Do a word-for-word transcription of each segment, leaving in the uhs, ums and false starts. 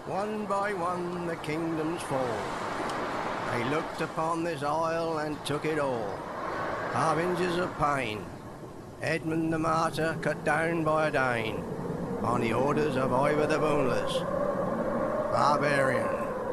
One by one the kingdoms fall. They looked upon this isle and took it all. Harbingers of pain. Edmund the Martyr cut down by a Dane. On the orders of Ivor the Boneless. Barbarian.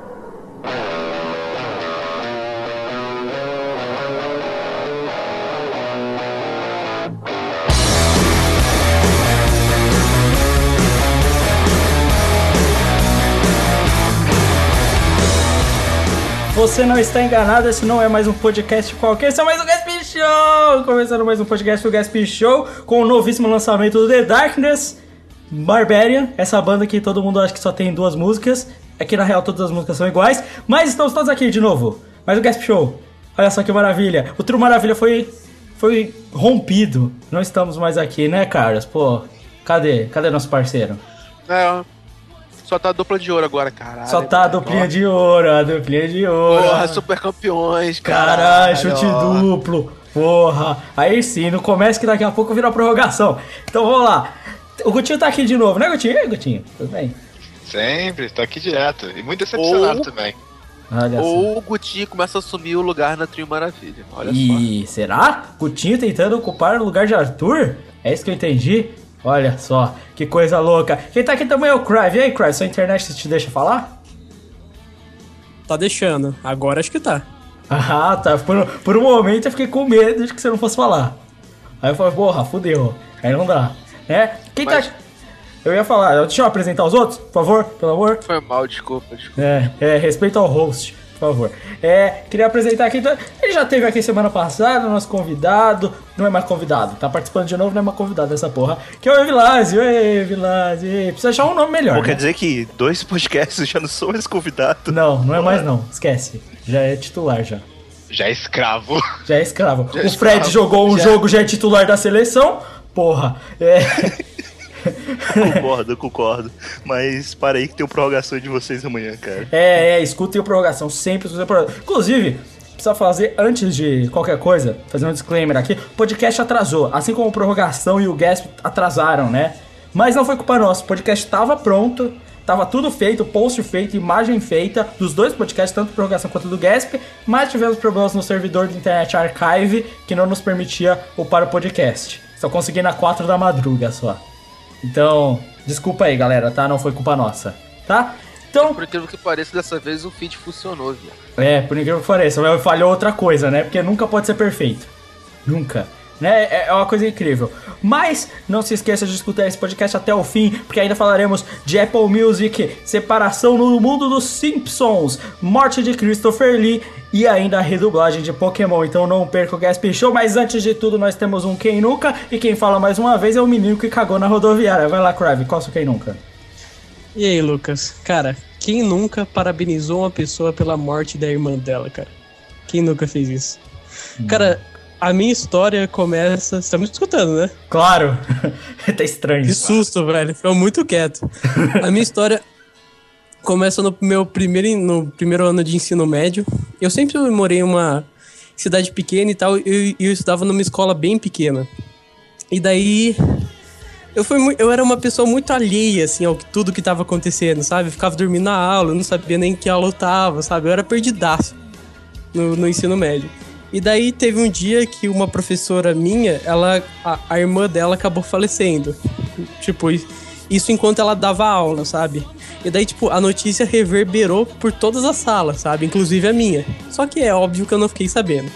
Você não está enganado, esse não é mais um podcast qualquer, esse é mais um Gasp Show! Começando mais um podcast do Gasp Show com o novíssimo lançamento do The Darkness, Barbarian, essa banda que todo mundo acha que só tem duas músicas, é que na real todas as músicas são iguais, mas estamos todos aqui de novo, mais um Gasp Show. Olha só que maravilha, o Trio Maravilha foi, foi rompido, não estamos mais aqui, né, Carlos? Pô, cadê? Cadê nosso parceiro? É, só tá a dupla de ouro agora, caralho. Só tá a duplinha de ouro, a duplinha de ouro. Porra, super campeões, caralho. Caralho, chute duplo. Porra. Aí sim, não começa que daqui a pouco vira prorrogação. Então vamos lá. O Gutinho tá aqui de novo, né, Gutinho? E aí, Gutinho? Tudo bem? Sempre, tô aqui direto. E muito decepcionado Ou... também. Olha Ou só. O Gutinho começa a assumir o lugar na Trio Maravilha. Olha e só. Será? Gutinho tentando ocupar o lugar de Arthur? É isso que eu entendi? Olha só, que coisa louca. Quem tá aqui também é o Crive. E aí, Crive, sua internet te deixa falar? Tá deixando. Agora acho que tá. Ah, tá. Por, por um momento eu fiquei com medo de que você não fosse falar. Aí eu falei, porra, fudeu. Aí não dá. Né? Quem Mas... tá... Eu ia falar, deixa eu apresentar os outros, por favor, pelo amor. Foi mal, desculpa, desculpa. É, é respeito ao host, por favor. É, queria apresentar aqui, ele já esteve aqui semana passada, nosso convidado, não é mais convidado, tá participando de novo, não é mais convidado dessa porra, que é o Evilásio. Ei, Evilásio, precisa achar um nome melhor. Pô, né? Quer dizer que dois podcasts já não sou mais convidado? Não, não é mais não, esquece, já é titular já. Já é escravo. Já é escravo. Já é o Fred escravo. jogou um já. jogo, já é titular da seleção, porra, é... Concordo, concordo. Mas para aí que tem o prorrogação de vocês amanhã, cara. É, é, escutem o prorrogação, sempre escutem o prorrogação. Inclusive, precisa fazer, antes de qualquer coisa, fazer um disclaimer aqui, o podcast atrasou, assim como a prorrogação e o Gasp atrasaram, né? Mas não foi culpa nossa, o podcast estava pronto, estava tudo feito, post feito, imagem feita, dos dois podcasts, tanto a prorrogação quanto do Gasp, mas tivemos problemas no servidor do Internet Archive, que não nos permitia upar o podcast. Só consegui na quatro da madruga só. Então, desculpa aí, galera, tá? Não foi culpa nossa, tá? Então... Por incrível que pareça, dessa vez o feed funcionou, viu? É, por incrível que pareça, mas falhou outra coisa, né? Porque nunca pode ser perfeito. Nunca. Né? É uma coisa incrível. Mas não se esqueça de escutar esse podcast até o fim, porque ainda falaremos de Apple Music, separação no mundo dos Simpsons, morte de Christopher Lee e ainda a redublagem de Pokémon. Então não perca o Gasp Show. Mas antes de tudo, nós temos um Quem Nunca. E quem fala mais uma vez é o menino que cagou na rodoviária. Vai lá, Crive, qual é o seu Quem Nunca? E aí, Lucas? Cara, quem nunca parabenizou uma pessoa pela morte da irmã dela, cara? Quem nunca fez isso? Hum. Cara... A minha história começa... Você tá me escutando, né? Claro. Tá estranho. Que susto, velho. Ficou muito quieto. A minha história começa no meu primeiro, no primeiro ano de ensino médio. Eu sempre morei em uma cidade pequena e tal. E eu, eu estudava numa escola bem pequena. E daí... Eu, fui, eu era uma pessoa muito alheia, assim, ao tudo que tava acontecendo, sabe? Eu ficava dormindo na aula, eu não sabia nem que aula eu tava, sabe? Eu era perdidaço no, no ensino médio. E daí teve um dia que uma professora minha, ela, a, a irmã dela acabou falecendo. Tipo, isso enquanto ela dava aula, sabe? E daí, tipo, a notícia reverberou por todas as salas, sabe? Inclusive a minha. Só que é óbvio que eu não fiquei sabendo.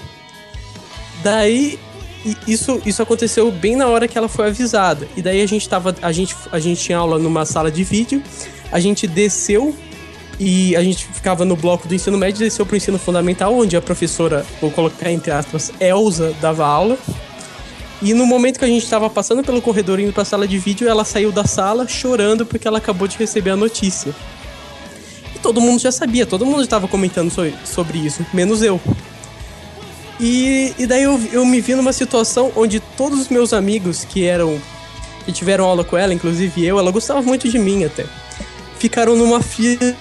Daí, isso, isso aconteceu bem na hora que ela foi avisada. E daí a gente tava, a gente, a gente tinha aula numa sala de vídeo, a gente desceu... E a gente ficava no bloco do ensino médio e desceu pro ensino fundamental, onde a professora, vou colocar entre aspas, Elza, dava aula. E no momento que a gente tava passando pelo corredor indo pra sala de vídeo, ela saiu da sala chorando porque ela acabou de receber a notícia. E todo mundo já sabia, todo mundo já tava comentando so- sobre isso, menos eu. E, e daí eu, eu me vi numa situação onde todos os meus amigos que eram, que tiveram aula com ela, inclusive eu, ela gostava muito de mim até, ficaram numa fila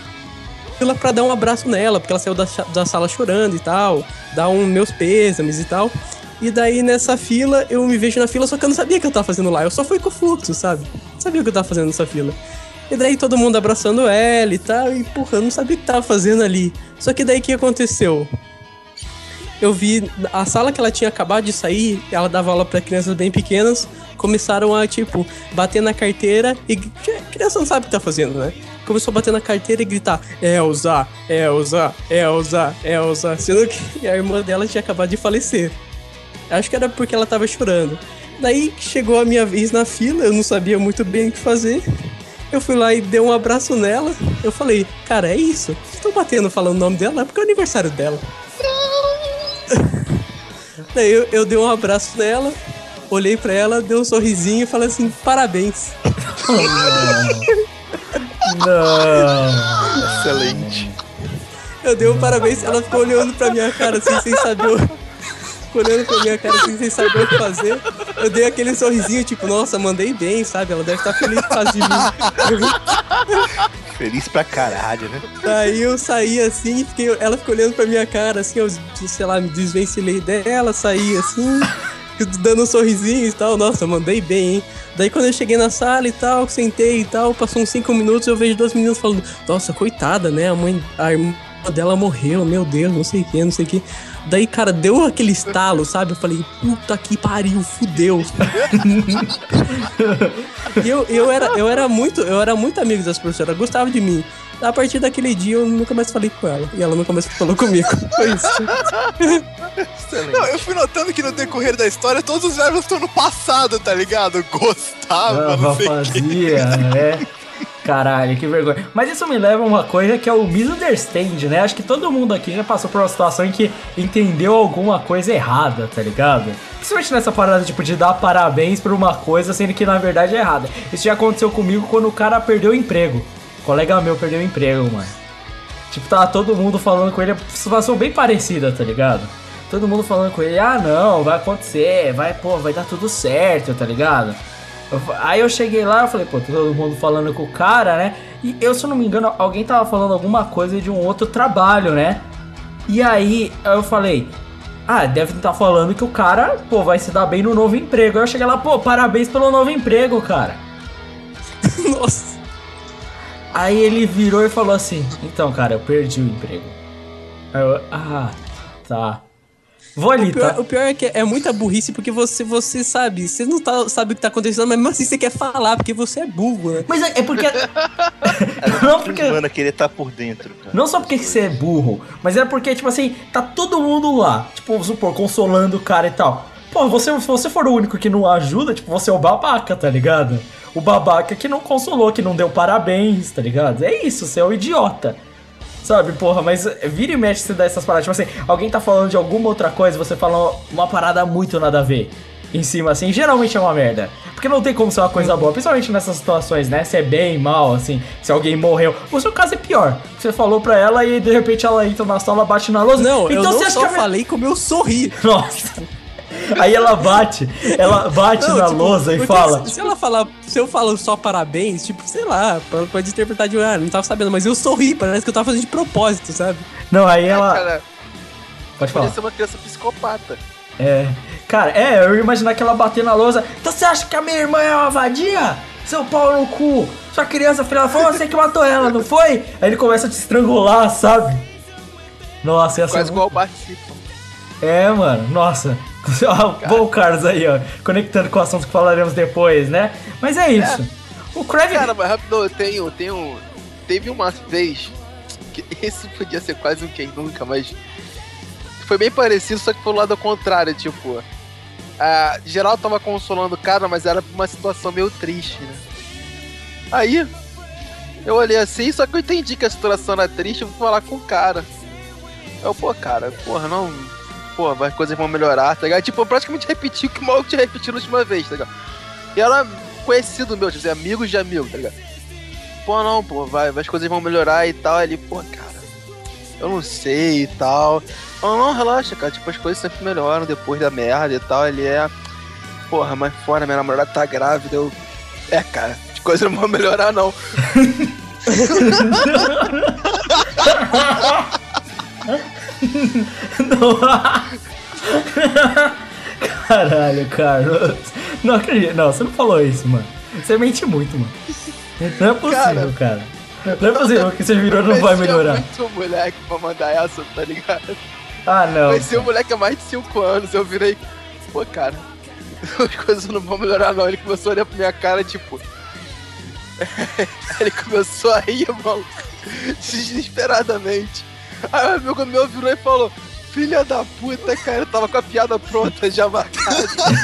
pra dar um abraço nela, porque ela saiu da, da sala chorando e tal, dar um meus pêsames e tal. E daí nessa fila, eu me vejo na fila, só que eu não sabia o que eu tava fazendo lá, eu só fui com o fluxo, sabe? Não sabia o que eu tava fazendo nessa fila. E daí todo mundo abraçando ela e tal, e porra, eu não sabia o que tava fazendo ali. Só que daí o que aconteceu? Eu vi a sala que ela tinha acabado de sair, ela dava aula pra crianças bem pequenas, começaram a, tipo, bater na carteira e... Criança não sabe o que tá fazendo, né? Começou a bater na carteira e gritar Elza, Elza, Elza, Elza, sendo que a irmã dela tinha acabado de falecer. Acho que era porque ela tava chorando. Daí chegou a minha vez na fila, eu não sabia muito bem o que fazer. Eu fui lá e dei um abraço nela. Eu falei, cara, é isso. Estão batendo falando o nome dela, é porque é o aniversário dela. Daí eu, eu dei um abraço nela, olhei pra ela, dei um sorrisinho e falei assim, parabéns. Não. Excelente. Eu dei um parabéns, ela ficou olhando pra minha cara assim, sem saber o... Ficou olhando pra minha cara assim, sem saber o que fazer. Eu dei aquele sorrisinho, tipo, nossa, mandei bem, sabe? Ela deve estar feliz por causa de mim. Feliz pra caralho, né? Daí eu saí assim, fiquei, ela ficou olhando pra minha cara, assim, eu, sei lá, me desvencilhei dela, saí assim, dando um sorrisinho e tal. Nossa, mandei bem, hein? Daí quando eu cheguei na sala e tal, sentei e tal, passou uns cinco minutos, eu vejo dois meninos falando, nossa, coitada, né? A mãe, a irmã dela morreu, meu Deus, não sei o que, não sei o que. Daí, cara, deu aquele estalo, sabe? Eu falei, puta que pariu, fudeu. E eu, eu, era, eu, era muito, eu era muito amigo das professoras, gostava de mim. A partir daquele dia, eu nunca mais falei com ela. E ela nunca mais falou comigo. Foi isso. Não, eu fui notando que no decorrer da história, todos os verbos estão no passado, tá ligado? Gostava, não sei o quê. Fazia, né? Caralho, que vergonha. Mas isso me leva a uma coisa que é o misunderstand, né? Acho que todo mundo aqui já passou por uma situação em que entendeu alguma coisa errada, tá ligado? Principalmente nessa parada, tipo, de dar parabéns por uma coisa, sendo que na verdade é errada. Isso já aconteceu comigo quando o cara perdeu o emprego. O colega meu perdeu o emprego, mano. Tipo, tava todo mundo falando com ele, situação bem parecida, tá ligado? Todo mundo falando com ele, ah não, vai acontecer, vai, pô, vai dar tudo certo, tá ligado? Eu, aí eu cheguei lá, eu falei, pô, todo mundo falando com o cara, né? E eu, se eu não me engano, alguém tava falando alguma coisa de um outro trabalho, né? E aí eu falei, ah, deve estar falando que o cara, pô, vai se dar bem no novo emprego. Aí eu cheguei lá, pô, parabéns pelo novo emprego, cara. Nossa. Aí ele virou e falou assim, então, cara, eu perdi o emprego. Aí eu, ah, tá. Vou ali, o, pior, tá? o pior é que é muita burrice, porque você, você sabe, você não tá, sabe o que tá acontecendo, mas mesmo assim você quer falar, porque você é burro, né? Mas é, é porque... não porque... Mano, querer estar por dentro, cara. Não só porque você é burro, mas é porque, tipo assim, tá todo mundo lá, tipo, vamos supor, consolando o cara e tal. Pô, você, se você for o único que não ajuda, tipo, você é o babaca, tá ligado? O babaca que não consolou, que não deu parabéns, tá ligado? É isso, você é o idiota. Sabe, porra, mas vira e mexe se dá essas paradas. Tipo assim, alguém tá falando de alguma outra coisa, você fala uma parada muito nada a ver em cima, assim, geralmente é uma merda. Porque não tem como ser uma coisa boa, principalmente nessas situações, né? Se é bem, mal, assim, se alguém morreu. O seu caso é pior. Você falou pra ela e de repente ela entra na sala, bate na lousa. Não, então eu você não acha só que a... falei como eu sorri. Nossa. Aí ela bate, ela bate não, na tipo, lousa e fala. Se, se ela falar, se eu falo só parabéns, tipo, sei lá, pode interpretar de ah, não tava sabendo, mas eu sorri, parece que eu tava fazendo de propósito, sabe? Não, aí ela. Cara, pode falar. podia ser uma criança psicopata. É. Cara, é, eu ia imaginar que ela bater na lousa. Então você acha que a minha irmã é uma vadia? Seu pau no cu. Sua criança, filha, foi você que matou ela, não foi? Aí ele começa a te estrangular, sabe? Nossa, ia ser Quase muito- igual o Bart Simpson. É, mano, nossa. Bom, Carlos aí, ó. Conectando com o assunto que falaremos depois, né? Mas é isso. O Craig. Cara, mas rápido, eu tenho, tenho. Teve uma vez que esse podia ser quase um quem nunca, mas foi bem parecido, só que foi o lado contrário, tipo. A geral tava consolando o cara, mas era uma situação meio triste, né? Aí, eu olhei assim, só que eu entendi que a situação era triste, eu fui falar com o cara. Eu, pô, cara, porra, não. Pô, as coisas vão melhorar, tá ligado? Tipo, eu praticamente repeti o que mal eu tinha repetido na última vez, tá ligado? E era conhecido meu, tipo, assim, amigos de amigo, tá ligado? Pô, não, pô, vai, as coisas vão melhorar e tal. Ele, pô, cara, eu não sei e tal. Não, não, relaxa, cara, tipo, as coisas sempre melhoram depois da merda e tal. Ele é, porra, mas fora, minha namorada tá grávida, eu... É, cara, as coisas não vão melhorar, não. Não. Caralho, Carlos. Não acredito. Não, você não falou isso, mano. Você mente muito, mano. Não é possível, cara. cara. Não é possível que você virou não vai melhorar. Muito moleque pra mandar essa, tá ligado? Ah, não. Conheci o moleque há mais de cinco anos, eu virei... Pô, cara, as coisas não vão melhorar não. Ele começou a olhar pra minha cara, tipo... Ele começou a rir, irmão, desesperadamente. Aí o amigo meu virou e falou: filha da puta, cara, eu tava com a piada pronta, já marcada.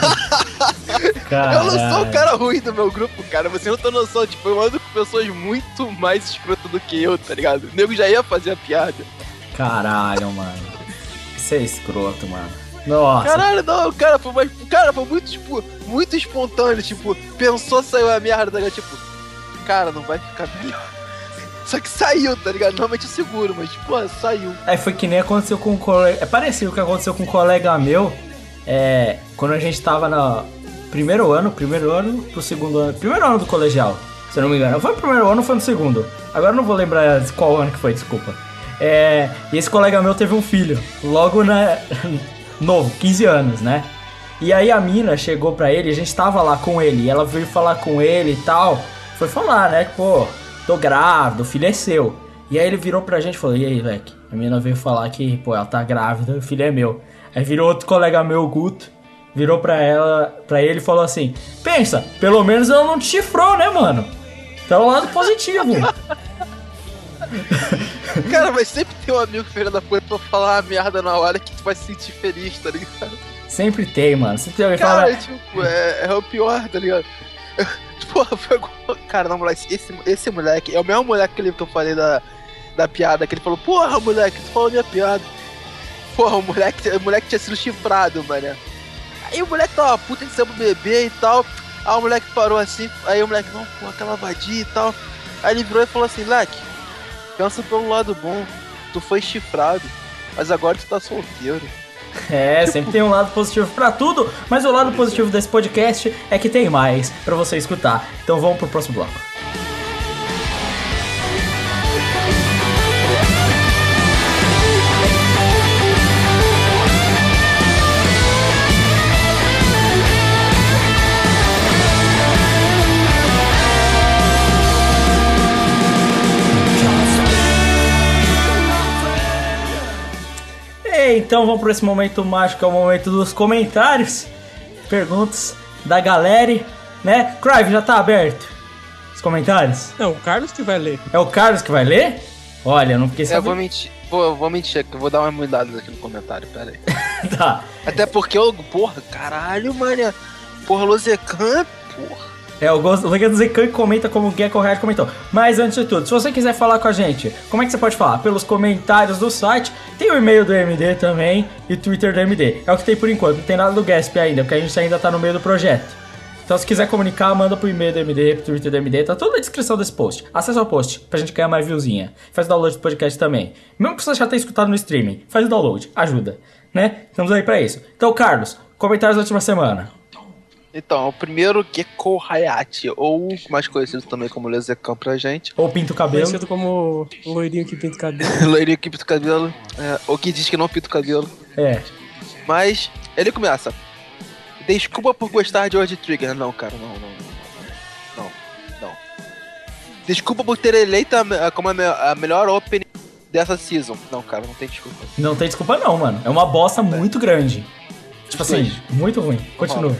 Eu não sou o cara ruim do meu grupo, cara. Você não tem noção, tipo, eu ando com pessoas muito mais escrotas do que eu, tá ligado? O nego já ia fazer a piada. Caralho, mano. Isso é escroto, mano. Nossa. Caralho, não, cara, foi, mais, cara, foi muito, tipo, muito espontâneo, tipo, pensou, saiu a merda, tá ligado? Tipo, cara, não vai ficar melhor. Só que saiu, tá ligado? Normalmente é seguro, mas, pô, saiu. É, foi que nem aconteceu com um colega... É parecido com o que aconteceu com um colega meu. É... Quando a gente tava no primeiro ano, primeiro ano pro segundo ano... Primeiro ano do colegial, se eu não me engano. Foi no primeiro ano ou foi no segundo? Agora eu não vou lembrar de qual ano que foi, desculpa. É... E esse colega meu teve um filho. Logo na... Novo, quinze anos, né? E aí a mina chegou pra ele, a gente tava lá com ele. E ela veio falar com ele e tal... Foi falar, né, que, pô, tô grávida, o filho é seu. E aí ele virou pra gente e falou, e aí, leque? A menina veio falar que, pô, ela tá grávida, o filho é meu. Aí virou outro colega meu, o Guto, virou pra ela, pra ele e falou assim, pensa, pelo menos ela não te chifrou, né, mano? Tá um lado positivo. Cara, mas sempre tem um amigo filho da puta pra falar a merda na hora que tu vai se sentir feliz, tá ligado? Sempre tem, mano. Sempre tem alguém Cara, fala... tipo, é, é o pior, tá ligado? Porra, foi igual... Cara, não, moleque, esse, esse moleque é o mesmo moleque que eu falei da, da piada, que ele falou, porra, moleque, tu falou minha piada. Porra, o moleque, o moleque tinha sido chifrado, mano. Aí o moleque tava puta de ser pro bebê e tal. Aí o moleque parou assim, aí o moleque, não, porra, aquela vadia e tal. Aí ele virou e falou assim, leque, pensa pelo lado bom, tu foi chifrado, mas agora tu tá solteiro. É, sempre tem um lado positivo pra tudo, mas o lado positivo desse podcast é que tem mais pra você escutar. Então vamos pro próximo bloco. Então vamos para esse momento mágico, que é o momento dos comentários, perguntas da galera, né? Crive, já tá aberto os comentários? Não, o Carlos que vai ler. É o Carlos que vai ler? Olha, eu não fiquei sabendo. Eu vou mentir, vou, vou mentir aqui, eu vou dar uma mudada aqui no comentário, pera aí. Tá. Até porque eu, porra, caralho, mano, porra, Lozecan, porra. É, eu gosto, o Legal do Zecan comenta como o Gecko Red comentou. Mas antes de tudo, se você quiser falar com a gente, como é que você pode falar? Pelos comentários do site, tem o e-mail do M D também e o Twitter do M D. É o que tem por enquanto, não tem nada do Gasp ainda, porque a gente ainda tá no meio do projeto. Então se quiser comunicar, manda pro e-mail do M D, pro Twitter do M D, tá tudo na descrição desse post. Acesse o post pra gente ganhar mais viewzinha. Faz o download do podcast também. Mesmo que você já tenha escutado no streaming, faz o download, ajuda, né? Estamos aí pra isso. Então, Carlos, comentários da última semana. Então, o primeiro Gecko Hayate, ou mais conhecido também como Lezecan pra gente. Ou pinta o cabelo. Conhecido como loirinho que pinta o cabelo. Loirinho que pinta o cabelo, é, ou que diz que não pinta o cabelo. É. Mas, ele começa. Desculpa por gostar de World Trigger. Não, cara, não, não, não. Não, não. Desculpa por ter eleito a, como a, me, a melhor opening dessa season. Não, cara, não tem desculpa. Não tem desculpa não, mano. É uma bosta muito grande. Tipo Os assim, dois. muito ruim. Continua.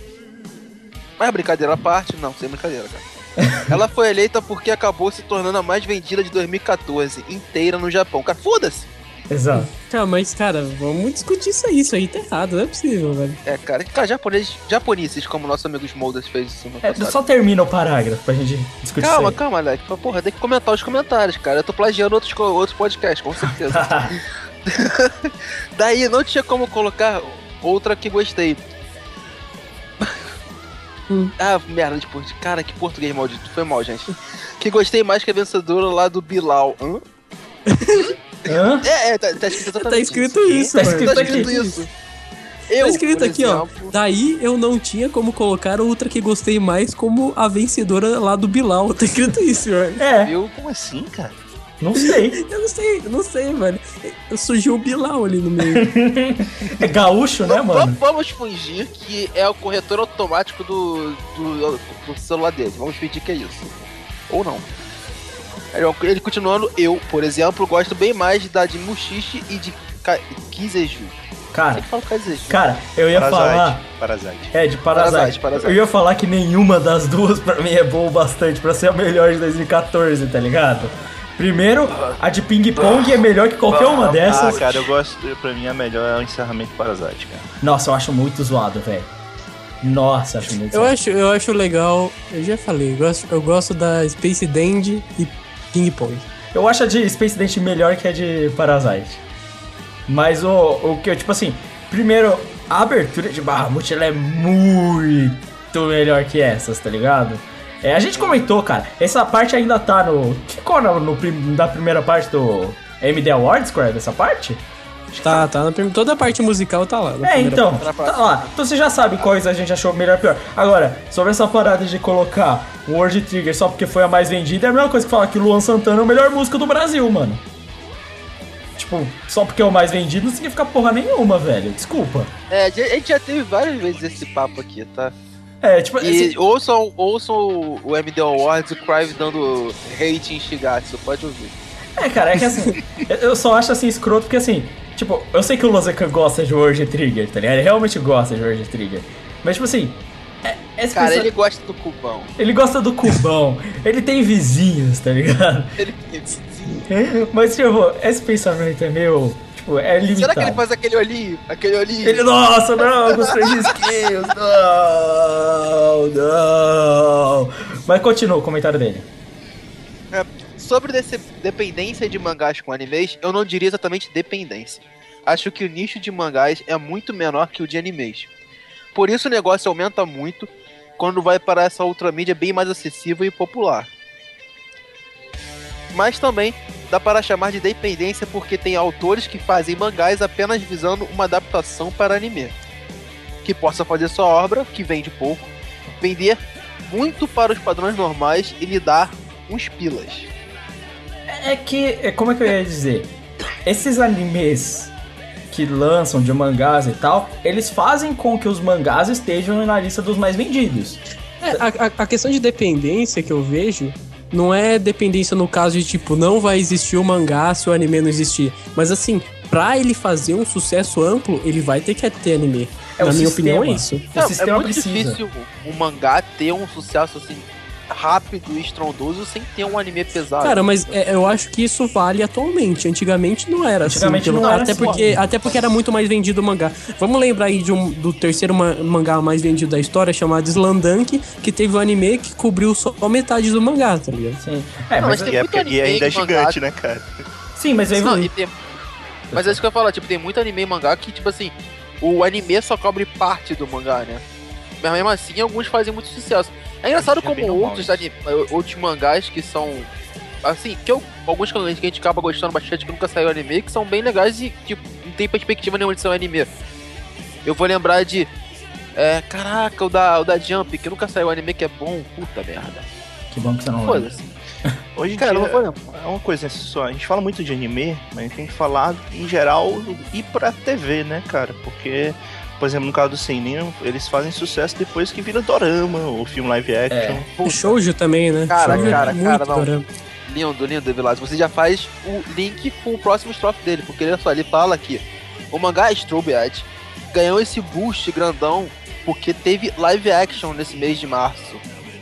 Mas brincadeira à parte, não, sem brincadeira, cara. Ela foi eleita porque acabou se tornando a mais vendida de dois mil e catorze, inteira no Japão. Cara, foda-se! Exato. Tá, mas, cara, vamos discutir isso aí. Isso aí tá errado, não é possível, velho. É, cara, cara, japonês, japoneses, como nosso amigo Smoldas fez isso no É, passado. só termina o parágrafo pra gente discutir Calma, isso calma, Alec. Porra, tem que comentar os comentários, cara. Eu tô plagiando outros, co- outros podcasts, com certeza. Daí, não tinha como colocar outra que gostei. Hum. Ah, merda de português. Cara, que português maldito. Foi mal, gente. Que gostei mais que a vencedora lá do Bilal. Hã? Hã? É, é, tá, tá escrito exatamente Tá escrito isso, Tá mano. escrito Tá escrito aqui. isso. Eu, Tá escrito por aqui, ó. exemplo, Daí eu não tinha como colocar outra que gostei mais como a vencedora lá do Bilal. Tá escrito isso, velho. É, Viu? Como assim, cara? não sei. Eu não sei, eu não sei, velho. Surgiu o Bilal ali no meio. É gaúcho, né, vamos- mano? Vamos fingir que é o corretor automático do, do, do celular dele. Vamos fingir que é isso. ou não. Ele continuando, eu, por exemplo, gosto bem mais da de Mushishi e de Ka- Kiseju. Cara, Você que fala Kiseju. cara, eu ia Parasite, falar... Parasite. É, de Parasite. Parasite, Parasite. Eu ia falar que nenhuma das duas pra mim é boa o bastante pra ser a melhor de dois mil e catorze, tá ligado? Primeiro, a de Ping Pong é melhor que qualquer uma Ah, dessas. cara, eu gosto, pra mim a melhor é o encerramento Parasite, cara. Nossa, eu acho muito zoado, velho. Nossa, eu acho muito Eu zoado. acho, eu acho legal, eu já falei, eu gosto, eu gosto da Space Dandy e Ping Pong. Eu acho a de Space Dent melhor que a de Parasite. Mas o, o que eu, tipo assim, primeiro, a abertura de Bahamut, ela é muito melhor que essas, tá ligado? É, a gente comentou, cara, essa parte ainda tá no... Ficou no, no, prim- na primeira parte do M D Awards, Square, dessa parte? Tá, tá, na prim- toda a parte musical tá lá. na É, primeira então, parte. tá lá. Então você já sabe quais a gente achou melhor e pior. Agora, sobre essa parada de colocar o World Trigger só porque foi a mais vendida, é a mesma coisa que falar que Luan Santana é a melhor música do Brasil, mano. Tipo, só porque é o mais vendido não significa porra nenhuma, velho. Desculpa. É, a gente já teve várias vezes esse papo aqui, tá? É, tipo... E esse- ouçam, ouçam o, o M D Awards e o Crive dando hate em Shigatsu, pode ouvir. É, cara, é que assim, eu só acho assim escroto porque assim, tipo, eu sei que o Losekan gosta de World Trigger, tá ligado? Ele realmente gosta de World Trigger. Mas, tipo assim, é, essa Cara, pessoa- ele gosta do cubão. ele gosta do cubão, ele tem vizinhos, tá ligado? Ele Mas, tipo, esse pensamento é meio, tipo, é limitado. Será que ele faz aquele olhinho? Aquele olhinho? Ele, nossa, não, com os três skills, não, não. Mas continua o comentário dele. É, sobre desse, dependência de mangás com animes, eu não diria exatamente dependência. Acho que o nicho de mangás é muito menor que o de animes. Por isso o negócio aumenta muito quando vai para essa outra mídia bem mais acessível e popular. Mas também dá para chamar de dependência porque tem autores que fazem mangás apenas visando uma adaptação para anime, que possa fazer sua obra, que vende pouco, vender muito para os padrões normais e lhe dar uns pilas. É que, é, como é que eu ia dizer? Esses animes que lançam de mangás e tal, eles fazem com que os mangás estejam na lista dos mais vendidos. É, a, a- a questão de dependência que eu vejo não é dependência no caso de tipo, não vai existir o mangá se o anime não existir. Mas assim, pra ele fazer um sucesso amplo, ele vai ter que ter anime. É Na o minha sistema. opinião, é isso. O Não, é sistema muito precisa. difícil um mangá ter um sucesso assim rápido e estrondoso sem ter um anime pesado. Cara, mas é, eu acho que isso vale atualmente. Antigamente não era Antigamente assim. não pelo- era até assim. porque Até porque era muito mais vendido o mangá. Vamos lembrar aí de um, do terceiro ma- mangá mais vendido da história, chamado Slandunk, que teve um anime que cobriu só metade do mangá, tá ligado? Sim. É, Não, mas, mas tem E, é muito porque- e anime ainda é e mangá. gigante, né, cara? sim, mas aí Não, e tem- Mas é isso que eu ia falar, tipo, tem muito anime e mangá que, tipo assim, o anime só cobre parte do mangá, né? Mas mesmo assim, alguns fazem muito sucesso. É engraçado Acho que é como bem normal outros, isso. anime, outros mangás que são, assim, que eu, alguns que a gente acaba gostando bastante, que nunca saiu anime, que são bem legais e, tipo, não tem perspectiva nenhuma de ser um anime. Eu vou lembrar de, é, caraca, o da, o da Jump, que nunca saiu anime, que é bom, puta merda. que bom que você não lembra. Foda-se. Hoje em Cara, eu dia, não vou lembrar. é uma coisa assim, só, a gente fala muito de anime, mas a gente tem que falar, em geral, ir pra T V, né, cara? Porque, por exemplo, no caso do Seinen, eles fazem sucesso depois que vira dorama, ou filme live action. O Shoujo também, né? Cara, Shoujo é cara, muito cara, não. dorama. Lindo, lindo, Vilas. Você já faz o link com o próximo estrofe dele, porque olha só, ele fala que o mangá Strobe Edge ganhou esse boost grandão porque teve live action nesse mês de março.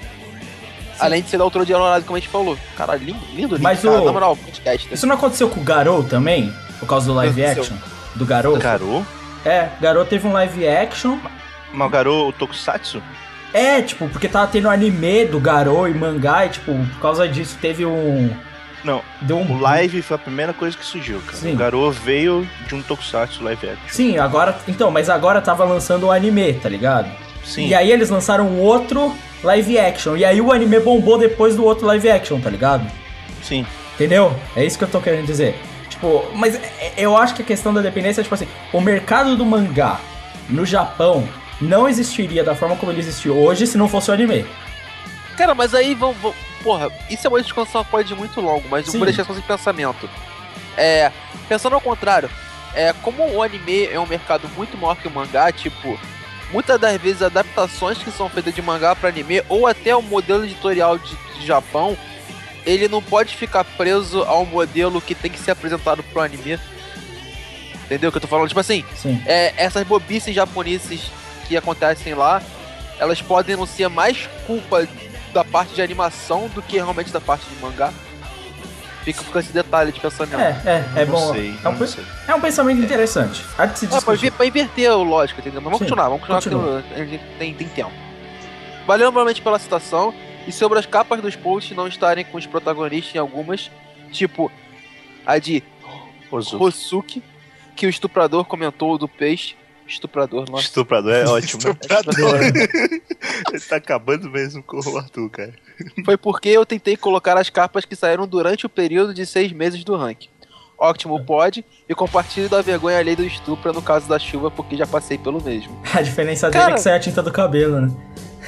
Além de ser da autora de Honorário, como a gente falou. Caralho, lindo, lindo, lindo. Mas cara, o- na moral, podcast. né? Isso não aconteceu com o Garou também? Por causa do live Aconteceu. action? Do Garou? Garou? É, Garou teve um live action. Mas o Garou, o Tokusatsu? É, tipo, porque tava tendo anime do Garou e mangá e, tipo, por causa disso teve um... Não, Deu um... o live foi a primeira coisa que surgiu, cara. Sim. O Garou veio de um Tokusatsu live action. Sim, agora... Então, mas agora tava lançando o anime, tá ligado? Sim. E aí eles lançaram outro live action. E aí o anime bombou depois do outro live action, tá ligado? Sim. Entendeu? É isso que eu tô querendo dizer. Tipo, mas é- eu acho que a questão da dependência é, tipo assim, o mercado do mangá no Japão não existiria da forma como ele existe hoje se não fosse o anime. Cara, mas aí vamos. vamos- Porra, isso é uma discussão que pode ir muito longo, mas eu Sim. vou deixar só esse pensamento. É. Pensando ao contrário, é, como o anime é um mercado muito maior que o mangá, tipo, muitas das vezes adaptações que são feitas de mangá pra anime, ou até o modelo editorial de, de Japão, ele não pode ficar preso ao modelo que tem que ser apresentado pro anime. Entendeu o que eu tô falando? Tipo assim, é, essas bobices japoneses que acontecem lá, elas podem não ser mais culpa da parte de animação do que realmente da parte de mangá. Fica com esse detalhe de pensamento. É, é, é bom. sei, é, um, é um pensamento interessante. Há de se é, pra, pra inverter o lógico, entendeu? Mas vamos Sim, continuar, vamos continuar porque a gente tem, tem tempo. Valeu novamente pela citação. E sobre as capas dos posts não estarem com os protagonistas em algumas, tipo a de Hozuki. Hosuki, que o estuprador comentou do peixe. Estuprador, nossa. Estuprador é ótimo. Estuprador. Ele tá acabando mesmo com o Arthur, cara. Foi porque eu tentei colocar as capas que saíram durante o período de seis meses do ranking. Ótimo pode, e compartilhe da vergonha alheia do estupro no caso da chuva, porque já passei pelo mesmo. A diferença Cara... dele é que sai a tinta do cabelo, né?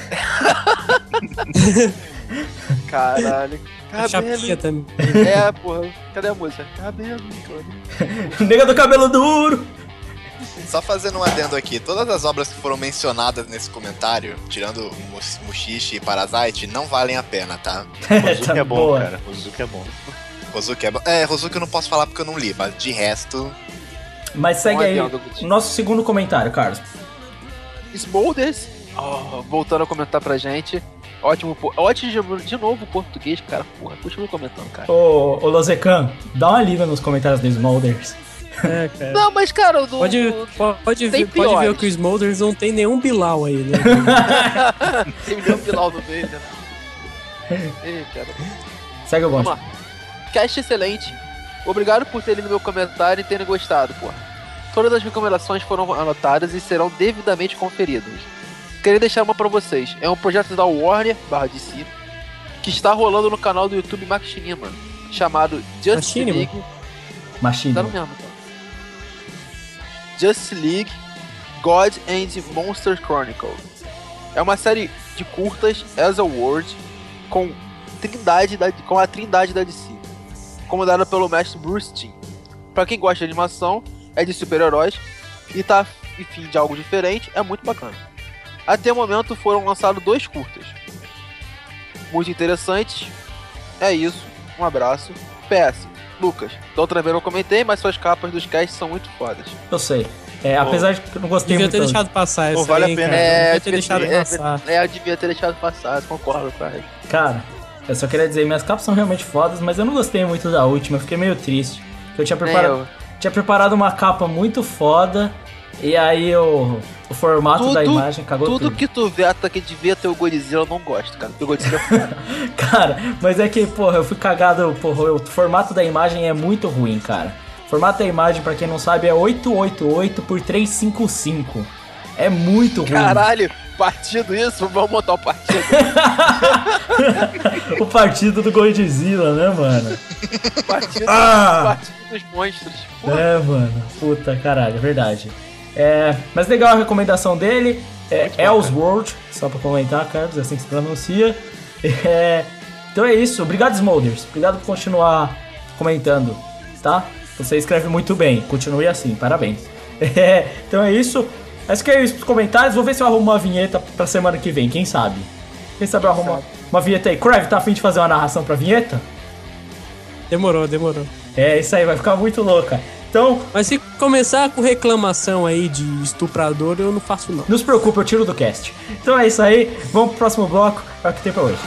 Caralho. Chapinha também. É, porra. Cadê a música? Cabelo. Nega do cabelo duro. Só fazendo um adendo aqui, todas as obras que foram mencionadas nesse comentário, tirando Mushishi e Parasite, não valem a pena, tá? Hozuki Tá é bom, boa. cara. Hozuki é bom. Rosuki é bom. É, Rosuki eu não posso falar porque eu não li, mas de resto... Mas segue Um aí adendo, Gutinho. o nosso segundo comentário, Carlos. Smolders, oh, voltando a comentar pra gente. Ótimo, po- ótimo de novo o português, cara. Porra, continua comentando, cara. Ô, ô Lozecan, dá uma liga nos comentários do Smolders. É, cara. Não, mas cara, o do. Pode, do- pode, tem ver, pode ver piores. que o Smolders não tem nenhum Bilal aí, né? Tem um Bilal no meio, né? Ei, cara. Segue o Vamos bonde. lá. Cast excelente. Obrigado por ter lido meu comentário e terem gostado, porra. Todas as recomendações foram anotadas e serão devidamente conferidas. Queria deixar uma pra vocês. É um projeto da Warner barra D C que está rolando no canal do YouTube Machinima, chamado Just Machinima? League. Machinho. Tá no mesmo, tá? Just League God and Monster Chronicle. É uma série de curtas as a World com, trindade da, com a trindade da D C, comandada pelo mestre Bruce Timm. Pra quem gosta de animação, é de super-heróis e tá enfim de algo diferente, é muito bacana. Até o momento foram lançados dois curtas. Muito interessantes. É isso. Um abraço. P S. Lucas, da outra vez eu comentei, mas suas capas dos casts são muito fodas. Eu sei. É, apesar de que eu não gostei Devia muito. ter deixado passar essa Pô, vale aí, a pena. cara. É, Devia ter deixado é, passar. É, eu devia ter deixado passar, concordo com ele. Cara, eu só queria dizer, minhas capas são realmente fodas, mas eu não gostei muito da última, eu fiquei meio triste. Porque eu tinha preparado, eu. tinha preparado uma capa muito foda, e aí o, o formato da imagem cagou tudo. tudo. que tu veta que devia ter o Godzilla, eu não gosto, cara. Porque o Godzilla é foda. Cara, mas é que, porra, eu fui cagado, porra, o formato da imagem é muito ruim, cara. O formato da imagem, pra quem não sabe, é oitocentos e oitenta e oito por trezentos e cinquenta e cinco. É muito ruim. Caralho, partido isso, vamos montar o partido. O partido do Godzilla, né, mano? Partido, Ah! partido dos monstros. Porra. É, mano. Puta, caralho, é verdade. É, mas legal a recomendação dele. É Elseworld, só pra comentar, Carlos, é assim que se pronuncia. É, então é isso. Obrigado, Smolders. Obrigado por continuar comentando, tá? Você escreve muito bem. Continue assim, parabéns. É, então é isso. Acho que é isso pros comentários. Vou ver se eu arrumo uma vinheta pra semana que vem, quem sabe? Quem sabe eu arrumo uma, uma vinheta aí. Crave, tá afim de fazer uma narração pra vinheta? Demorou, demorou. É, isso aí, vai ficar muito louca. Então, Mas se começar com reclamação aí de estuprador, eu não faço não. não se preocupe, eu tiro do cast. Então é isso aí, vamos pro próximo bloco, é o que tem pra hoje.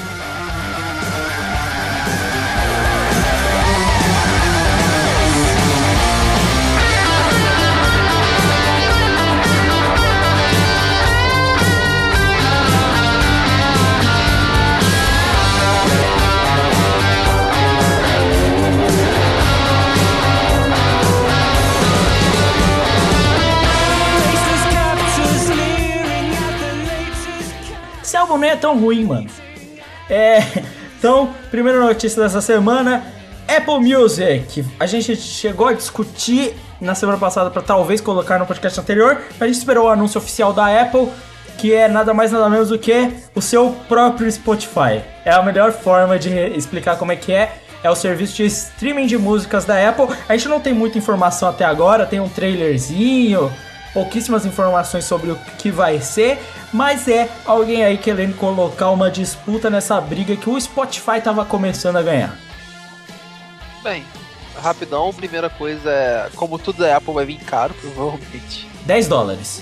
Esse álbum nem é tão ruim, mano. É, então, primeira notícia dessa semana, Apple Music. A gente chegou a discutir na semana passada pra talvez colocar no podcast anterior, mas a gente esperou o anúncio oficial da Apple, que é nada mais nada menos do que o seu próprio Spotify. É a melhor forma de explicar como é que é. É o serviço de streaming de músicas da Apple. A gente não tem muita informação até agora, tem um trailerzinho, pouquíssimas informações sobre o que vai ser, mas é alguém aí querendo colocar uma disputa nessa briga que o Spotify tava começando a ganhar. Bem, rapidão, primeira coisa é, como tudo é Apple, vai vir caro, provavelmente. dez dólares.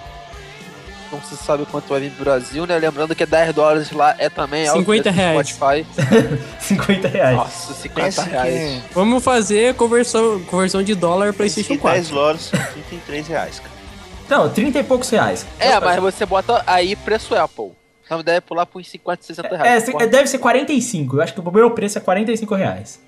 Não se sabe quanto vai vir pro Brasil, né? Lembrando que dez dólares lá é também alto cinquenta reais. Spotify. cinquenta reais. Nossa, cinquenta Pensa reais. que- Vamos fazer conversão, conversão de dólar PlayStation Esse dez quatro. dólares são trinta e três reais, cara. Não, trinta e poucos reais. É, mas você bota aí preço Apple. Então deve pular por uns cinquenta, sessenta reais. É, deve ser quarenta e cinco. Eu acho que o meu preço é quarenta e cinco reais.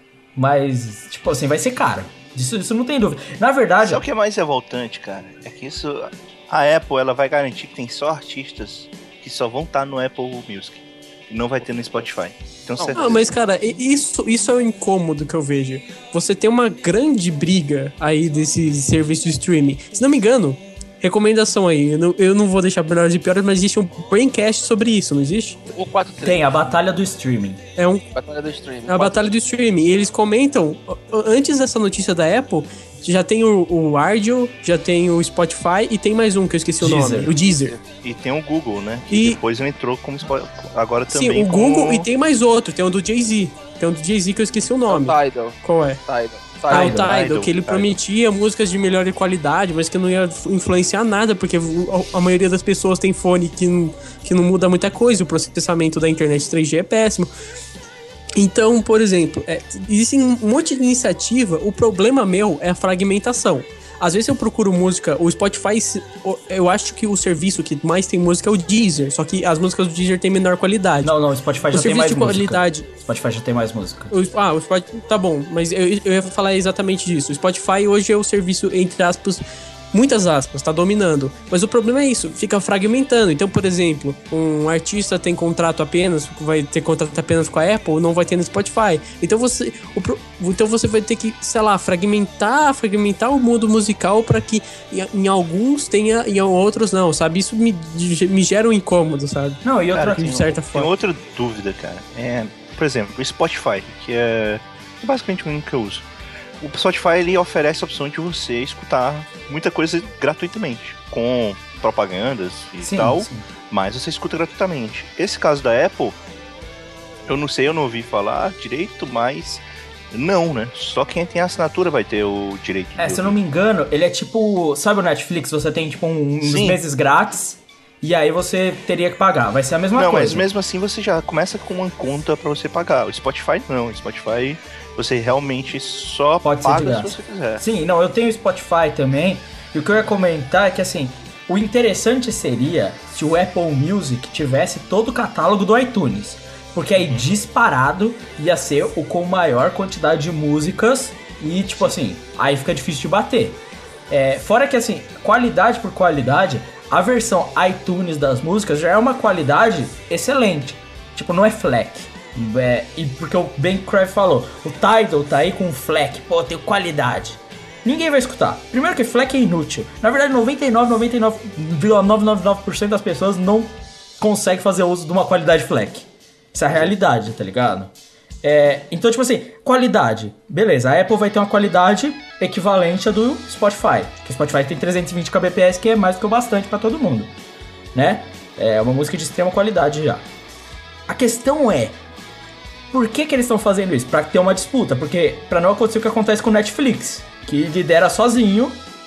Mas, tipo assim, vai ser caro. Isso, isso não tem dúvida. Na verdade... Sabe o que é mais revoltante, cara? É que isso... A Apple, ela vai garantir que tem só artistas que só vão estar no Apple Music. E não vai ter no Spotify. Então, Não, certeza. Ah, mas cara, i- isso, isso é o incômodo que eu vejo. Você tem uma grande briga aí desse serviço de streaming. Se não me engano, recomendação aí, eu não, eu não vou deixar melhores e piores, mas existe um braincast sobre isso, não existe? O quatro três. Tem a batalha do streaming. É um Batalha do streaming. É a batalha do streaming. E eles comentam, antes dessa notícia da Apple, já tem o, o Ardio, já tem o Spotify e tem mais um que eu esqueci Deezer. o nome, o Deezer. E tem o Google, né? Que E- depois entrou como Spotify. Agora Sim, também o como- Google e tem mais outro, tem o do Jay-Z. Tem o do Jay-Z que eu esqueci o É o nome. Tidal. Qual é? Tidal. Ah, o Tidal. Tidal, Tidal, que ele Tidal. prometia músicas de melhor qualidade, mas que não ia influenciar nada, porque a- a maioria das pessoas tem fone que não, que não muda muita coisa, o processamento da internet três G é péssimo. Então, por exemplo, é, existe um monte de iniciativa, o problema meu é a fragmentação. Às vezes eu procuro música, o Spotify, se- o- eu acho que o serviço que mais tem música é o Deezer, só que as músicas do Deezer têm menor qualidade. Não, não, o Spotify o já tem serviço mais de música. qualidade... O Spotify já tem mais música. O, ah, o Spotify, tá bom, mas eu, eu ia falar exatamente disso. O Spotify hoje é o serviço, entre aspas, muitas aspas, tá dominando. Mas o problema é isso, fica fragmentando. Então, por exemplo, um artista tem contrato apenas, vai ter contrato apenas com a Apple, não vai ter no Spotify. Então você, o pro- então você vai ter que, sei lá, fragmentar, fragmentar o mundo musical para que em, em alguns tenha e em outros não, sabe? Isso me, me gera um incômodo, sabe? Não, e outra... Cara, de tem, certa tem forma. outra dúvida, cara. É, por exemplo, o Spotify, que é basicamente o único que eu uso. O Spotify, ele oferece a opção de você escutar muita coisa gratuitamente, com propagandas e Sim, tal, sim. mas você escuta gratuitamente. Esse caso da Apple, eu não sei, eu não ouvi falar direito, mas não, né? Só quem tem assinatura vai ter o direito É, de se eu não me engano, ele é tipo... Sabe o Netflix? Você tem tipo um- uns Sim. meses grátis e aí você teria que pagar. Vai ser a mesma Não, coisa. mas mesmo assim você já começa com uma conta pra você pagar. O Spotify não, o Spotify você realmente só Pode ser de paga se graça. você quiser. Sim, não, eu tenho o Spotify também. E o que eu ia comentar é que, assim, o interessante seria se o Apple Music tivesse todo o catálogo do iTunes. Porque aí, disparado, ia ser o com maior quantidade de músicas e, tipo assim, aí fica difícil de bater. É, fora que, assim, qualidade por qualidade, a versão iTunes das músicas já é uma qualidade excelente. Tipo, não é FLAC. É, e porque o Ben Crave falou, o Tidal tá aí com FLAC, pô, tem qualidade. Ninguém vai escutar. Primeiro que FLAC é inútil. Na verdade, noventa e nove, noventa e nove vírgula novecentos e noventa e nove por cento das pessoas não consegue fazer uso de uma qualidade FLAC. Isso é a realidade, tá ligado? É, então, tipo assim, qualidade. Beleza, a Apple vai ter uma qualidade equivalente à do Spotify. Que o Spotify tem trezentos e vinte kbps, que é mais do que o bastante pra todo mundo. Né? É uma música de extrema qualidade já. A questão é, por que que eles estão fazendo isso? Pra ter uma disputa. Porque pra não acontecer o que acontece com o Netflix, que lidera sozinho.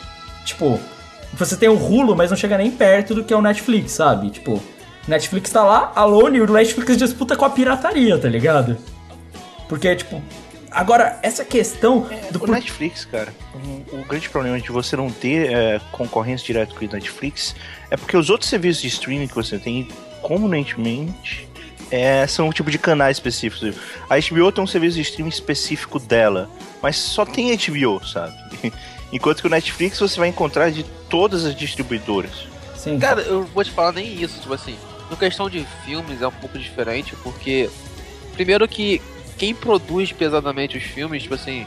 Tipo, você tem o Hulu, mas não chega nem perto do que é o Netflix, sabe? Tipo, o Netflix tá lá, alone, e o Netflix disputa com a pirataria, tá ligado? Porque, tipo... Agora, essa questão do... O Netflix, cara, um- o grande problema de você não ter é, concorrência direta com o Netflix é porque os outros serviços de streaming que você tem, comumente, é, são um tipo de canais específicos. A H B O tem um serviço de streaming específico dela, mas só tem H B O, sabe? Enquanto que o Netflix você vai encontrar de todas as distribuidoras. Sim, Cara, eu vou te falar nem isso, tipo assim, no questão de filmes é um pouco diferente, porque primeiro que quem produz pesadamente os filmes, tipo assim,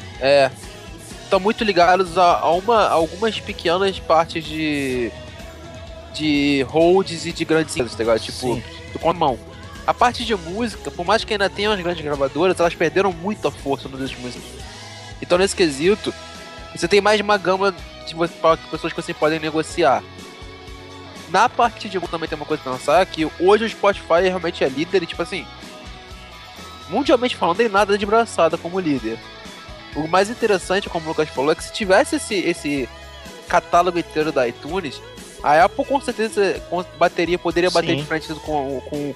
é, estão muito ligados a, a uma, a algumas pequenas partes de de holds e de grandes empresas, tá ligado? Tipo, Sim. do contramão. A parte de música, por mais que ainda tenham as grandes gravadoras, elas perderam muito a força nos últimos anos. Então nesse quesito, você tem mais uma gama de você, pra pessoas que você podem negociar. Na parte de também tem uma coisa pra pensar, que hoje o Spotify realmente é líder e, tipo assim, mundialmente falando, tem nada de braçada como líder. O mais interessante, como o Lucas falou, é que se tivesse esse, esse catálogo inteiro da iTunes, a Apple com certeza bateria, poderia bater Sim. de frente com, com,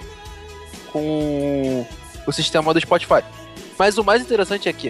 com o sistema do Spotify. Mas o mais interessante é que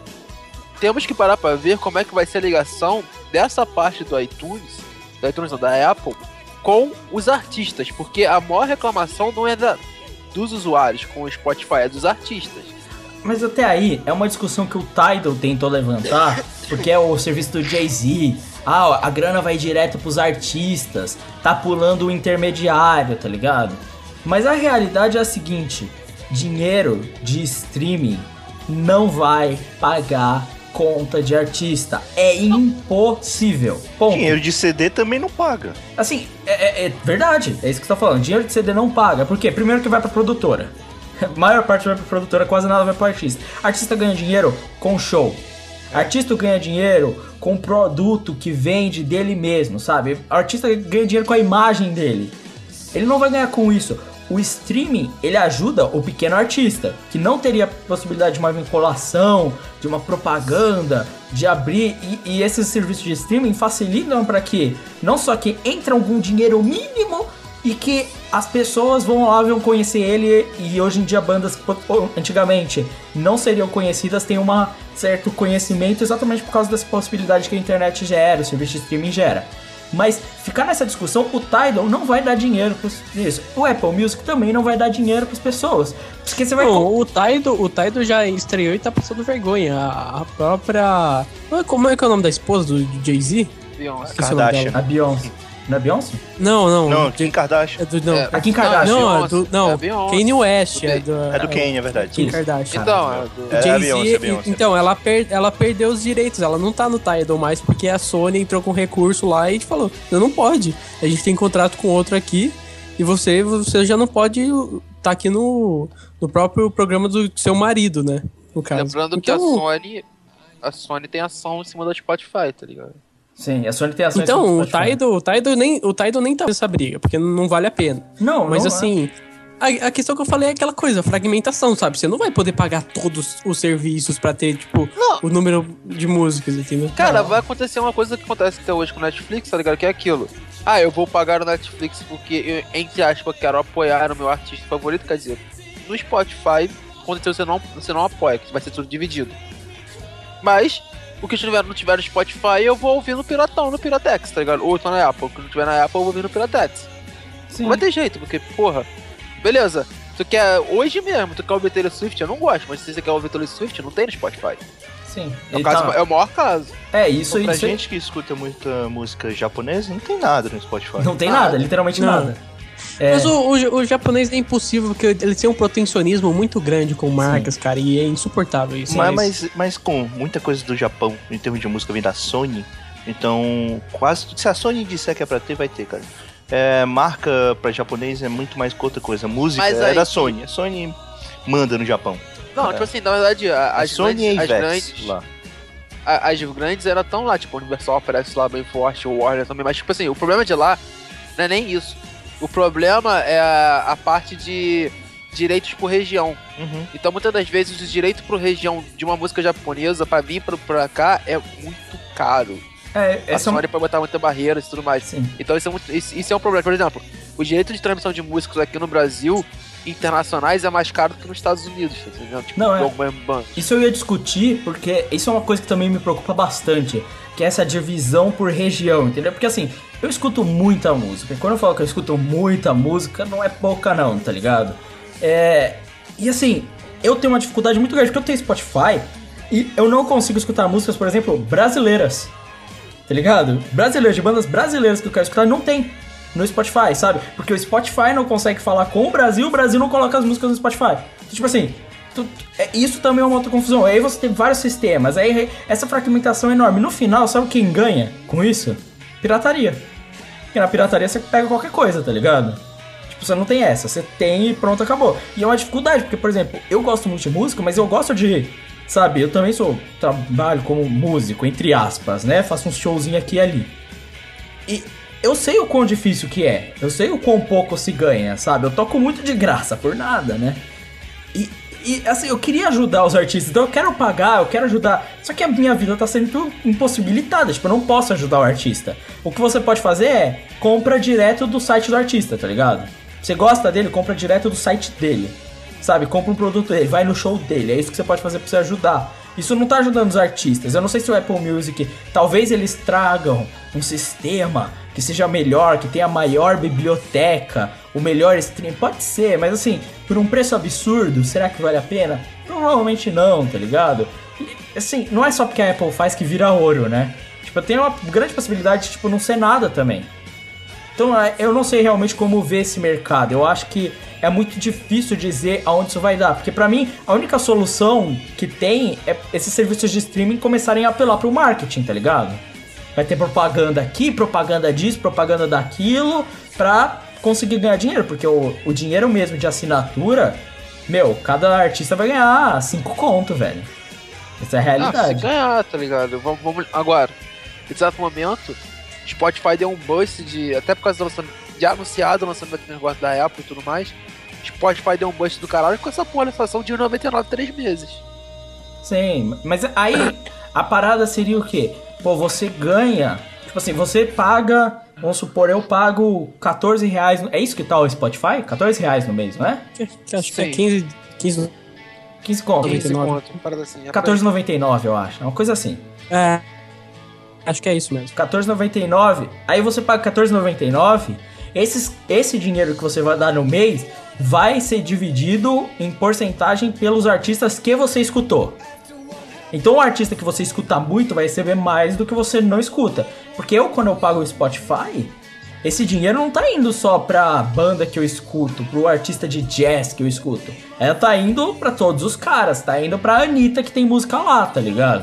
temos que parar para ver como é que vai ser a ligação dessa parte do iTunes, da iTunes não, da Apple, com os artistas, porque a maior reclamação não é da, dos usuários com o Spotify, é dos artistas. Mas até aí, é uma discussão que o Tidal tentou levantar, porque é o serviço do Jay-Z. Ah, a grana vai direto pros artistas, tá pulando o intermediário, tá ligado? Mas a realidade é a seguinte, dinheiro de streaming não vai pagar conta de artista. É impossível. Ponto. Dinheiro de C D também não paga. Assim, é, é- é verdade, é isso que você tá falando. Dinheiro de C D não paga. Por quê? Primeiro que vai pra produtora. A maior parte vai pra produtora, quase nada vai pro artista. Artista ganha dinheiro com show. Artista ganha dinheiro com produto que vende dele mesmo, sabe? O artista ganha dinheiro com a imagem dele. Ele não vai ganhar com isso. O streaming, ele ajuda o pequeno artista, que não teria possibilidade de uma vinculação, de uma propaganda, de abrir. E, e esses serviços de streaming facilitam para que não só que entre algum dinheiro mínimo e que as pessoas vão lá, vão conhecer ele. E hoje em dia bandas que antigamente não seriam conhecidas têm um certo conhecimento exatamente por causa dessa possibilidade que a internet gera, o serviço de streaming gera. Mas ficar nessa discussão, o Tidal não vai dar dinheiro para isso. O Apple Music também não vai dar dinheiro para as pessoas. Porque você vai... Não, o Tidal, o Tidal já estreou e tá passando vergonha. A, a própria... Como é que é o nome da esposa do Jay-Z? Beyoncé. Esqueci o nome Kardashian. dela. A Beyoncé. Não é Beyoncé? Não, não. Não, Jay- Kim Kardashian. é do, não, É, A Kim Kardashian. não, é Beyoncé, do, não é a Beyoncé. Kanye West. É O do, É do Kanye, é verdade. Kim Isso. Kardashian. Então, é do... É. a Jay-Z, Beyoncé, a Beyoncé. então, ela, per, ela perdeu os direitos, ela não tá no Tidal mais, porque a Sony entrou com recurso lá e falou, não, não pode, a gente tem contrato com outro aqui, e você, você já não pode tá aqui no, no próprio programa do seu marido, né, no caso. Lembrando que então, a Sony, a Sony tem ação em cima do Spotify, tá ligado? Sim, a Sony tem ações Então, sobre o Spotify. Tidal, o, Tidal nem, o Tidal nem tá nessa briga, porque não vale a pena. Não, Mas não é. assim, a, a questão que eu falei é aquela coisa, fragmentação, sabe? Você não vai poder pagar todos os serviços pra ter, tipo, Não. o número de músicas, entendeu? Cara, vai acontecer uma coisa que acontece até hoje com o Netflix, tá ligado? Que é aquilo. Ah, eu vou pagar o Netflix porque, eu, entre aspas, quero apoiar o meu artista favorito. Quer dizer, no Spotify, quando você não, você não apoia, que vai ser tudo dividido. Mas, o que tiver, não tiver no Spotify, eu vou ouvir no Piratão, no Piratex, tá ligado? Ou eu tô na Apple. O que não tiver na Apple, eu vou ouvir no Piratex. Sim. Não vai ter jeito, porque, porra, beleza. Tu quer, hoje mesmo, tu quer ouvir Taylor Swift? Eu não gosto, mas se você quer ouvir Taylor Swift, não tem no Spotify. Sim. É o, Ele caso, tá- é o maior caso. É, isso, Pra isso aí- gente que escuta muita música japonesa, não tem nada no Spotify. não tem Ah, nada, literalmente não. nada. É, Mas o, o, o japonês é impossível, porque eles têm um protecionismo muito grande com marcas, cara, e é insuportável isso. Mas, mas, mas com muita coisa do Japão, em termos de música, vem da Sony. Então, quase tudo. Se a Sony disser que é pra ter, vai ter, cara. É, marca pra japonês é muito mais que outra coisa. Música Mas é aí- da Sony. A Sony manda no Japão. Não, É. tipo assim, na verdade, a- A as Sony e a grandes, as Ivex grandes, lá. a- as grandes eram tão lá, tipo, o Universal aparece lá bem forte, o Warner também, mas tipo assim, o problema de lá não é nem isso. O problema é a, a parte de direitos por região. Uhum. Então, muitas das vezes, o direito por região de uma música japonesa, pra vir pra, pra cá, é muito caro. é, A essa é uma... Sony pode botar muita barreira e tudo mais. Sim. Então, isso é, muito, isso, isso é um problema. Por exemplo, o direito de transmissão de músicas aqui no Brasil, internacionais, é mais caro do que nos Estados Unidos, tá entendendo? Tipo, Não, é. alguma banda. Isso eu ia discutir, porque isso é uma coisa que também me preocupa bastante, que é essa divisão por região, entendeu? Porque assim, eu escuto muita música, e quando eu falo que eu escuto muita música, não é pouca não, tá ligado? É... E assim, eu tenho uma dificuldade muito grande, porque eu tenho Spotify, e eu não consigo escutar músicas, por exemplo, brasileiras, tá ligado? Brasileiras, de bandas brasileiras que eu quero escutar, não tem no Spotify, sabe? Porque o Spotify não consegue falar com o Brasil, o Brasil não coloca as músicas no Spotify. Então, tipo assim, tu- é- isso também é uma outra confusão. Aí você tem vários sistemas, aí essa fragmentação é enorme. No final, sabe quem ganha com isso? Pirataria. Porque na pirataria você pega qualquer coisa, tá ligado? Tipo, você não tem essa, você tem e pronto, acabou. E é uma dificuldade, porque, por exemplo, eu gosto muito de música, mas eu gosto de sabe, eu também sou, trabalho como músico, entre aspas, né? Faço uns showzinhos aqui e ali. E eu sei o quão difícil que é, eu sei o quão pouco se ganha, sabe? Eu toco muito de graça, por nada, né? E, e assim, eu queria ajudar os artistas, então eu quero pagar, eu quero ajudar. Só que a minha vida tá sendo impossibilitada, tipo, eu não posso ajudar o artista. O que você pode fazer é, compra direto do site do artista, tá ligado? Você gosta dele, compra direto do site dele. Sabe, compra um produto dele, vai no show dele. É isso que você pode fazer pra você ajudar. Isso não tá ajudando os artistas. Eu não sei se o Apple Music, talvez eles tragam um sistema que seja melhor, que tenha a maior biblioteca, o melhor stream. Pode ser, mas assim, por um preço absurdo, será que vale a pena? Provavelmente não, tá ligado? E, assim, não é só porque a Apple faz que vira ouro, né? Tipo, tem uma grande possibilidade de, tipo, não ser nada também. Então, eu não sei realmente como ver esse mercado. Eu acho que é muito difícil dizer aonde isso vai dar. Porque pra mim, a única solução que tem é esses serviços de streaming começarem a apelar pro marketing, tá ligado? Vai ter propaganda aqui, propaganda disso, propaganda daquilo, pra conseguir ganhar dinheiro. Porque o, o dinheiro mesmo de assinatura, meu, cada artista vai ganhar cinco conto, velho. Essa é a realidade. Ah, se ganhar, tá ligado? Vamos, vamos agora, nesse exato momento, Spotify deu um boost de, até por causa do lançamento, de anunciado o lançamento do negócio da Apple e tudo mais. Spotify deu um boost do caralho com essa porra de inflação de noventa e nove três meses. Sim, mas aí a parada seria o quê? Pô, você ganha, tipo assim, você paga, vamos supor, eu pago quatorze reais, é isso que tá o Spotify? quatorze reais no mês, não é? Que, que acho Sim. que é quinze, quinze, quinze conto. quinze conto. Uma parada assim. é quatorze reais e noventa e nove, eu acho, é uma coisa assim. É, acho que é isso mesmo. quatorze reais e noventa e nove, aí você paga quatorze reais e noventa e nove, esses, esse dinheiro que você vai dar no mês vai ser dividido em porcentagem pelos artistas que você escutou. Então o artista que você escuta muito vai receber mais do que você não escuta. Porque eu, quando eu pago o Spotify, esse dinheiro não tá indo só pra banda que eu escuto, pro artista de jazz que eu escuto. Ela tá indo pra todos os caras, tá indo pra Anitta que tem música lá, tá ligado?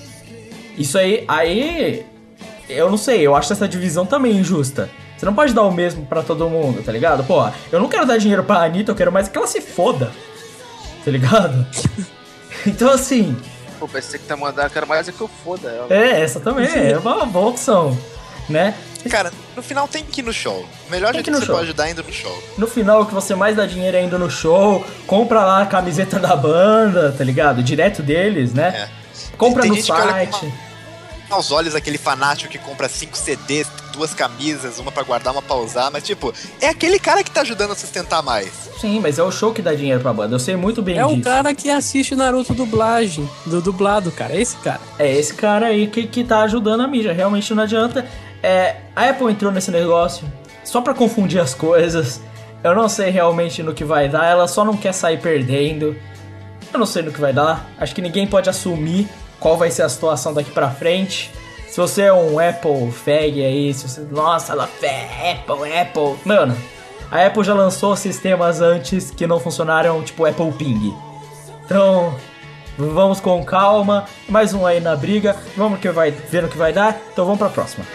Isso aí, aí, eu não sei, eu acho essa divisão também injusta. Você não pode dar o mesmo pra todo mundo, tá ligado? Pô, eu não quero dar dinheiro pra Anitta, eu quero mais que ela se foda, tá ligado? Então assim... Pô, pensei que tá mandando, quero mais é que eu foda ela. É, essa também é uma boa opção, né? Cara, no final tem que ir no show. O melhor Tem jeito que que ir no você show. pode ajudar é indo no show. No final, o que você mais dá dinheiro é indo no show, compra lá a camiseta da banda, tá ligado? Direto deles, né? É. Compra Tem no gente que olha site. com uma- aos olhos aquele fanático que compra cinco C Ds, duas camisas, uma pra guardar, uma pra usar, mas tipo, é aquele cara que tá ajudando a sustentar mais. Sim, mas é o show que dá dinheiro pra banda, eu sei muito bem É disso. o cara que assiste Naruto dublagem, do dublado, cara. É esse cara. É esse cara aí que, que tá ajudando a mídia, realmente não adianta. É, a Apple entrou nesse negócio só pra confundir as coisas. Eu não sei realmente no que vai dar, ela só não quer sair perdendo. Eu não sei no que vai dar, acho que ninguém pode assumir qual vai ser a situação daqui pra frente. Se você é um Apple fag aí, se você... Nossa, ela é Apple, Apple... Mano, a Apple já lançou sistemas antes que não funcionaram, tipo Apple Ping. Então, vamos com calma. Mais um aí na briga. Vamos que vai, ver no que vai dar. Então vamos pra próxima.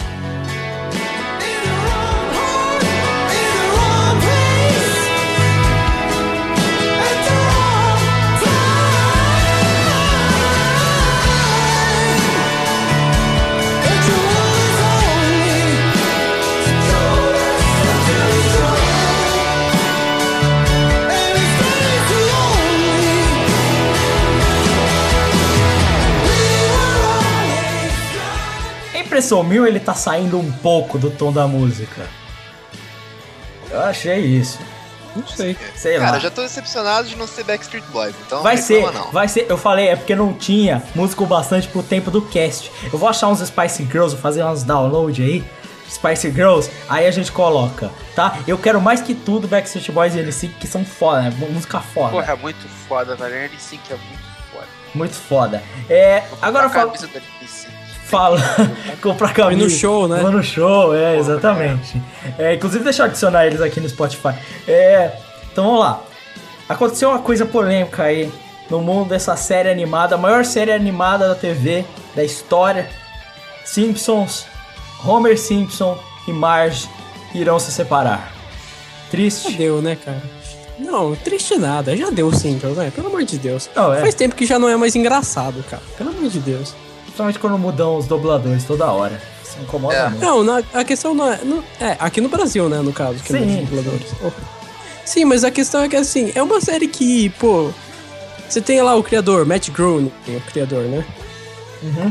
Impressão mil, ele tá saindo um pouco do tom da música. Eu achei isso. Não sei. Sei Cara, lá. eu já tô decepcionado de não ser Backstreet Boys, então Vai não ser, reclama não. vai ser. Eu falei, é porque não tinha música o bastante pro tempo do cast. Eu vou achar uns Spice Girls, vou fazer uns download aí. Spice Girls, aí a gente coloca, tá? Eu quero mais que tudo Backstreet Boys e N Sync, que são foda, né? Música foda. Porra, é muito foda, velho. N Sync é muito foda. Muito foda. É, agora A fala. camisa do N Sync. Fala, comprar camisa. no show, né? Vou no show, é, exatamente. É, inclusive, deixa eu adicionar eles aqui no Spotify. É, então vamos lá. Aconteceu uma coisa polêmica aí no mundo dessa série animada, a maior série animada da T V da história. Simpsons, Homer Simpson e Marge irão se separar. Triste. Deu, né, cara? Não, triste nada. Já deu Simpsons, velho. Pelo amor de Deus. Não, é. Faz tempo que já não é mais engraçado, cara. Pelo amor de Deus. Principalmente quando mudam os dubladores toda hora. Isso me incomoda É. muito. Não, na- a questão não é... Não, é, aqui no Brasil, né, no caso. Que Sim. não é dubladores. Oh. Sim, mas a questão é que, assim, é uma série que, pô... Você tem lá o criador, Matt Groening, o criador, né? Uhum.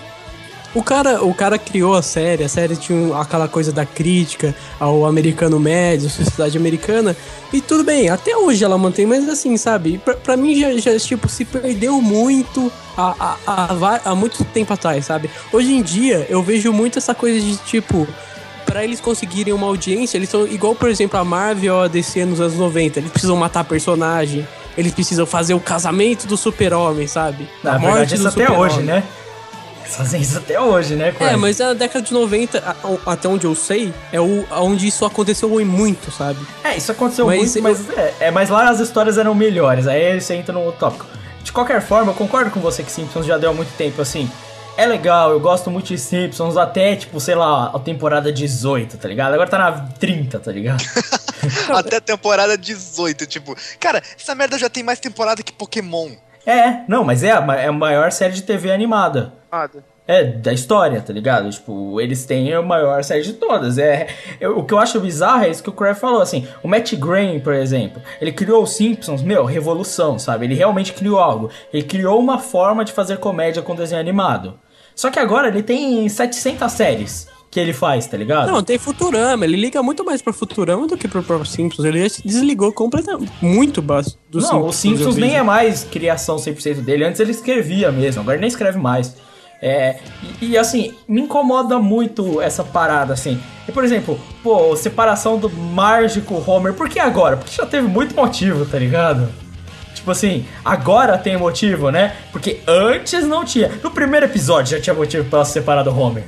O cara, o cara criou a série, a série tinha um- aquela coisa da crítica ao americano médio, sociedade americana, e tudo bem, até hoje ela mantém, mas assim, sabe, pra, pra mim já, já, tipo, se perdeu muito há, há, há, va- há muito tempo atrás, sabe? Hoje em dia, eu vejo muito essa coisa de, tipo, pra eles conseguirem uma audiência, eles são igual, por exemplo, a Marvel ou a D C nos anos noventa, eles precisam matar personagem, eles precisam fazer o casamento do super-homem, sabe? Na A verdade, isso até super-homem. hoje, né? Eles fazem isso até hoje, né, É, Craig? mas na década de noventa, a- até onde eu sei, é o, onde isso aconteceu em muito, sabe? É, isso aconteceu Mas muito, eu- mas, é, é, mas lá as histórias eram melhores, aí você entra no tópico. De qualquer forma, eu concordo com você que Simpsons já deu há muito tempo, assim. É legal, eu gosto muito de Simpsons até, tipo, sei lá, a temporada dezoito, tá ligado? Agora tá na trinta, tá ligado? Até temporada dezoito, tipo... Cara, essa merda já tem mais temporada que Pokémon. É, não, mas é a, ma- é a maior série de T V animada. Nada. É, da história, tá ligado? Tipo, eles têm a maior série de todas. É, eu- o que eu acho bizarro é isso que o Craig falou, assim. O Matt Groening, por exemplo, ele criou os Simpsons, meu, revolução, sabe? Ele realmente criou algo. Ele criou uma forma de fazer comédia com desenho animado. Só que agora ele tem setecentas séries que ele faz, tá ligado? Não, tem Futurama, ele liga muito mais pra Futurama do que pro próprio Simpsons. Ele já se desligou completamente, muito baixo do Não, Simpsons. o Simpsons eu nem vejo. é mais criação cem por cento dele. Antes ele escrevia mesmo, agora ele nem escreve mais. É, e, e, assim, me incomoda muito essa parada, assim. E, por exemplo, pô, separação do Marge com o Homer. Por que agora? Porque já teve muito motivo, tá ligado? Tipo assim, agora tem motivo, né? Porque antes não tinha. No primeiro episódio já tinha motivo pra ela se separar do Homer.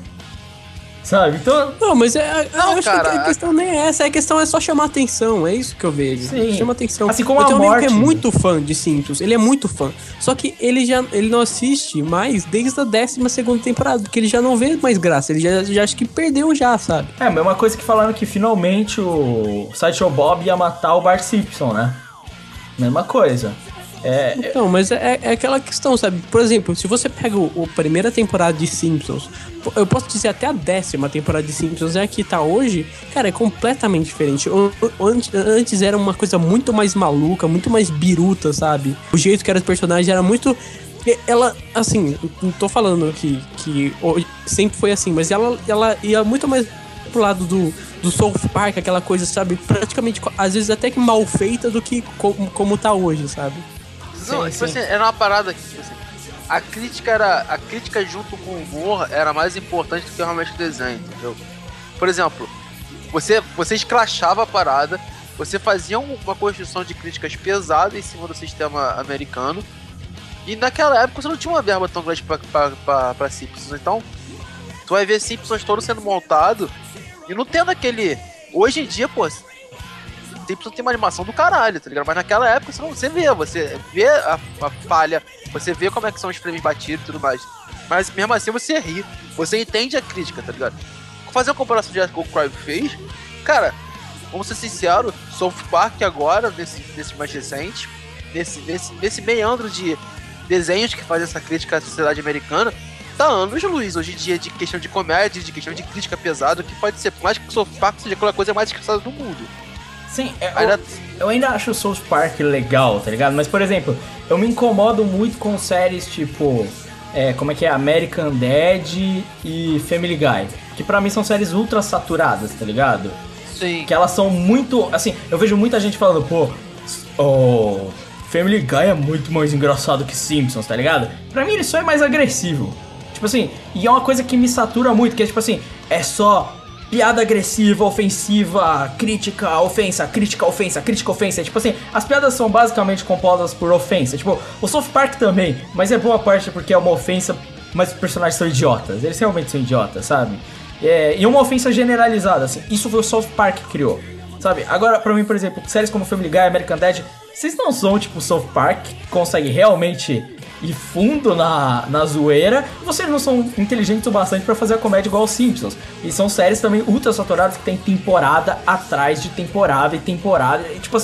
Sabe? Então, Não, mas é, Não, eu acho cara, que a questão nem é essa, a questão é só chamar atenção, é isso que eu vejo. Sim. Chama atenção. Assim como eu a tenho um amigo que é morte. muito fã de Simpsons, ele é muito fã. Só que ele já ele não assiste mais desde a décima segunda temporada, porque ele já não vê mais graça, ele já, já acho que perdeu já, sabe? é a mesma coisa que falaram que finalmente o Sideshow Bob ia matar o Bart Simpson, né? Mesma coisa. É, Então, mas é, é aquela questão, sabe? Por exemplo, se você pega o, o primeira temporada de Simpsons, eu posso dizer até a décima temporada de Simpsons, é a que tá hoje, cara, é completamente diferente. O- o- Antes, antes era uma coisa muito mais maluca, muito mais biruta, sabe? O jeito que era os personagens era muito... Ela, assim, não tô falando que, que o- sempre foi assim, mas ela, ela ia muito mais pro lado do, do South Park, aquela coisa, sabe? Praticamente, às vezes até que mal feita do que como, como tá hoje, sabe? Não, Sim, tipo sim. assim, era uma parada que, tipo assim, a crítica era. A crítica junto com o humor era mais importante do que realmente o desenho, entendeu? Por exemplo, você, você escrachava a parada, você fazia um- uma construção de críticas pesadas em cima do sistema americano, e naquela época você não tinha uma verba tão grande pra, pra, pra, pra Simpsons, então tu vai ver Simpsons todo sendo montado e não tendo aquele. Hoje em dia, pô. Simpsons tem uma animação do caralho, tá ligado? Mas naquela época você não você vê, você vê a, a falha, você vê como é que são os frames batidos e tudo mais. Mas mesmo assim você ri, você entende a crítica, tá ligado? Fazer uma comparação direta com o Craig fez, cara, vamos ser sinceros, South Park agora, nesse, nesse mais recente, nesse, nesse, nesse meandro de desenhos que fazem essa crítica à sociedade americana, tá anos luz hoje em dia de questão de comédia, de questão de crítica pesada, que pode ser, por mais que o South Park seja aquela coisa mais descansada do mundo. sim, é, Ainda- eu, eu ainda acho o South Park legal, tá ligado? Mas, por exemplo, eu me incomodo muito com séries tipo... É, como é que é? American Dad e Family Guy. Que pra mim são séries ultra saturadas, tá ligado? Sim. Que elas são muito... Assim, eu vejo muita gente falando, pô... Oh, Family Guy é muito mais engraçado que Simpsons, tá ligado? Pra mim ele só é mais agressivo. Tipo assim, e é uma coisa que me satura muito, que é tipo assim, é só piada agressiva, ofensiva, crítica, ofensa, crítica, ofensa, crítica, ofensa. Tipo assim, as piadas são basicamente compostas por ofensa. Tipo, o South Park também, mas é boa parte porque é uma ofensa, mas os personagens são idiotas. Eles realmente são idiotas, sabe? É, e uma ofensa generalizada, assim. Isso foi o South Park que criou, sabe? Agora, pra mim, por exemplo, séries como Family Guy, American Dad, vocês não são tipo o South Park, que consegue realmente ir fundo na, na zoeira, e vocês não são inteligentes o bastante pra fazer a comédia igual aos Simpsons. E são séries também ultra saturadas que tem temporada atrás de temporada e temporada. E, tipo assim,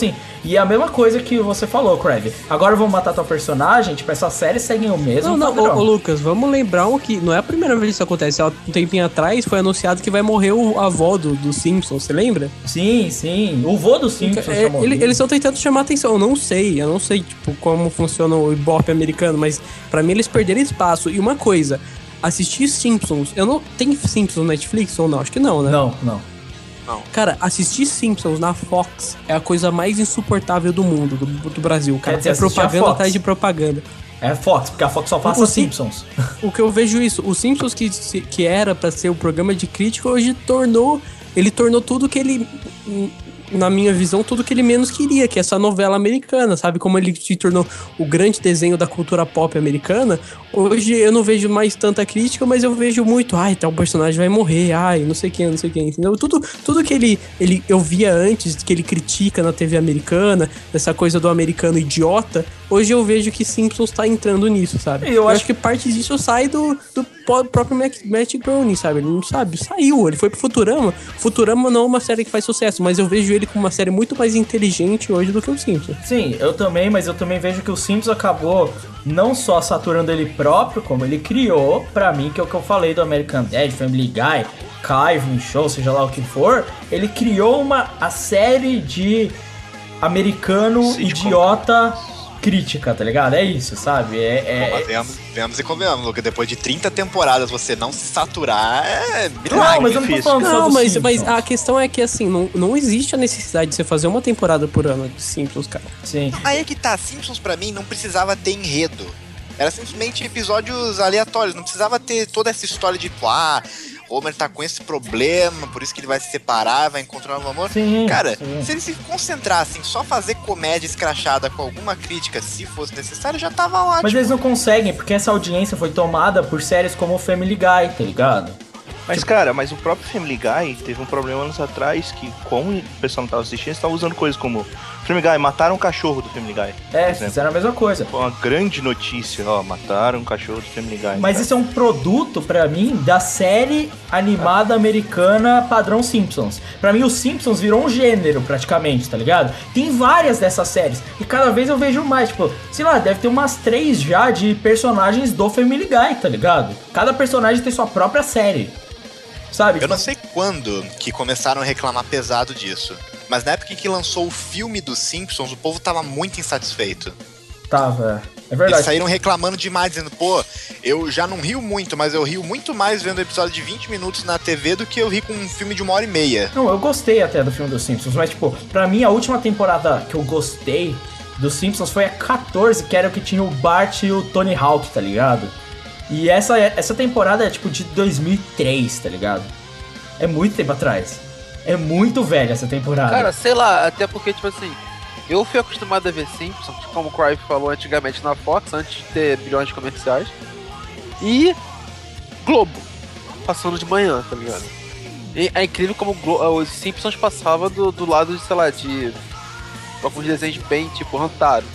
E é a mesma coisa que você falou, Craig. Agora vamos matar tua personagem, tipo, essas séries seguem o mesmo Não, não, padrão. ô, ô, Lucas, vamos lembrar um que não é a primeira vez que isso acontece. Há um tempinho atrás foi anunciado que vai morrer o avó do, do Simpsons, você lembra? Sim, sim. O vô do Simpsons É, chamou. ele- eles estão tentando chamar atenção, eu não sei, eu não sei, tipo, como funciona o Ibope americano, mas pra mim eles perderam espaço. E uma coisa, assistir Simpsons, eu não... Tem Simpsons no Netflix ou não? Acho que não, né? Não, não. Cara, assistir Simpsons na Fox é a coisa mais insuportável do mundo, do, do Brasil, cara. Quer dizer, É assistir a propaganda Fox. atrás de propaganda. É Fox, porque a Fox só passa O Sim- Simpsons. O que eu vejo isso, o Simpsons que, se- que era pra ser o programa de crítica, hoje tornou, ele tornou tudo que ele, hum, na minha visão, tudo que ele menos queria, que é essa novela americana, sabe? Como ele se tornou o grande desenho da cultura pop americana, hoje eu não vejo mais tanta crítica, mas eu vejo muito, ai, tal personagem vai morrer, ai, não sei quem, não sei quem, entendeu? Tudo, tudo que ele, ele, eu via antes, que ele critica na T V americana, essa coisa do americano idiota, hoje eu vejo que Simpsons tá entrando nisso, sabe? Eu Eu, acho- acho que parte disso sai do, do pó- próprio Matt, Matt Groening, sabe? Ele não sabe, saiu, ele foi pro Futurama. Futurama não é uma série que faz sucesso, mas eu vejo ele como uma série muito mais inteligente hoje do que o Simpsons. Sim, eu também, mas eu também vejo que o Simpsons acabou não só saturando ele próprio, como ele criou, pra mim, que é o que eu falei do American Dad, Family Guy, Kyvin Show, seja lá o que for, ele criou uma a série de americano Sitcom. idiota crítica, tá ligado? É isso, sabe? É, é- Mas vemos, vemos e convenhamos, Luca. Depois de trinta temporadas você não se saturar é Não, milagre. mas eu não tô difícil. falando só Não, do mas, mas Simpsons. a questão é que, assim, não, não existe a necessidade de você fazer uma temporada por ano de Simpsons, cara. Sim. Aí é que tá, Simpsons pra mim não precisava ter enredo. Era simplesmente episódios aleatórios, não precisava ter toda essa história de, tipo, ah, Homer tá com esse problema, por isso que ele vai se separar, vai encontrar um novo amor. Sim, Cara, sim. se eles se concentrassem só fazer comédia escrachada com alguma crítica, se fosse necessário, já tava ótimo. Mas eles não conseguem, porque essa audiência foi tomada por séries como Family Guy, tá ligado? Mas, cara, mas o próprio Family Guy teve um problema anos atrás que, como o pessoal não tava assistindo, eles estavam usando coisas como Family Guy, mataram um cachorro do Family Guy. por É, exemplo. fizeram a mesma coisa. Foi uma grande notícia, ó, mataram um cachorro do Family Guy. Mas cara. isso é um produto, pra mim, da série animada americana padrão Simpsons. Pra mim, os Simpsons virou um gênero, praticamente, tá ligado? Tem várias dessas séries. E cada vez eu vejo mais, tipo, sei lá, deve ter umas três já de personagens do Family Guy, tá ligado? Cada personagem tem sua própria série. Sabe? Eu não sei quando que começaram a reclamar pesado disso, mas na época em que lançou o filme dos Simpsons, o povo tava muito insatisfeito. Tava. É Eles verdade. saíram reclamando demais, dizendo, pô, eu já não rio muito, mas eu rio muito mais vendo episódio de vinte minutos na T V do que eu ri com um filme de uma hora e meia. Não, eu gostei até do filme dos Simpsons, mas, tipo, pra mim, a última temporada que eu gostei dos Simpsons foi a quatorze, que era o que tinha o Bart e o Tony Hawk, tá ligado? E essa, essa temporada é, tipo, de dois mil e três, tá ligado? É muito tempo atrás. É muito velha essa temporada. Cara, sei lá, até porque, tipo assim, eu fui acostumado a ver Simpsons, como o Cry falou antigamente na Fox, antes de ter bilhões de comerciais. E Globo, passando de manhã, tá ligado? E é incrível como o Glo- os Simpsons passavam do, do lado, de, sei lá, de alguns desenhos bem, tipo, Rantaro.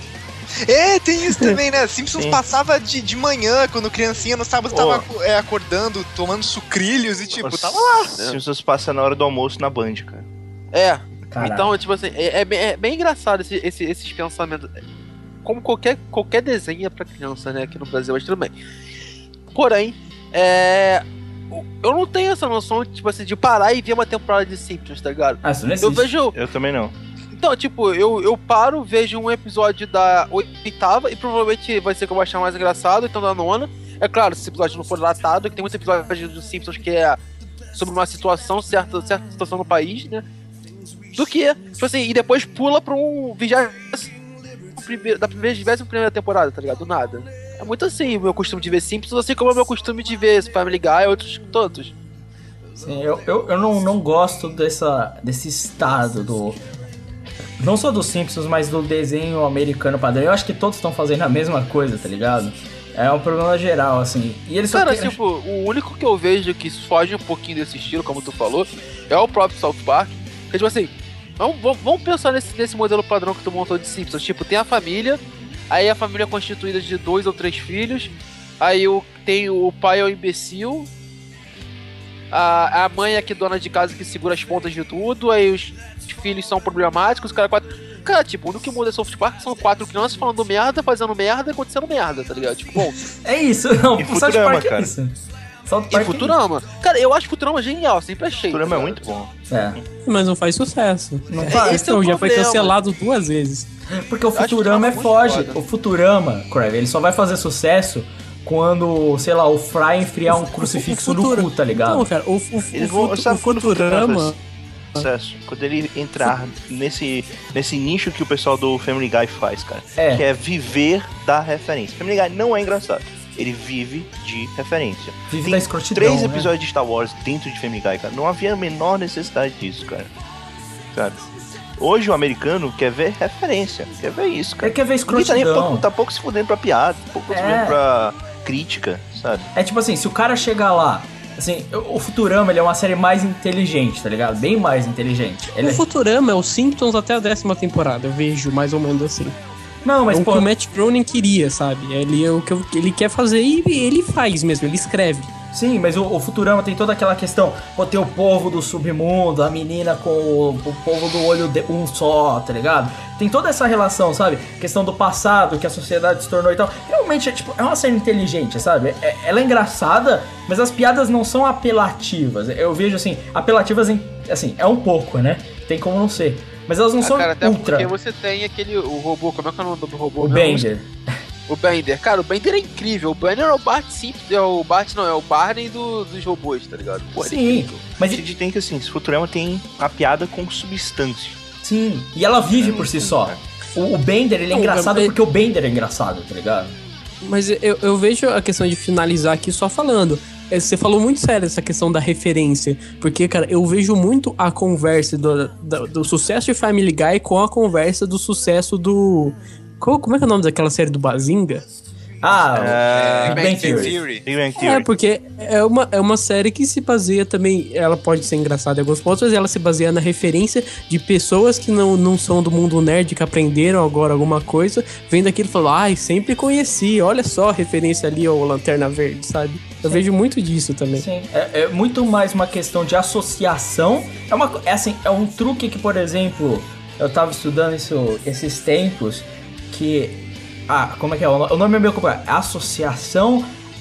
É, tem isso também, né? Simpsons Sim. passava de, de manhã, quando criancinha no sábado Ô. tava aco- é, acordando, tomando sucrilhos e tipo, Os tava lá. Simpsons passa na hora do almoço na Band, cara. É, Caralho. então, tipo assim, é, é bem, é bem engraçado esse, esse- esses pensamentos. Como qualquer, qualquer desenho é pra criança, né, aqui no Brasil, mas tudo bem. Porém, é. Eu não tenho essa noção, tipo assim, de parar e ver uma temporada de Simpsons, tá ligado? Ah, isso não Eu existe. vejo. Eu também não. Então, tipo, eu, eu paro, vejo um episódio da oitava e provavelmente vai ser o que eu vou achar mais engraçado, então da nona. É claro, se esse episódio não for datado, que tem muitos episódios dos Simpsons que é sobre uma situação, certa, certa situação no país, né? Do que, tipo assim, e depois pula pra um vigésimo primeiro, da primeira, vigésima primeira temporada, tá ligado? Do nada. É muito assim o meu costume de ver Simpsons, assim como é o meu costume de ver Family Guy e outros tantos. Sim, eu, eu, eu não, não gosto dessa, desse estado do... Não só dos Simpsons, mas do desenho americano padrão. Eu acho que todos estão fazendo a mesma coisa, tá ligado? É um problema geral, assim. E eles só Cara, querem- tipo, o único que eu vejo que foge um pouquinho desse estilo, como tu falou, é o próprio South Park. Que, tipo assim, vamos, vamos- vamos pensar nesse, nesse modelo padrão que tu montou de Simpsons. Tipo, tem a família, aí a família é constituída de dois ou três filhos, aí o, tem o pai é o imbecil, a, a mãe é que dona de casa que segura as pontas de tudo, aí os filhos são problemáticos, os caras quatro... cara, tipo, o único que muda é South Park são quatro crianças falando merda, fazendo merda e acontecendo merda, tá ligado? Tipo, bom. É isso, não, E o South Futurama, Park é cara. isso. South E Park Futurama. Cara, eu acho Futurama genial, sempre achei. Futurama é tá muito bom. É. Mas não faz sucesso. Não É, faz. esse é o Então, já foi problema. cancelado duas vezes. Porque o acho que Futurama é tá muito foge. foda. O Futurama, Crave, ele só vai fazer sucesso quando, sei lá, o Fry enfiar um crucifixo no Futura- cu, tá ligado? Não, cara, o, o, Eles o, vão, Futu- sabe o quando o Futurama Futurama... faz sucesso? Quando ele entrar nesse, nesse nicho que o pessoal do Family Guy faz, cara. É. Que é viver da referência. Family Guy não é engraçado. Ele vive de referência. Vive Tem da escrotidão, três né? episódios de Star Wars dentro de Family Guy, cara. Não havia a menor necessidade disso, cara. Sabe? Hoje o americano quer ver referência. Quer ver isso, cara. Ele quer ver Ninguém tá, nem escrotidão. pouco, tá pouco se fudendo pra piada. Pouco se É. fudendo pra crítica, sabe? É tipo assim, se o cara chegar lá, assim, o Futurama, ele é uma série mais inteligente, tá ligado? Bem mais inteligente. Ele O é... Futurama é o Simpsons até a décima temporada, eu vejo mais ou menos assim. Não, mas é o pô, que o Matt Groening queria, sabe? Ele é o que eu- ele quer fazer e ele faz mesmo, ele escreve. sim, mas o, o Futurama tem toda aquela questão, pô, tem o povo do submundo, a menina com o, o povo do olho de, um só, tá ligado? Tem toda essa relação, sabe? Questão do passado, que a sociedade se tornou e tal. Realmente, é, tipo, é uma série inteligente, sabe? É- ela é engraçada, mas as piadas não são apelativas. Eu vejo, assim, apelativas, em, assim, é um pouco, né? Tem como não ser. Mas elas não Ah, são cara, até ultra. porque você tem aquele, o robô, como é que é o nome do robô? O mesmo? Bender. O Bender. Cara, o Bender é incrível. O Bender é o Bart Simpson, é o Bart não, é o Barney do, dos robôs, tá ligado? Porra, ele é Sim, incrível. mas A gente tem que, assim, esse Futurama tem a piada com substância. sim, e ela vive por si só. O, o Bender, ele é Não, engraçado mas- porque o Bender é engraçado, tá ligado? Mas eu, eu vejo a questão de finalizar aqui só falando. É, Você falou muito sério essa questão da referência. Porque, cara, eu vejo muito a conversa do, do, do sucesso de Family Guy com a conversa do sucesso do... Qual- como é que é o nome daquela série do Bazinga? Ah, É, o Big Bang Theory. Big Bang É, Theory. porque é uma, é uma série que se baseia também... Ela pode ser engraçada em alguns pontos, mas ela se baseia na referência de pessoas que não, não são do mundo nerd, que aprenderam agora alguma coisa, vendo aquilo e falam, ai, sempre conheci, olha só a referência ali ao Lanterna Verde, sabe? Eu vejo muito disso também. Sim, é, é muito mais uma questão de associação. É, uma, co- é, assim, é um truque que, por exemplo, eu tava estudando isso esses tempos, que... Ah, como é que é? O no- o nome é meio complicado. Associação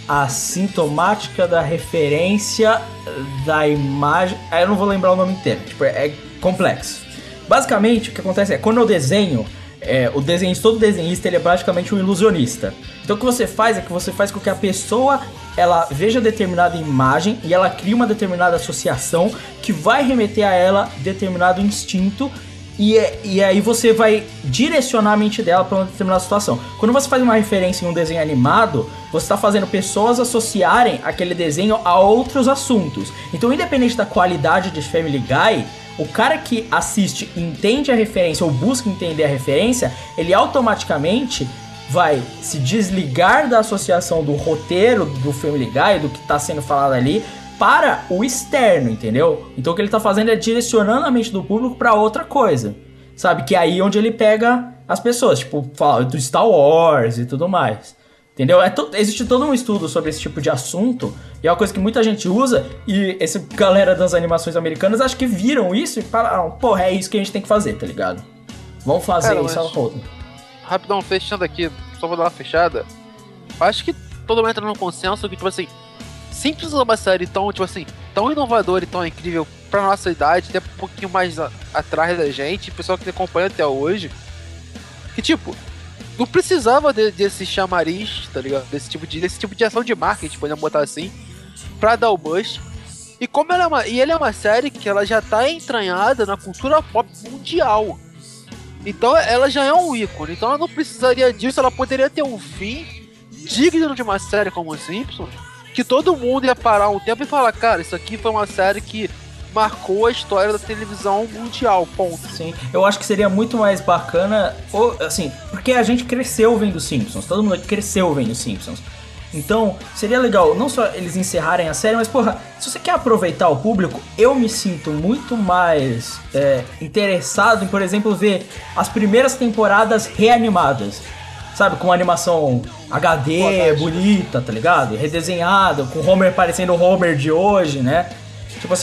assintomática da referência da imagem... Ah, eu não vou lembrar o nome inteiro. Tipo, é, é complexo. Basicamente, o que acontece é, quando eu desenho, é, o desenhista, todo desenhista, ele é praticamente um ilusionista. Então o que você faz é que você faz com que a pessoa, ela veja determinada imagem e ela cria uma determinada associação que vai remeter a ela determinado instinto. E, é- e aí você vai direcionar a mente dela para uma determinada situação. Quando você faz uma referência em um desenho animado, você está fazendo pessoas associarem aquele desenho a outros assuntos. Então, independente da qualidade de Family Guy, o cara que assiste, entende a referência ou busca entender a referência, ele automaticamente vai se desligar da associação do roteiro do Family Guy, do que está sendo falado ali, para o externo, entendeu? Então o que ele tá fazendo é direcionando a mente do público para outra coisa, sabe? Que é aí onde ele pega as pessoas, tipo, fala do Star Wars e tudo mais, entendeu? É to- existe todo um estudo sobre esse tipo de assunto, e é uma coisa que muita gente usa, e essa galera das animações americanas acho que viram isso e falaram, porra, é isso que a gente tem que fazer, tá ligado? Vamos fazer Cara, isso mas- a roda. Rapidão, fechando aqui, só vou dar uma fechada. Acho que todo mundo entra num consenso que, tipo assim, Simpsons é uma série tão, tipo assim, tão inovadora e tão incrível pra nossa idade, até um pouquinho mais a- atrás da gente, o pessoal que acompanha até hoje, que, tipo, não precisava de- desse chamariz, tá ligado? Desse tipo de, desse tipo de ação de marketing, podemos botar assim, pra dar o boost. E como ela é uma, e ele é uma série que ela já tá entranhada na cultura pop mundial. Então ela já é um ícone, então ela não precisaria disso, ela poderia ter um fim digno de uma série como os Simpsons, que todo mundo ia parar um tempo e falar, cara, isso aqui foi uma série que marcou a história da televisão mundial, ponto. Sim, eu acho que seria muito mais bacana, ou, assim, porque a gente cresceu vendo Simpsons, todo mundo cresceu vendo Simpsons. Então, seria legal não só eles encerrarem a série, mas, porra, se você quer aproveitar o público, eu me sinto muito mais é, interessado em, por exemplo, ver as primeiras temporadas reanimadas. Sabe, com animação H D, bonita, tá ligado? Redesenhada, com o Homer parecendo o Homer de hoje, né? Tipo assim,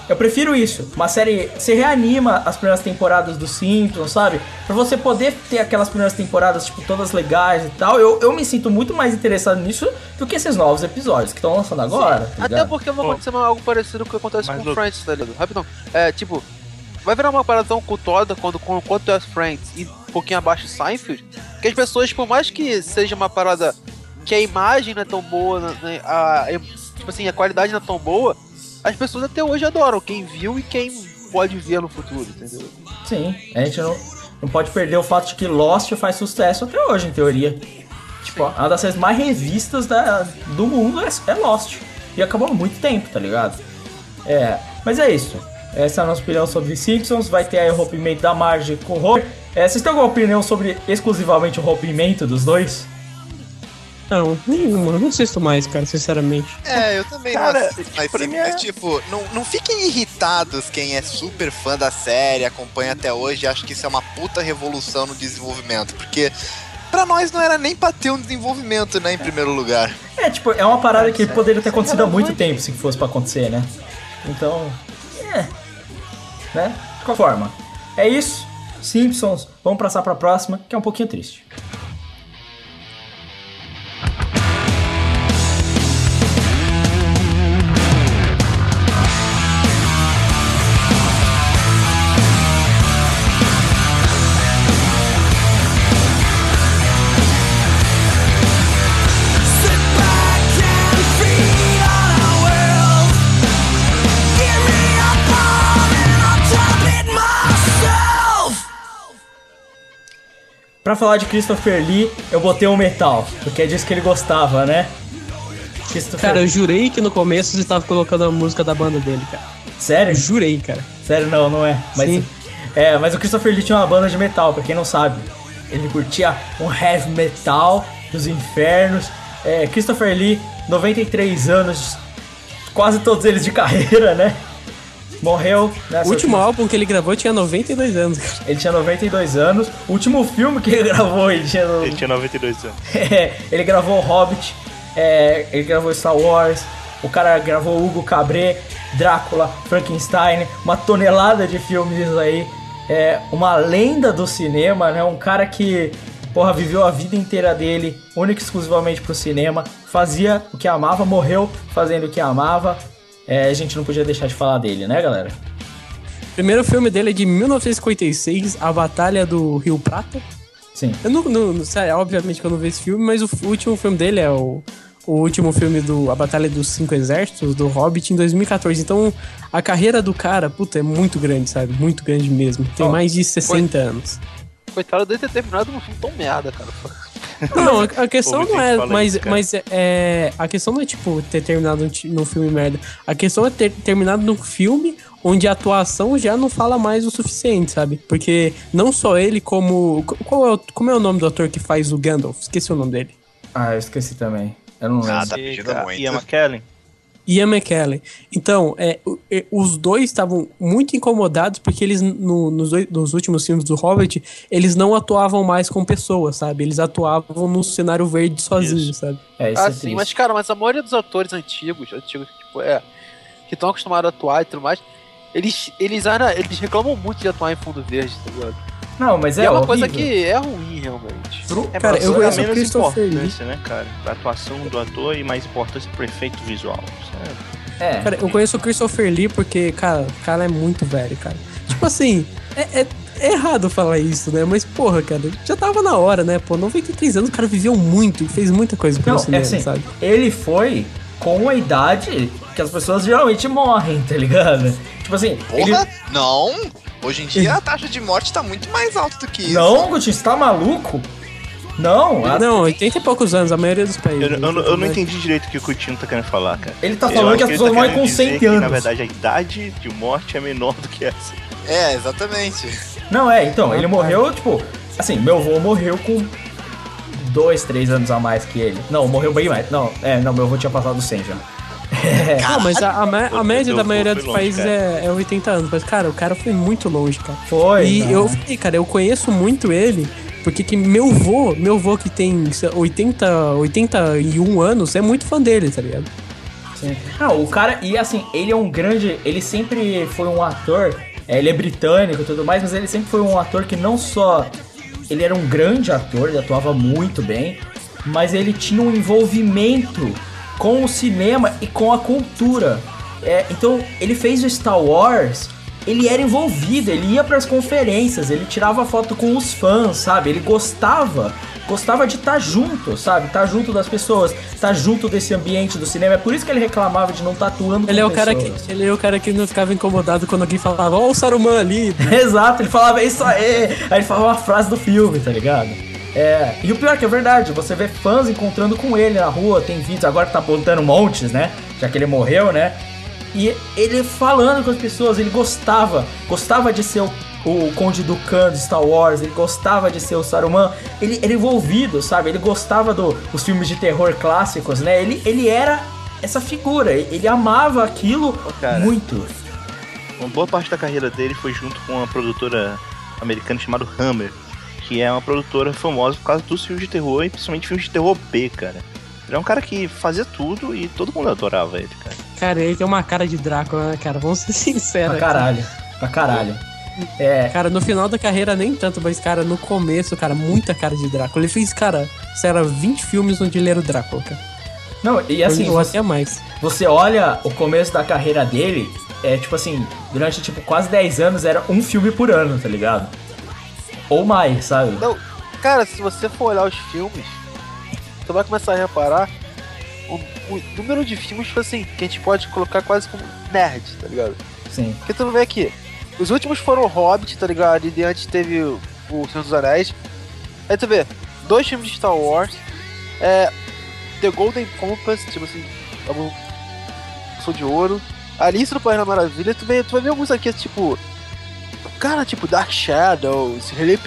Eu prefiro isso. Uma série... Você reanima as primeiras temporadas do Simpsons, sabe? Pra você poder ter aquelas primeiras temporadas, tipo, todas legais e tal. Eu, eu me sinto muito mais interessado nisso do que esses novos episódios que estão lançando agora. Tá Até porque vai acontecer oh. algo parecido com o que acontece Mas com o Friends, tá ligado? Rapidão. É, tipo... Vai virar uma parada tão cultuada quando, quando, quanto é Friends e um pouquinho abaixo de Seinfeld, que as pessoas, por mais que seja uma parada que a imagem não é tão boa, né, a, a, tipo assim, a qualidade não é tão boa, as pessoas até hoje adoram quem viu e quem pode ver no futuro, entendeu? Sim, a gente não, não pode perder o fato de que Lost faz sucesso até hoje, em teoria. Tipo, uma das séries mais revistas da, do mundo é, é Lost. E acabou há muito tempo, tá ligado? É, mas é isso. Essa é a nossa opinião sobre Simpsons. Vai ter aí o rompimento da Marge com o Homer. É, vocês têm alguma opinião sobre exclusivamente o rompimento dos dois? Não, nenhuma. Não assisto mais, cara, sinceramente. É, eu também cara, não assisto mais. Sim, é... Mas, tipo, não, não fiquem irritados quem é super fã da série, acompanha até hoje e acha que isso é uma puta revolução no desenvolvimento. Porque pra nós não era nem pra ter um desenvolvimento, né, em primeiro lugar. É, tipo, é uma parada que poderia ter acontecido há muito tempo se fosse pra acontecer, né? Então... É, né? De qualquer forma, é isso. Simpsons, vamos passar pra próxima, que é um pouquinho triste. Pra falar de Christopher Lee, eu botei um metal, porque é disso que ele gostava, né? Cara, eu jurei que no começo você tava colocando a música da banda dele, cara. Sério? Eu jurei, cara. Sério, não, não é. Mas, Sim. É, mas o Christopher Lee tinha uma banda de metal, pra quem não sabe. Ele curtia um heavy metal dos infernos. É, Christopher Lee, noventa e três anos, quase todos eles de carreira, né? Morreu, né? O último álbum que ele gravou tinha noventa e dois anos. Ele tinha noventa e dois anos. O último filme que ele gravou, ele tinha... Ele tinha noventa e dois anos. É, ele gravou Hobbit, é, ele gravou Star Wars, o cara gravou Hugo Cabret, Drácula, Frankenstein, uma tonelada de filmes aí. É, uma lenda do cinema, né? Um cara que, porra, viveu a vida inteira dele, única e exclusivamente pro cinema. Fazia o que amava, morreu fazendo o que amava. É, a gente não podia deixar de falar dele, né, galera? O primeiro filme dele é de mil novecentos e cinquenta e seis, A Batalha do Rio Prata. Sim. Eu não, não, sério, obviamente que eu não vi esse filme, mas o, o último filme dele é o, o último filme do A Batalha dos Cinco Exércitos, do Hobbit, em dois mil e catorze. Então, a carreira do cara, puta, é muito grande, sabe? Muito grande mesmo. Tem oh, mais de sessenta foi... anos. Coitado dele ter terminado num filme tão merda, cara. Não, a, a questão não é, mas, isso, mas é, a questão não é, tipo, ter terminado num filme merda. A questão é ter terminado num filme onde a atuação já não fala mais o suficiente, sabe? Porque não só ele, como... Qual é o, como é o nome do ator que faz o Gandalf? Esqueci o nome dele. Ah, eu esqueci também. Eu não lembro. Ah, tá pedindo muito. Ian McKellen. Ian McKellen. Então, é, os dois estavam muito incomodados porque eles, no, nos, dois, nos últimos filmes do Hobbit, eles não atuavam mais com pessoas, sabe? Eles atuavam no cenário verde sozinhos, isso. Sabe? É, isso ah, é sim, triste. Mas, cara, mas a maioria dos atores antigos, antigos tipo, é, que estão acostumados a atuar e tudo mais, eles, eles, eles reclamam muito de atuar em fundo verde, tá ligado? Não, mas é, e é uma horrível. coisa que é ruim, realmente. É, cara, eu conheço menos Christopher Lee, né, cara? A atuação do ator e mais importância pro efeito visual, sabe? É. Cara, eu conheço o Christopher Lee porque, cara, o cara é muito velho, cara. Tipo assim, é, é, é errado falar isso, né? Mas, porra, cara, já tava na hora, né? Pô, noventa e três anos, o cara viveu muito e fez muita coisa pelo Não, cinema, é assim, sabe? Ele foi com a idade que as pessoas geralmente morrem, tá ligado? Tipo assim... Porra, ele... não! Hoje em dia a taxa de morte tá muito mais alta do que isso. Não, Guti, você tá maluco? Não, a... Não, oitenta e poucos anos, a maioria dos países. Eu, eu, eu, eu não entendi direito o que o Coutinho tá querendo falar, cara. Ele tá falando eu que as pessoas tá morrem com cem que, anos. Na verdade, a idade de morte é menor do que essa. É, exatamente. Não, é, então, ele morreu, tipo... Assim, meu avô morreu com dois, três anos a mais que ele. Não, morreu bem mais. Não, é, não, meu avô tinha passado cem já. Não, mas a, a, a, a média da maioria dos longe, países é, é oitenta anos. Mas, cara, o cara foi muito longe, cara. Foi. E não. eu falei, cara, eu conheço muito ele, porque que meu vô, meu vô que tem oitenta, oitenta e um anos, é muito fã dele, tá ligado? Sim. Não, o cara, e assim, ele é um grande, ele sempre foi um ator, é, ele é britânico e tudo mais, mas ele sempre foi um ator que não só, ele era um grande ator, ele atuava muito bem, mas ele tinha um envolvimento com o cinema e com a cultura. É, então, ele fez o Star Wars, ele era envolvido, ele ia pras conferências, ele tirava foto com os fãs, sabe? Ele gostava, gostava de estar junto, sabe? Estar junto das pessoas, estar junto desse ambiente do cinema. É por isso que ele reclamava de não estar atuando com Ele é, o pessoas. cara que, ele é o cara que não ficava incomodado quando alguém falava, ó, o Saruman ali. Exato, ele falava isso aí, aí ele falava uma frase do filme, tá ligado? É, e o pior é que é verdade, você vê fãs encontrando com ele na rua, tem vídeos, agora que tá botando montes, né? Já que ele morreu, né? E ele falando com as pessoas, ele gostava, gostava de ser o, o Conde Dooku de Star Wars, ele gostava de ser o Saruman, ele era envolvido, sabe? Ele gostava dos do, filmes de terror clássicos, né? Ele, ele era essa figura, ele amava aquilo Ô, cara, muito. Uma boa parte da carreira dele foi junto com uma produtora americana chamada Hammer, que é uma produtora famosa por causa dos filmes de terror, e principalmente filmes de terror B, cara. Ele é um cara que fazia tudo e todo mundo adorava ele, cara. Cara, ele tem uma cara de Drácula, né, cara? Vamos ser sinceros. Pra caralho, pra caralho. É. Cara, no final da carreira nem tanto, mas, cara, no começo, cara, muita cara de Drácula. Ele fez, cara, sério, vinte filmes onde ele era o Drácula, cara. Não, e assim, Ou você, até mais. você olha o começo da carreira dele, é tipo assim, durante tipo quase dez anos era um filme por ano, tá ligado? Ou mais, sabe? Não, cara, se você for olhar os filmes, você vai começar a reparar o, o número de filmes, tipo assim, que a gente pode colocar quase como nerd, tá ligado? Sim. Porque tu vê aqui, os últimos foram o Hobbit, tá ligado? E antes teve o, o Senhor dos Anéis. Aí tu vê, dois filmes de Star Wars, é, The Golden Compass, tipo assim, Sou de Ouro, Alice no País da Maravilha, tu, vê, tu vai ver alguns aqui, tipo, cara, tipo Dark Shadows, Sleep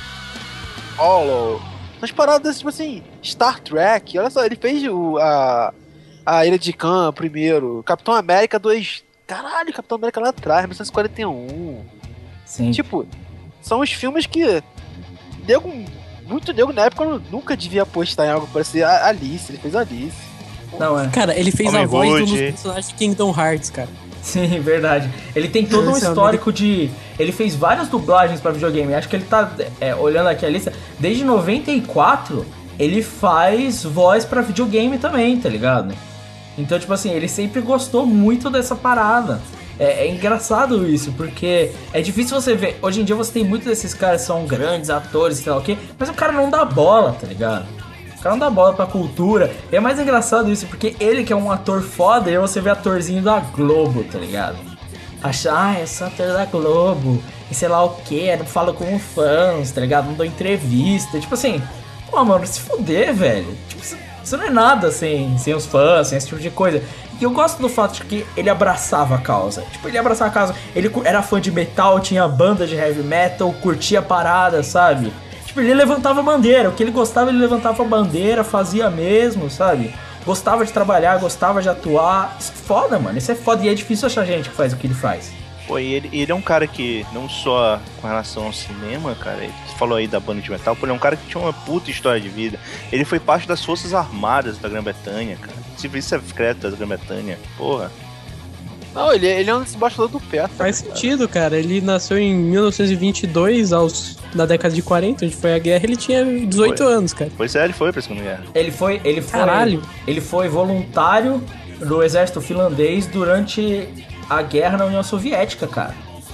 Hollow, umas paradas tipo assim, Star Trek, olha só, ele fez o, a, a Ilha de Khan primeiro, Capitão América dois, caralho, Capitão América lá atrás, mil novecentos e quarenta e um. Sim. Tipo, são os filmes que nego, muito nego na época nunca devia apostar em algo parecido. A Alice, ele fez a Alice. Não, é. Cara, ele fez Homem a voz Wood. de um dos personagens de Kingdom Hearts, cara. Sim, verdade. Ele tem todo um Esse é o histórico de... Ele fez várias dublagens pra videogame. Acho que ele tá, é, olhando aqui a lista, desde noventa e quatro, ele faz voz pra videogame também, tá ligado? Então, tipo assim, ele sempre gostou muito dessa parada. É, é engraçado isso, porque é difícil você ver. Hoje em dia você tem muitos desses caras que são grandes atores, sei lá o quê, mas o cara não dá bola, tá ligado? O cara não dá bola pra cultura. E é mais engraçado isso, porque ele que é um ator foda, e aí você vê atorzinho da Globo, tá ligado? Achar, ah, é só ator da Globo, e sei lá o que, não fala com fãs, tá ligado? Não dá entrevista. Tipo assim, pô, mano, se fuder, velho. Tipo, isso não é nada sem, sem os fãs, sem esse tipo de coisa. E eu gosto do fato de que ele abraçava a causa. Tipo, ele abraçava a causa. Ele era fã de metal, tinha banda de heavy metal, curtia a parada, sabe? Tipo, ele levantava a bandeira. O que ele gostava, ele levantava a bandeira, fazia mesmo, sabe? Gostava de trabalhar, gostava de atuar. Isso é foda, mano. Isso é foda. E é difícil achar gente que faz o que ele faz. Pô, e ele, ele é um cara que, não só com relação ao cinema, cara, ele falou aí da banda de metal, pô, ele é um cara que tinha uma puta história de vida. Ele foi parte das Forças Armadas da Grã-Bretanha, cara. Serviço secreto da Grã-Bretanha, porra. Não, ele, ele é um embaixador do pé. Faz sentido, cara. Ele nasceu em mil novecentos e vinte e dois, aos, na década de quarenta, onde foi a guerra, ele tinha dezoito Foi. anos, cara. Pois é, ele foi pra Segunda Guerra. Ele foi, ele foi, Caralho. ele foi voluntário do exército finlandês durante a guerra na União Soviética, cara.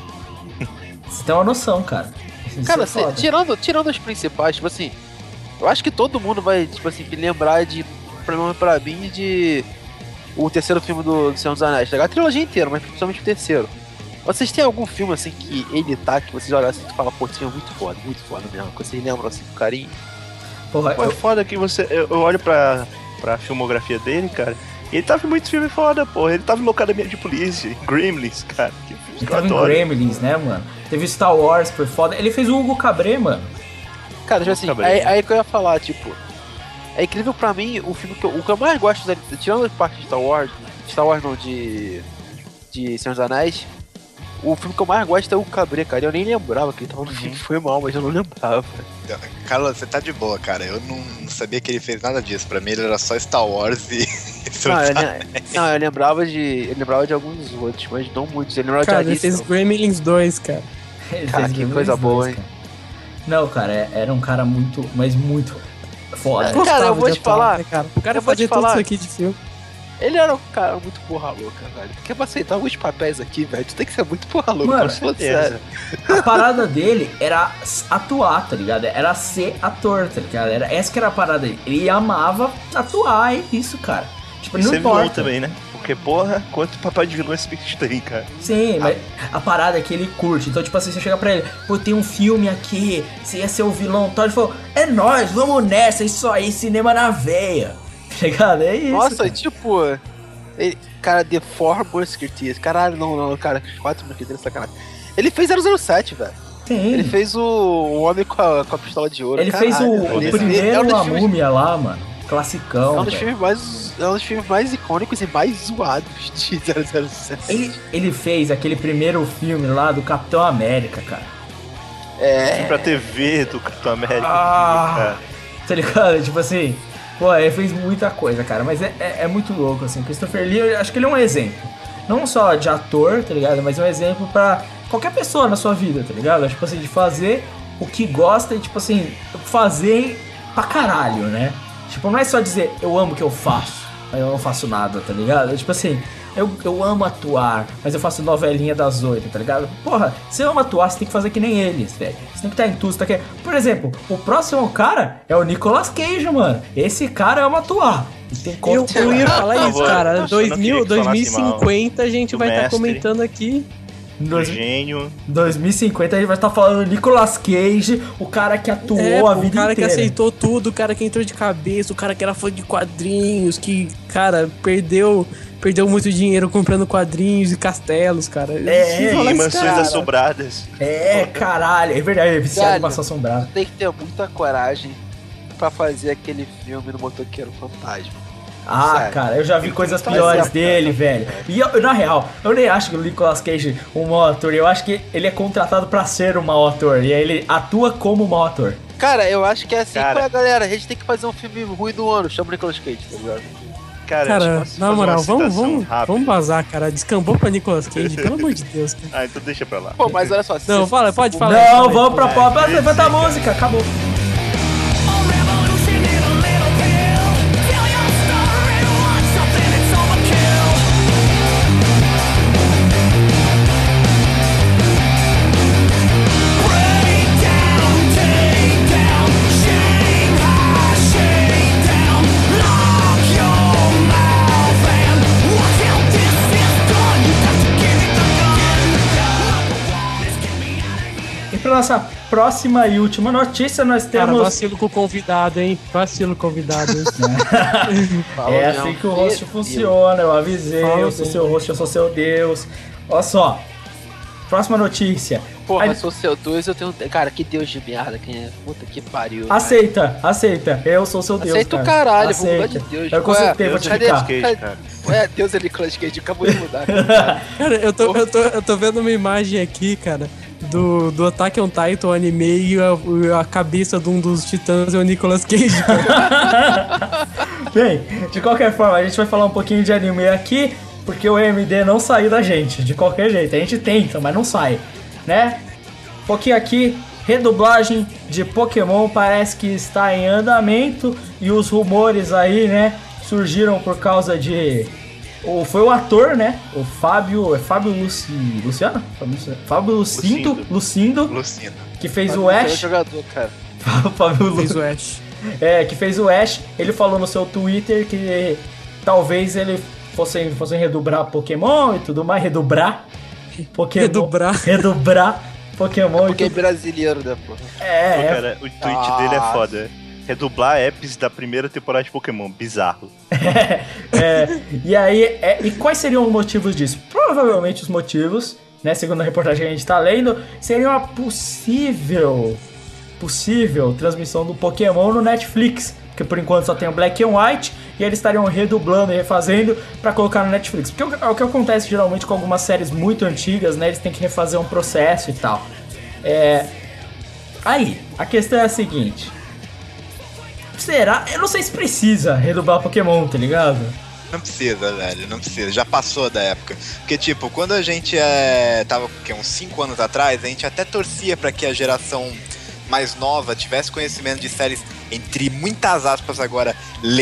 Você tem uma noção, cara. Isso Cara, é cê, foda. tirando, tirando os principais, tipo assim, eu acho que todo mundo vai, tipo assim, lembrar de, pelo menos pra mim, de o terceiro filme do, do Senhor dos Anéis, tá ligado? A trilogia inteira, mas principalmente o terceiro. Vocês têm algum filme, assim, que ele tá, que vocês olham assim e falam, pô, esse filme é muito foda, muito foda mesmo, que vocês lembram, assim, com carinho? Porra, Pô, é eu- foda que você. Eu, eu olho pra, pra filmografia dele, cara. E ele tava em muitos filmes foda, porra. Ele tava em Locademia de Polícia, em Gremlins, cara. Que filmes ele que eu tava em adoro. Gremlins, né, mano? Teve Star Wars, foi foda. Ele fez o Hugo Cabret, mano. Cara, tipo assim, Cabrinho. aí, aí que eu ia falar, tipo, é incrível pra mim o filme que eu, o que eu mais gosto, da, tirando as partes de Star Wars, Star Wars não, de, de Senhor dos Anéis, o filme que eu mais gosto é o Cabret, cara. Eu nem lembrava que ele tava no filme, foi mal, mas eu não lembrava. Carlos, você tá de boa, cara. Eu não, não sabia que ele fez nada disso. Pra mim ele era só Star Wars e Senhor Não, eu, dos lem- não, eu lembrava de. Eu lembrava de alguns outros, mas não muitos. Eu lembrava Cara, de ele fez Alice. Gremlins dois, cara. Ele Cara, fez que Gremlins coisa boa, dois, hein? cara. Não, cara, é- era um cara muito, mas muito foda. Cara, eu Gostava vou de te atuar, falar, né, cara? O cara eu vou te fazia tudo falar. isso aqui de filme. Ele era um cara muito porra louca, velho. Porque pra aceitar alguns papéis aqui, velho, tu tem que ser muito porra louca. Mano, tô falando certeza. sério. A parada dele era atuar, tá ligado? Era ser ator, tá ligado? Era, essa que era a parada dele. Ele amava atuar, é isso, cara. Tipo, E não ser vilão importa. também, né? Porque, porra, quanto papai de vilão esse bicho tem, cara? Sim, mas a parada é que ele curte. Então, tipo assim, você chega pra ele, pô, tem um filme aqui, você ia ser o vilão tal. Ele falou, é nóis, vamos nessa, isso aí, cinema na veia. Tá ligado? É isso. Nossa, cara. tipo. Ele, cara, The Four Musketeers. Caralho, não, não, cara, quatro Musketeers, sacanagem. Ele fez zero zero sete, velho. Sim. Ele fez o, o Homem com a, com a Pistola de Ouro. Ele caralho, fez o, velho. o Esse- primeiro é um dos A filmes- Múmia lá, mano. É Classicão, um dos velho. filmes mais. É um dos filmes mais icônicos e mais zoados de zero zero sete. Ele, ele fez aquele primeiro filme lá do Capitão América, cara. É. Pra T V do Capitão América. Ah, tá ligado? Tipo assim, pô, ele fez muita coisa, cara. Mas é, é, é muito louco, assim. Christopher Lee, eu acho que ele é um exemplo. Não só de ator, tá ligado? Mas é um exemplo pra qualquer pessoa na sua vida, tá ligado? Tipo assim, de fazer o que gosta e, tipo assim, fazer pra caralho, né? Tipo, não é só dizer, eu amo o que eu faço, mas eu não faço nada, tá ligado? É tipo assim, eu, eu amo atuar, mas eu faço novelinha das oito, tá ligado? Porra, se eu amo atuar, você tem que fazer que nem eles, velho. Você tem que estar em tudo, você tá aqui. Por exemplo, o próximo cara é o Nicolas Cage, mano. Esse cara ama atuar. E tem como... Eu, eu ia falar Por isso, favor, cara. eu não dois queria mil, que falasse dois mil e cinquenta a gente do vai estar mestre. comentando aqui. Do gênio. dois mil e cinquenta a gente vai estar falando Nicolas Cage, o cara que atuou É, a pô, vida o cara inteira. que aceitou tudo, o cara que entrou de cabeça, o cara que era fã de quadrinhos, que, cara, perdeu, perdeu muito dinheiro comprando quadrinhos e castelos, cara. É, Eu ia falar E isso, mansões cara. assombradas. É, caralho, é verdade, é viciado em Velho. maçã assombrada. Tem que ter muita coragem pra fazer aquele filme do Motoqueiro Fantasma. Ah, Sério. cara, eu já vi coisas tá piores certo, dele, velho. E eu, na real, eu nem acho que o Nicolas Cage é um mau ator. Eu acho que ele é contratado pra ser um mau ator. E aí ele atua como um mau ator. Cara, eu acho que é assim, Cara. pra galera, a gente tem que fazer um filme ruim do ano, chama o Nicolas Cage, tá ligado? Cara, Cara, posso na fazer moral, uma vamos, citação vamos, rápida? vamos vazar, cara. Descambou pra Nicolas Cage, pelo amor de Deus, cara. Ah, então deixa pra lá. Pô, mas olha só. se Não, você- fala, pode se- falar. Não, fala aí. vamos pra É, pop. queria Levanta a dizer, música, acabou. E pra nossa próxima e última notícia, nós Cara, temos. vacilo com o convidado, hein? Vacilo com o convidado. hein? Fala, É não. assim que o host Meu funciona, eu avisei, Fala, eu sou Deus. seu host, eu sou seu Deus. Olha só, próxima notícia. Porra, Aí- eu sou seu Deus, eu tenho. Cara, que Deus de merda, quem é? Puta que pariu. Aceita, aceita, eu sou seu Deus. Aceita o cara. caralho, Aceita. vou mudar de Deus. Eu consertei, vou Deus te é cadê- explicar. Nicolas Cage, cara. Ué, Deus é Nicolas Cage, acabou de mudar. cara. Cara, eu tô, eu, tô, eu tô vendo uma imagem aqui, cara, do, do Attack on Titan anime e a, a cabeça de um dos titãs é o Nicolas Cage, cara. Bem, de qualquer forma, a gente vai falar um pouquinho de anime aqui, porque o E M D não saiu da gente, de qualquer jeito. A gente tenta, mas não sai, né? Um pouquinho aqui, redublagem de Pokémon parece que está em andamento e os rumores aí, né, surgiram por causa de... O, foi o ator, né? O Fábio... É Fábio Luci, Luciano? Fábio, Luci- Fábio Lucindo, Lucindo. Lucindo, Lucina. que fez Mas o você é Ash. jogador, cara. Fábio Lu- Fez o Ash. É, que fez o Ash, ele falou no seu Twitter que talvez ele fosse, fosse redobrar Pokémon e tudo mais, redobrar Pokémon. Redobrar. Redobrar Pokémon Porque e é tudo. brasileiro, né, porra? É, Pô, é, cara, o tweet Ah. dele é foda. Redublar apps da primeira temporada de Pokémon. Bizarro. é. E aí, é, e quais seriam os motivos disso? Provavelmente os motivos, né, segundo a reportagem que a gente tá lendo, seria uma possível, possível transmissão do Pokémon no Netflix. Porque por enquanto só tem o Black and White e eles estariam redublando e refazendo pra colocar no Netflix. Porque o, o que acontece geralmente com algumas séries muito antigas, né? Eles têm que refazer um processo e tal. É... Aí, a questão é a seguinte. Será? Eu não sei se precisa redublar Pokémon, tá ligado? Não precisa, velho, não precisa. Já passou da época. Porque, tipo, quando a gente é, tava que, uns cinco anos atrás, a gente até torcia pra que a geração mais nova tivesse conhecimento de séries, entre muitas aspas agora,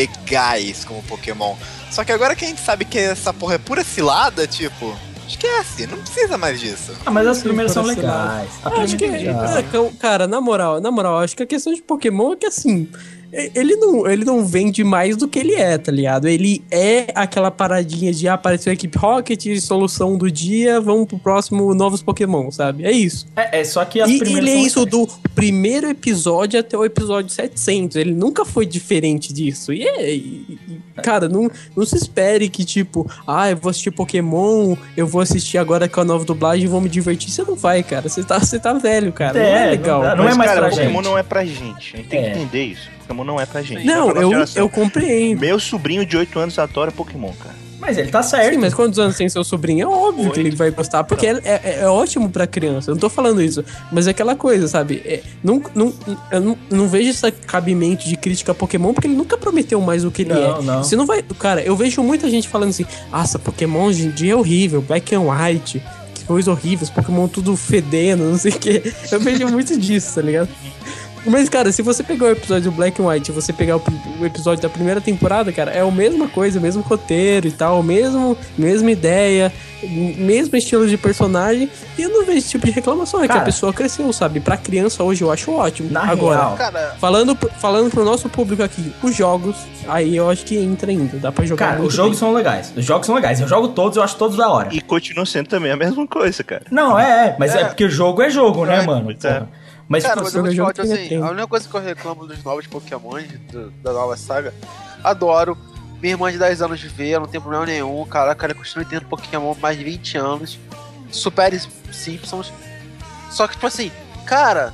legais como Pokémon. Só que agora que a gente sabe que essa porra é pura cilada, tipo, esquece, não precisa mais disso. Ah, mas as Sim, primeiras são por esse legais. A Eu acho que, primeira- é, cara, na moral, na moral, acho que a questão de Pokémon é que assim, ele não, ele não vende mais do que ele é, tá ligado? Ele é aquela paradinha de ah, apareceu a equipe Rocket, solução do dia, vamos pro próximo novos Pokémon, sabe? É isso. É, é só que as E primeiras ele é são isso legais. do primeiro episódio até o episódio setecentos. Ele nunca foi diferente disso. E, é, e- e, cara, não, não se espere que, tipo, ah, eu vou assistir Pokémon, eu vou assistir agora com a nova dublagem e vou me divertir. Você não vai, cara. Você tá, você tá velho, cara. não É, é legal. não dá- não Mas, é mais cara, pra Pokémon gente. não é pra gente. A gente tem É. que entender isso. Pokémon não é pra gente. Não, é pra nossa eu, geração. eu compreendo. Meu sobrinho de oito anos adora Pokémon, cara. Mas ele tá certo. Sim, mas quantos anos tem seu sobrinho? É óbvio que ele vai gostar, porque é, é- é ótimo pra criança. Eu não tô falando isso. Mas é aquela coisa, sabe? É, não, não, eu não, não vejo esse cabimento de crítica a Pokémon, porque ele nunca prometeu mais do que ele Não, é. não. Você não vai. Cara, eu vejo muita gente falando assim: nossa, Pokémon hoje em dia é horrível, Black and White, que coisa horrível, os Pokémon tudo fedendo, não sei o quê. Eu vejo muito disso, tá ligado? Mas, cara, se você pegar o episódio do Black and White e você pegar o, o episódio da primeira temporada, cara, é a mesma coisa, o mesmo roteiro e tal, mesmo, mesma ideia, mesmo estilo de personagem, e eu não vejo esse tipo de reclamação, é Cara, que a pessoa cresceu, sabe? Pra criança hoje eu acho ótimo. Na Agora, real, Cara, falando, pro- falando pro nosso público aqui, os jogos, aí eu acho que entra ainda, dá pra jogar cara, muito os jogos bem. são legais. Os jogos são legais. Eu jogo todos, eu acho todos da hora. E continua sendo também a mesma coisa, cara. Não, é, é. Mas é, É. porque o jogo é jogo, né, É, mano? pois é. Porra. Mas, cara, tipo, mas eu vou te jogo falar, tipo que assim, tem. a única coisa que eu reclamo dos novos Pokémon do- da nova saga, adoro. Minha irmã de dez anos vê, não tem problema nenhum. Caraca, ela continua tendo Pokémon há mais de vinte anos. Supere Simpsons. Só que, tipo assim, cara,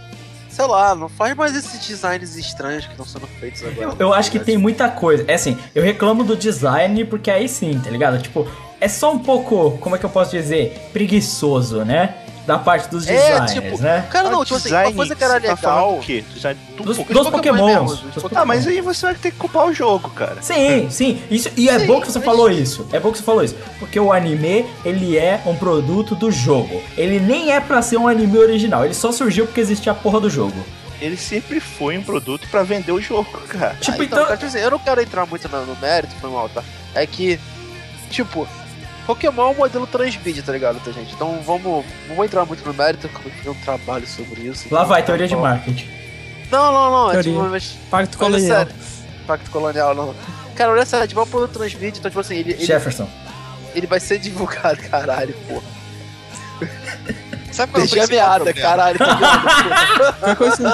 sei lá, não faz mais esses designs estranhos que estão sendo feitos agora. Eu, eu acho que tem muita coisa. É assim, eu reclamo do design porque aí sim, tá ligado? Tipo, é só um pouco, como é que eu posso dizer? Preguiçoso, né? Da parte dos É, designers, tipo, né? cara, não, tipo assim, uma coisa que era você tá falando legal. o quê? Design do Dos, Pokémon. dos Pokémon Pokémons. mesmo, Dos dos Ah, mas Pokémon. aí você vai ter que culpar o jogo, cara. Sim, sim. Isso, e é Sim, bom que você mas- falou isso. É bom que você falou isso. Porque o anime, ele é um produto do jogo. Ele nem é pra ser um anime original. Ele só surgiu porque existia a porra do jogo. Ele sempre foi um produto pra vender o jogo, cara. Tipo, Ah, então... cara, tipo assim, eu não quero entrar muito no, no mérito, foi mal, tá? É que, tipo, Pokémon é um modelo transmídia, tá ligado, tá, gente? Então vamos, não vou entrar muito no mérito, porque eu vou fazer um trabalho sobre isso. Lá então, vai, tá teoria de bom. marketing. Não, não, não, é Teoria. tipo, mas, Pacto olha colonial. sério, Pacto Colonial, não. Cara, olha sério, tipo, é um produto transmídia, então, tipo assim, ele, ele, Jefferson. ele vai ser divulgado, caralho, porra. Sabe qual é o Deixei a principal meada, problema? caralho, tá ligado, porra. Vai, continue.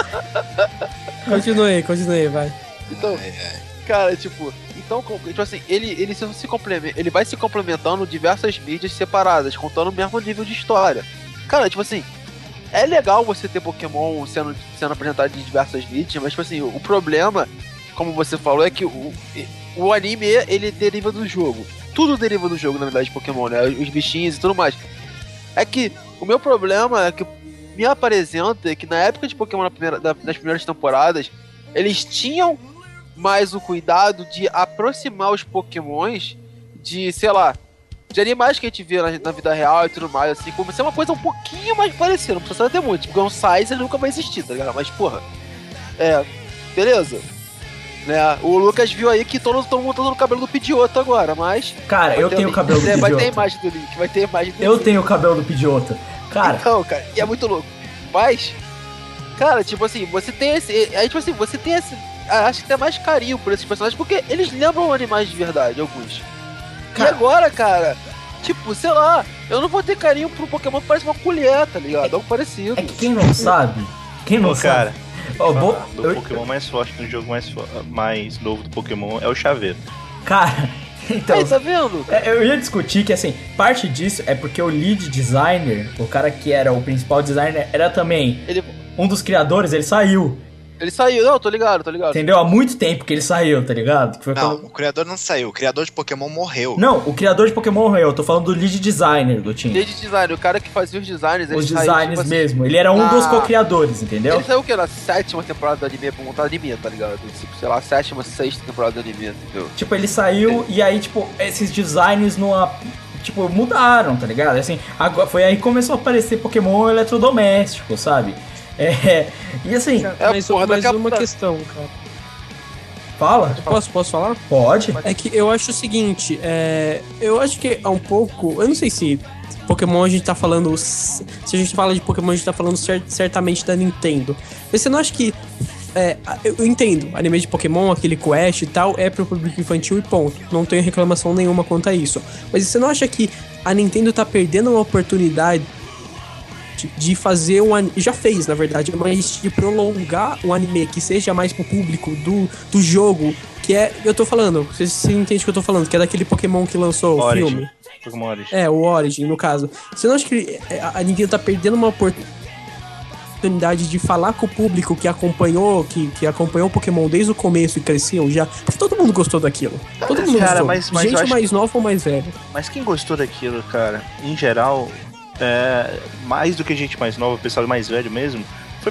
Continue, continue, vai. Então, cara, tipo, então, com- tipo assim, ele, ele se, se complementa, ele vai se complementando diversas mídias separadas, contando o mesmo nível de história. Cara, tipo assim, é legal você ter Pokémon sendo, sendo apresentado em diversas mídias, mas tipo assim, o, o problema, como você falou, é que o, o anime, ele deriva do jogo. Tudo deriva do jogo, na verdade, de Pokémon, né? Os bichinhos e tudo mais. É que o meu problema é que me apresenta que na época de Pokémon na primeira, da- das primeiras temporadas, eles tinham mais o cuidado de aproximar os Pokémons de, sei lá, de animais que a gente vê na, na vida real e tudo mais, assim, como ser uma coisa um pouquinho mais parecida, não precisa ter muito, porque um Sizer nunca vai existir, tá ligado? Mas, porra, é, beleza. Né? O Lucas viu aí que todo, todo mundo tá usando o cabelo do Pidgeotto agora, mas... Cara, vai eu ter tenho o link. cabelo do É, vai ter Pidgeotto. imagem do link, vai ter imagem do Eu link. tenho o cabelo do Pidgeotto. Cara, Então, cara, e é muito louco. Mas, cara, tipo assim, você tem esse. Aí, tipo assim, você tem esse. Acho que tem mais carinho por esses personagens, porque eles lembram animais de verdade, alguns. Cara- E agora, cara, tipo, sei lá, eu não vou ter carinho pro Pokémon que parece uma colher, tá ligado? Algo parecido. é que quem não sabe... Quem não Pô, sabe... cara, Ó, vou- falar do eu- Pokémon mais forte, no jogo mais, fo- mais novo do Pokémon é o Chaveiro. Cara, então... Aí, tá vendo? É, eu ia discutir que, assim, parte disso é porque o lead designer, o cara que era o principal designer, era também Ele. um dos criadores, ele saiu. Ele saiu, não, tô ligado, tô ligado. Entendeu? Há muito tempo que ele saiu, tá ligado? Que foi Não, quando- o criador não saiu. O criador de Pokémon morreu. Não, o criador de Pokémon morreu. Eu tô falando do lead designer do time. Lead design, o cara que fazia os designs, ele Os saiu, designs tipo assim, mesmo. Ele era um na- dos co-criadores, entendeu? Ele saiu o quê? Na sétima temporada do anime, pra montar anime, tá ligado? Tipo, sei lá, sétima, sexta temporada do anime, entendeu? Tipo, ele saiu e aí, tipo, esses designs numa. Tipo, mudaram, tá ligado? Assim, agora, foi aí que começou a aparecer Pokémon eletrodoméstico, sabe? É. E assim, É, mas porra, mas daqui a- uma questão, cara. fala. Posso, posso falar? Pode. É que eu acho o seguinte, é, eu acho que é um pouco. Eu não sei se Pokémon a gente tá falando. Se a gente fala de Pokémon, a gente tá falando cer- certamente da Nintendo. Mas você não acha que. É, eu entendo, anime de Pokémon, aquele Quest e tal, é pro público infantil e ponto. Não tenho reclamação nenhuma quanto a isso. Mas você não acha que a Nintendo tá perdendo uma oportunidade de- de fazer um anime. Já fez, na verdade, mas de prolongar um anime que seja mais pro público do, do jogo. Que é. Eu tô falando, você, você entende o que eu tô falando, que é daquele Pokémon que lançou o Origin. filme. Pokémon Origin. É, o Origin, no caso. Você não acha que a a Nintendo tá perdendo uma oportunidade de falar com o público que acompanhou, que, que acompanhou o Pokémon desde o começo e cresceu já? Porque todo mundo gostou daquilo. Todo mundo Cara, gostou. mas- mas eu Gente acho mais nova ou mais velha. Mas quem gostou daquilo, cara, em geral, é, mais do que gente mais nova, o pessoal mais velho mesmo, foi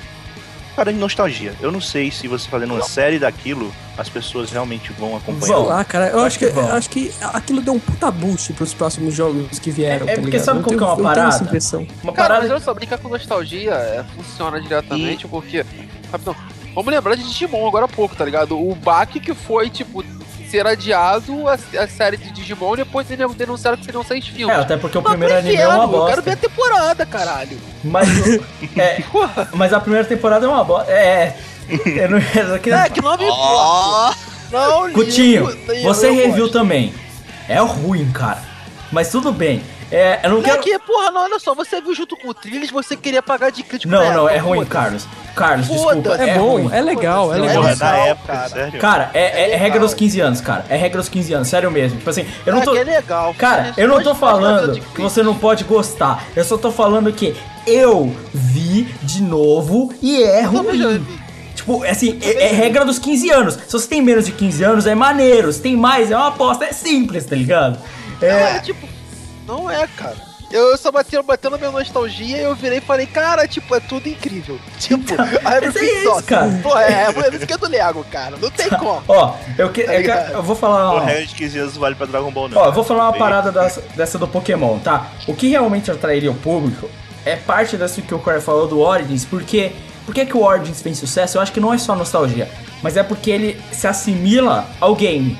cara de nostalgia. Eu não sei se você fazendo uma série daquilo, as pessoas realmente vão acompanhar. Vão. Sei lá, cara, eu Acho acho que, que vão. acho que aquilo deu um puta boost pros próximos jogos que vieram. É- é tá porque ligado? sabe Eu qual que é tenho- uma eu tenho parada? essa impressão. Uma Cara, mas parada. olha só, brincar com nostalgia é, funciona diretamente, porque. Rapidão, vamos lembrar de Digimon agora há pouco, tá ligado? O baque que foi, tipo, ser adiado a, a série de Digimon e depois eles denunciaram que seriam seis É, filmes. até porque o Mas primeiro pro anime é uma inferno, Eu quero ver bosta. a temporada, caralho. Mas, é, Porra. mas a primeira temporada é uma bosta. É. Eu não, isso aqui não- É, que não me importa. Ó, Não, Coutinho, ligo, nem você eu reviu gosto. também. É ruim, cara. Mas tudo bem. É, eu não Não quero. é que, porra, não, olha só, você viu junto com o Trilhos, você queria pagar de crítico. Não, na não, época, é ruim, foda-se. Carlos. Carlos, Foda-se. desculpa. É, É bom, ruim. é legal, é Foda-se. legal. Porra, legal, na época, cara. sério. Cara, é, é- é legal. regra dos quinze anos, cara. É regra dos quinze anos, sério mesmo. Tipo assim, eu não É tô. que é legal. Cara, Você eu não tô pode fazer falando de que você não pode gostar. Eu só tô falando que eu vi de novo e é também já ruim. vi. Tipo, assim, é, é regra dos quinze anos. Se você tem menos de quinze anos, é maneiro. Se tem mais, é uma aposta. É simples, tá ligado? Não, É. é tipo, não é, cara. Eu só bati, batendo na minha nostalgia e eu virei e falei, cara, tipo, é tudo incrível. Tipo, aí mas é isso, cara. Pô, é, é por isso que é do Lego, cara. Não tem como. Ó, eu, que, Tá eu, que- ligado? eu vou falar. Pô, Ó, regra de quinze anos não vale pra Dragon Ball, não. ó, eu vou falar uma Bem, parada dessa, dessa do Pokémon, tá? O que realmente atrairia o público é parte dessa que o Corey falou do Origins, porque. Por que, que o Origins tem sucesso? Eu acho que não é só nostalgia, mas é porque ele se assimila ao game.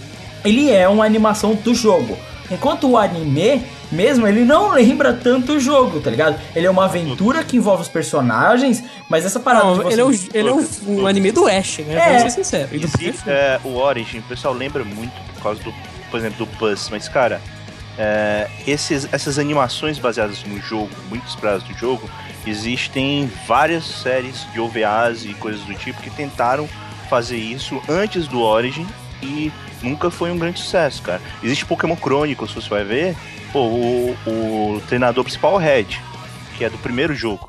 Ele é uma animação do jogo. Enquanto o anime, mesmo, ele não lembra tanto o jogo, tá ligado? Ele é uma aventura que envolve os personagens, mas essa parada de Não, você... ele é, um, ele é um, um anime do Ash, né? É. Vamos ser sinceros. E do Existe, Pikachu. é, o Origin, o pessoal lembra muito por causa do, por exemplo, do Buzz, mas cara, é, esses, essas animações baseadas no jogo, muito esperadas do jogo, existem várias séries de O V As e coisas do tipo que tentaram fazer isso antes do Origin e nunca foi um grande sucesso, cara. Existe Pokémon Chronicles, se você vai ver, pô, o, o treinador principal é o Red, que é do primeiro jogo.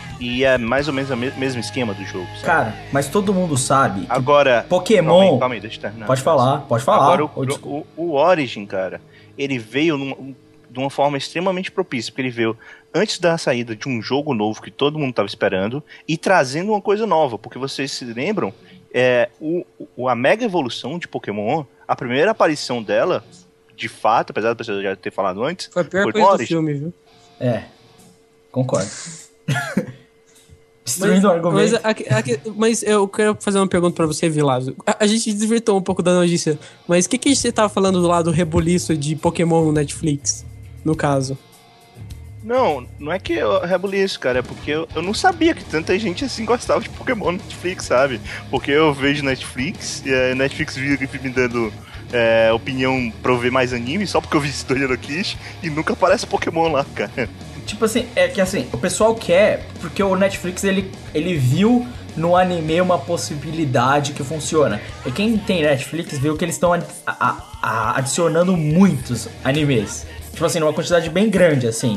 E é mais ou menos o me- mesmo esquema do jogo, sabe? Cara, mas todo mundo sabe que Agora, Pokémon... calma aí, calma aí, deixa eu terminar. Pode falar, pode falar. Agora, o, Ô, desculpa. o, o Origin, cara, ele veio num- de uma forma extremamente propícia, porque ele veio antes da saída de um jogo novo que todo mundo estava esperando e trazendo uma coisa nova, porque vocês se lembram, é, o, o- a mega evolução de Pokémon, a primeira aparição dela, de fato, apesar da pessoa já ter falado antes, Foi a pior foi coisa do Origin. filme, viu? É, concordo. Destruindo o argumento. Mas, aqui- aqui- mas eu quero fazer uma pergunta pra você, Vilazo. A, a gente desvirtou um pouco da notícia, mas o que, que você tava falando do lado rebuliço de Pokémon no Netflix, no caso? Não, não é que eu reboli isso, cara, é porque eu, eu não sabia que tanta gente assim gostava de Pokémon no Netflix, sabe? Porque eu vejo Netflix, e a Netflix vive me dando é, opinião pra eu ver mais anime, só porque eu vi esse do Hello Kiss, e nunca aparece Pokémon lá, cara. Tipo assim, é que assim, o pessoal quer, porque o Netflix, ele, ele viu no anime uma possibilidade que funciona. E quem tem Netflix viu que eles estão adicionando muitos animes. Tipo assim, numa quantidade bem grande, assim.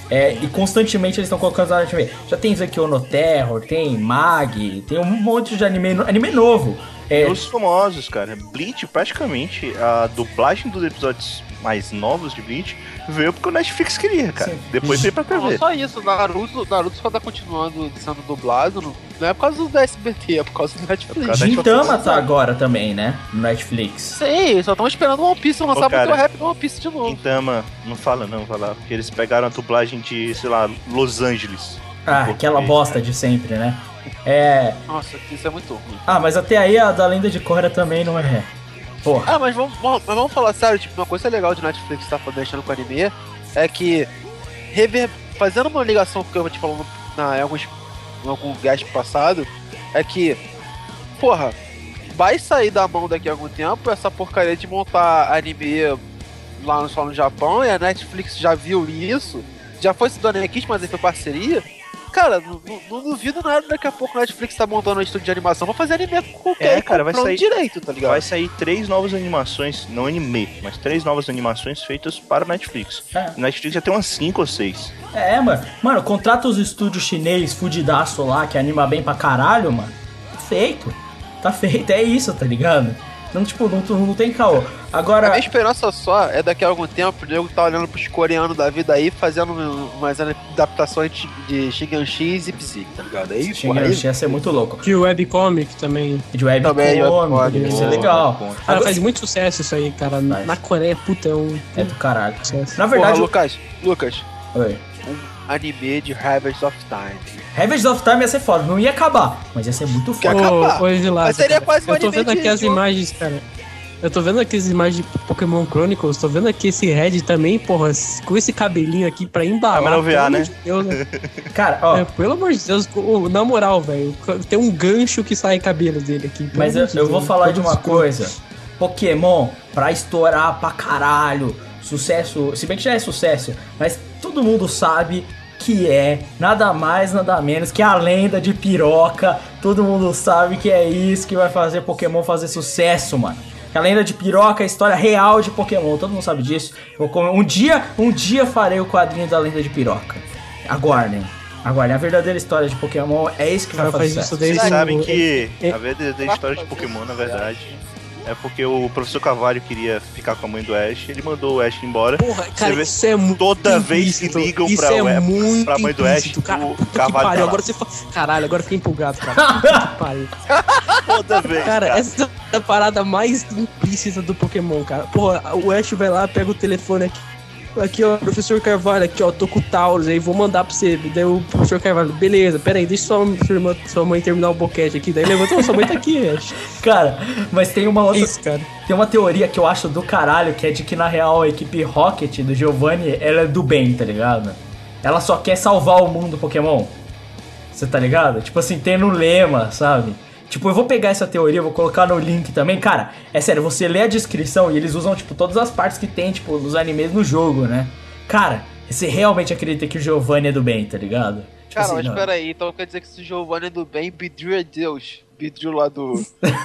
É, e constantemente eles estão colocando na T V. Já tem Zekio no Terror, tem Mag, tem um monte de anime, anime novo. É, Os famosos, cara. Bleach, praticamente, a dublagem dos episódios mais novos de Bleach veio porque o Netflix queria, cara. Sim. Depois veio pra T Não, V. só isso, Naruto, Naruto só tá continuando sendo dublado, não, não é por causa do S B T, é por causa do Netflix. causa da Gintama tá agora também, né? No Netflix. Sei, só estão esperando o One Piece lançar Ô, cara, muito rap do One Piece de novo. Gintama, não fala não, vai lá. Porque eles pegaram a dublagem de, sei lá, Los Angeles. Ah, aquela bosta de sempre, né? É. Nossa, isso é muito ruim. Ah, mas até aí a da Lenda de Korra também não é. Porra. Ah, mas vamos, vamos, mas vamos falar sério, tipo, uma coisa legal de Netflix tá mexendo com anime é que, rever, fazendo uma ligação com o que eu te falando na, em alguns, em algum guest passado, é que, porra, vai sair da mão daqui a algum tempo essa porcaria de montar anime lá no, só no Japão, e a Netflix já viu isso, já foi se dando aqui, mas aí foi parceria. Cara, não, não, não duvido nada daqui a pouco a Netflix tá montando um estúdio de animação pra fazer anime com qualquer É, cara, vai sair- direito, tá ligado? Vai sair três novas animações, não anime, mas três novas animações feitas para o Netflix. É. O Netflix já tem umas cinco ou seis. É, mano. Mano, contrata os estúdios chinês fudidaço lá, que anima bem pra caralho, mano. Tá feito. Tá feito, é isso, tá ligado? Não, tipo, não, não tem caô. A Agora, minha esperança só é daqui a algum tempo o nego tá olhando pros coreanos da vida aí, fazendo umas adaptações de Shiganshi e Psyche, tá ligado? Aí, porra, aí, Xingan ia ser muito louco. Que o webcomic também. De webcomic, Também, webcomic, isso é boa, legal. webcomic. Cara, Agora, faz muito sucesso isso aí, cara. Faz. Na Coreia, puta, é um é do caralho. sucesso. Na porra, verdade, Lucas, Lucas, oi. anime de Harvest of Time. Harvest of Time ia ser foda, não ia acabar, mas ia ser muito Quer foda. acabar? Ô, ô, Evilásio, Mas seria cara, quase um eu tô anime vendo aqui de- as de- imagens, cara. Eu tô vendo aqui as imagens de Pokémon Chronicles, tô vendo aqui esse Red também, porra, com esse cabelinho aqui pra embalar. Ah, mas não V A, pelo né? amor de Deus, né? Cara, ó, É, pelo amor de Deus, ô, na moral, velho, tem um gancho que sai cabelo dele aqui. pelo mas amor eu, de eu Deus, vou falar de todo uma escuro. coisa. Pokémon, pra estourar pra caralho, sucesso, se bem que já é sucesso, mas todo mundo sabe que é nada mais, nada menos que a lenda de piroca. Todo mundo sabe que é isso que vai fazer Pokémon fazer sucesso, mano. A lenda de piroca é a história real de Pokémon, todo mundo sabe disso. Eu, come- um dia, um dia farei o quadrinho da lenda de piroca. Aguardem. Aguardem, a verdadeira história de Pokémon é isso que O cara vai fazer faz isso sucesso. desde Vocês o- sabem que é- a verdadeira história de Pokémon, na verdade, é porque o professor Carvalho queria ficar com a mãe do Ash, ele mandou o Ash embora. Porra, cara, Você vê isso é muito toda vez que implícito. ligam isso pra, é Web- muito pra mãe do Ash, implícito, cara. o Puta que Carvalho pariu, tá lá. agora você fala... Caralho, agora eu fiquei empolgado, cara. Puta que pariu. Toda vez, Cara, cara. essa é a parada mais implícita do Pokémon, cara. Porra, o Ash vai lá, pega o telefone aqui. Aqui, ó, professor Carvalho, aqui, ó, tô com o Taurus aí, vou mandar pra você. Daí o professor Carvalho, beleza, pera aí, deixa sua, sua, irmã, sua mãe terminar o boquete aqui. Daí levantou, sua mãe tá aqui, Ash. Cara, mas tem uma outra. Isso, cara. Tem uma teoria que eu acho do caralho, que é de que na real a equipe Rocket do Giovanni, ela é do bem, tá ligado? Ela só quer salvar o mundo Pokémon. Você tá ligado? Tipo assim, tem no lema, sabe? Tipo, eu vou pegar essa teoria, vou colocar no link também. Cara, é sério, você lê a descrição e eles usam, tipo, todas as partes que tem, tipo, nos animes no jogo, né? Cara, você realmente acredita que o Giovanni é do bem, tá ligado? Tipo Cara, assim, mas não. peraí, então quer dizer que se o Giovanni é do bem, Bidrill é Deus. Bidrill lá do...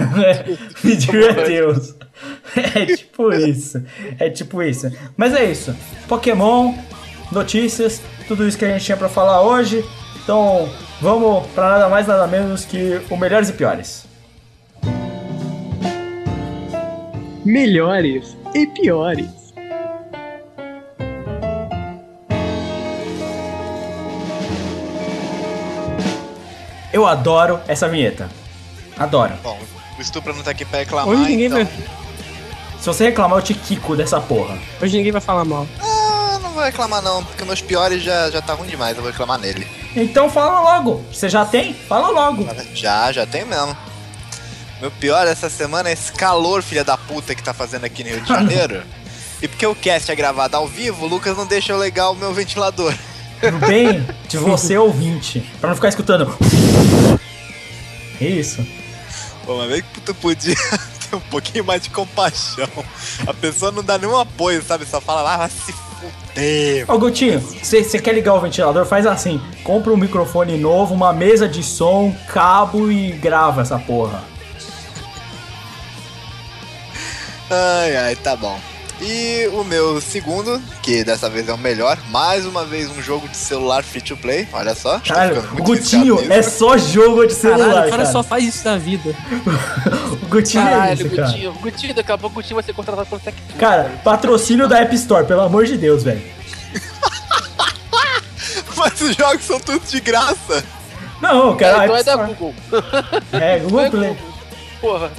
Me diga Deus. É tipo isso. É tipo isso. Mas é isso. Pokémon, notícias, tudo isso que a gente tinha pra falar hoje. Então, vamos pra nada mais, nada menos que o melhores e piores. Melhores e piores. Eu adoro essa vinheta. Adoro. Bom, o Estupra não tá aqui pra reclamar, Hoje ninguém então... vai... Se você reclamar, eu te quico dessa porra. Hoje ninguém vai falar mal. Ah, não vou reclamar não, porque meus piores já, já tá ruim demais, eu vou reclamar nele. Então fala logo. Você já tem? Fala logo. Já, já tem mesmo. Meu pior essa semana é esse calor, filha da puta, que tá fazendo aqui no Rio de Janeiro. E porque o cast é gravado ao vivo, o Lucas não deixa eu ligar o meu ventilador. Tudo bem de você, ouvinte. Pra não ficar escutando. Isso. Pô, mas bem que tu podia ter um pouquinho mais de compaixão. A pessoa não dá nenhum apoio, sabe? Só fala, ah, vai se fuder. Ô Gutinho, você quer ligar o ventilador? Faz assim, compra um microfone novo, uma mesa de som, cabo e grava essa porra. Ai, ai, tá bom. E o meu segundo, que dessa vez é o melhor, mais uma vez um jogo de celular free to play, olha só. Caralho, o Gutinho é só jogo de celular, Caralho, o cara, cara. só faz isso na vida. O Gutinho Caralho, é isso, cara. Gutinho, Gutinho, daqui a pouco o Gutinho vai ser contratado pelo Tectoon. Cara, patrocínio da App Store, pelo amor de Deus, velho. Mas os jogos são todos de graça. Não, cara, É, então App é da Store. Google. É, Não Google é Play. Google. Porra.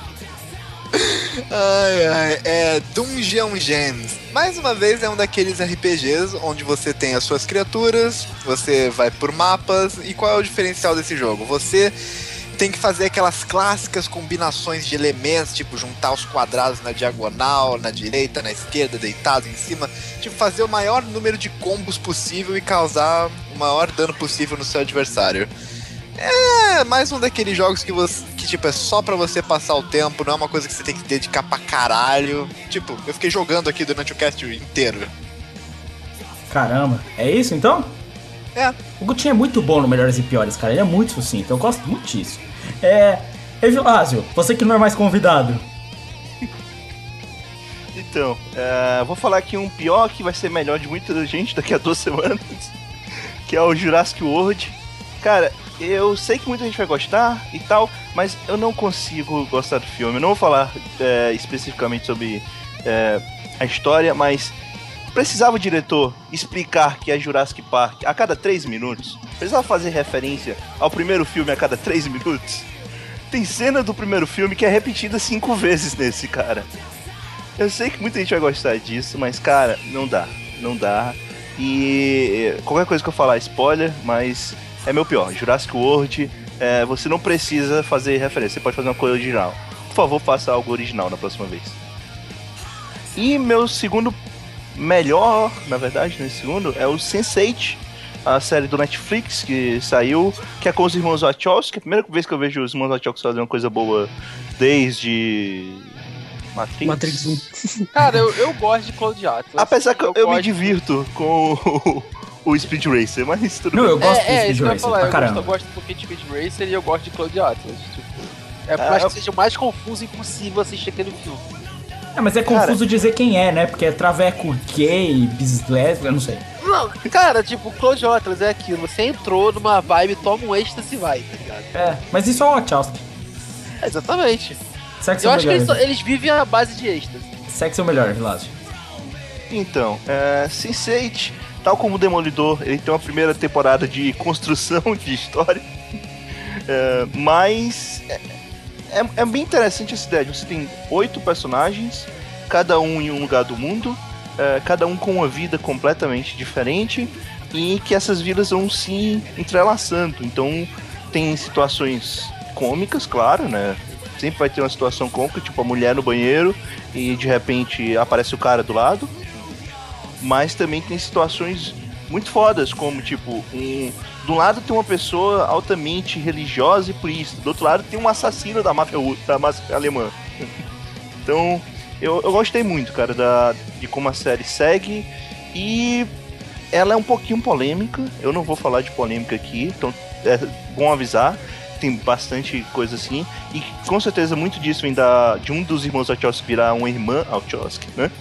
Ai, ai, é Dungeon Gems. Mais uma vez é um daqueles R P Gs onde você tem as suas criaturas, você vai por mapas. E qual é o diferencial desse jogo? Você tem que fazer aquelas clássicas combinações de elementos, tipo juntar os quadrados na diagonal, na direita, na esquerda, deitado em cima, tipo fazer o maior número de combos possível e causar o maior dano possível no seu adversário. É mais um daqueles jogos que você que tipo é só pra você passar o tempo, não é uma coisa que você tem que dedicar pra caralho. Tipo, eu fiquei jogando aqui durante o cast inteiro. Caramba, é isso então? É. O Gutinho é muito bom no Melhores e Piores, cara. Ele é muito sucinto, eu gosto muito disso. É. Evilásio, você que não é mais convidado. Então, é, vou falar aqui um pior que vai ser melhor de muita gente daqui a duas semanas, que é o Jurassic World. Cara, eu sei que muita gente vai gostar e tal, mas eu não consigo gostar do filme. Eu não vou falar é, especificamente sobre é, a história, mas precisava o diretor explicar que é Jurassic Park a cada três minutos? Precisava fazer referência ao primeiro filme a cada três minutos? Tem cena do primeiro filme que é repetida cinco vezes nesse, cara. Eu sei que muita gente vai gostar disso, mas, cara, não dá. Não dá. E qualquer coisa que eu falar é spoiler, mas é meu pior. Jurassic World, é, você não precisa fazer referência, você pode fazer uma coisa original. Por favor, faça algo original na próxima vez. E meu segundo melhor, na verdade, nesse segundo, é o sense eight, a série do Netflix que saiu, que é com os irmãos Wachowski. É a primeira vez que eu vejo os irmãos Wachowski fazendo uma coisa boa desde Matrix. Matrix um. Cara, eu, eu gosto de Cloud Atlas. Apesar que eu, eu me gosto- divirto com o, o Speed Racer, mas tudo Não, bem. eu gosto É, do é, Speed isso que eu ia Racer, falar. pra Eu gosto, caramba. eu gosto um pouquinho de Speed Racer e eu gosto de Cloud Atlas. Tipo, é por Ah, mais eu- que seja o mais confuso impossível assistir aquele filme. É, mas é Cara- confuso dizer quem é, né? Porque é traveco gay, bislésbico, eu não sei. Não, cara, tipo, Cloud Atlas é aquilo. Você entrou numa vibe, toma um êxtase e vai, tá ligado? É, mas isso é o Wachowski. É, exatamente. Segue Eu seu acho que melhor. eles, só- eles vivem à base de êxtase. Segue seu melhor, Vilásio. Então, é, sense eight, tal como o Demolidor, ele tem uma primeira temporada de construção de história, é, mas é, é, é bem interessante essa ideia. Você tem oito personagens, cada um em um lugar do mundo, é, cada um com uma vida completamente diferente, e que essas vidas vão se entrelaçando. Então, tem situações cômicas, claro, né? Sempre vai ter uma situação cômica, tipo a mulher no banheiro e de repente aparece o cara do lado. Mas também tem situações muito fodas, como tipo, um, de um lado tem uma pessoa altamente religiosa e purista, do outro lado tem um assassino da máfia, da máfia alemã. Então, eu, eu gostei muito, cara, da, de como a série segue. E ela é um pouquinho polêmica, eu não vou falar de polêmica aqui, então é bom avisar. Tem bastante coisa assim, e com certeza muito disso vem da, de um dos irmãos Wachowski virar uma irmã Wachowski, né?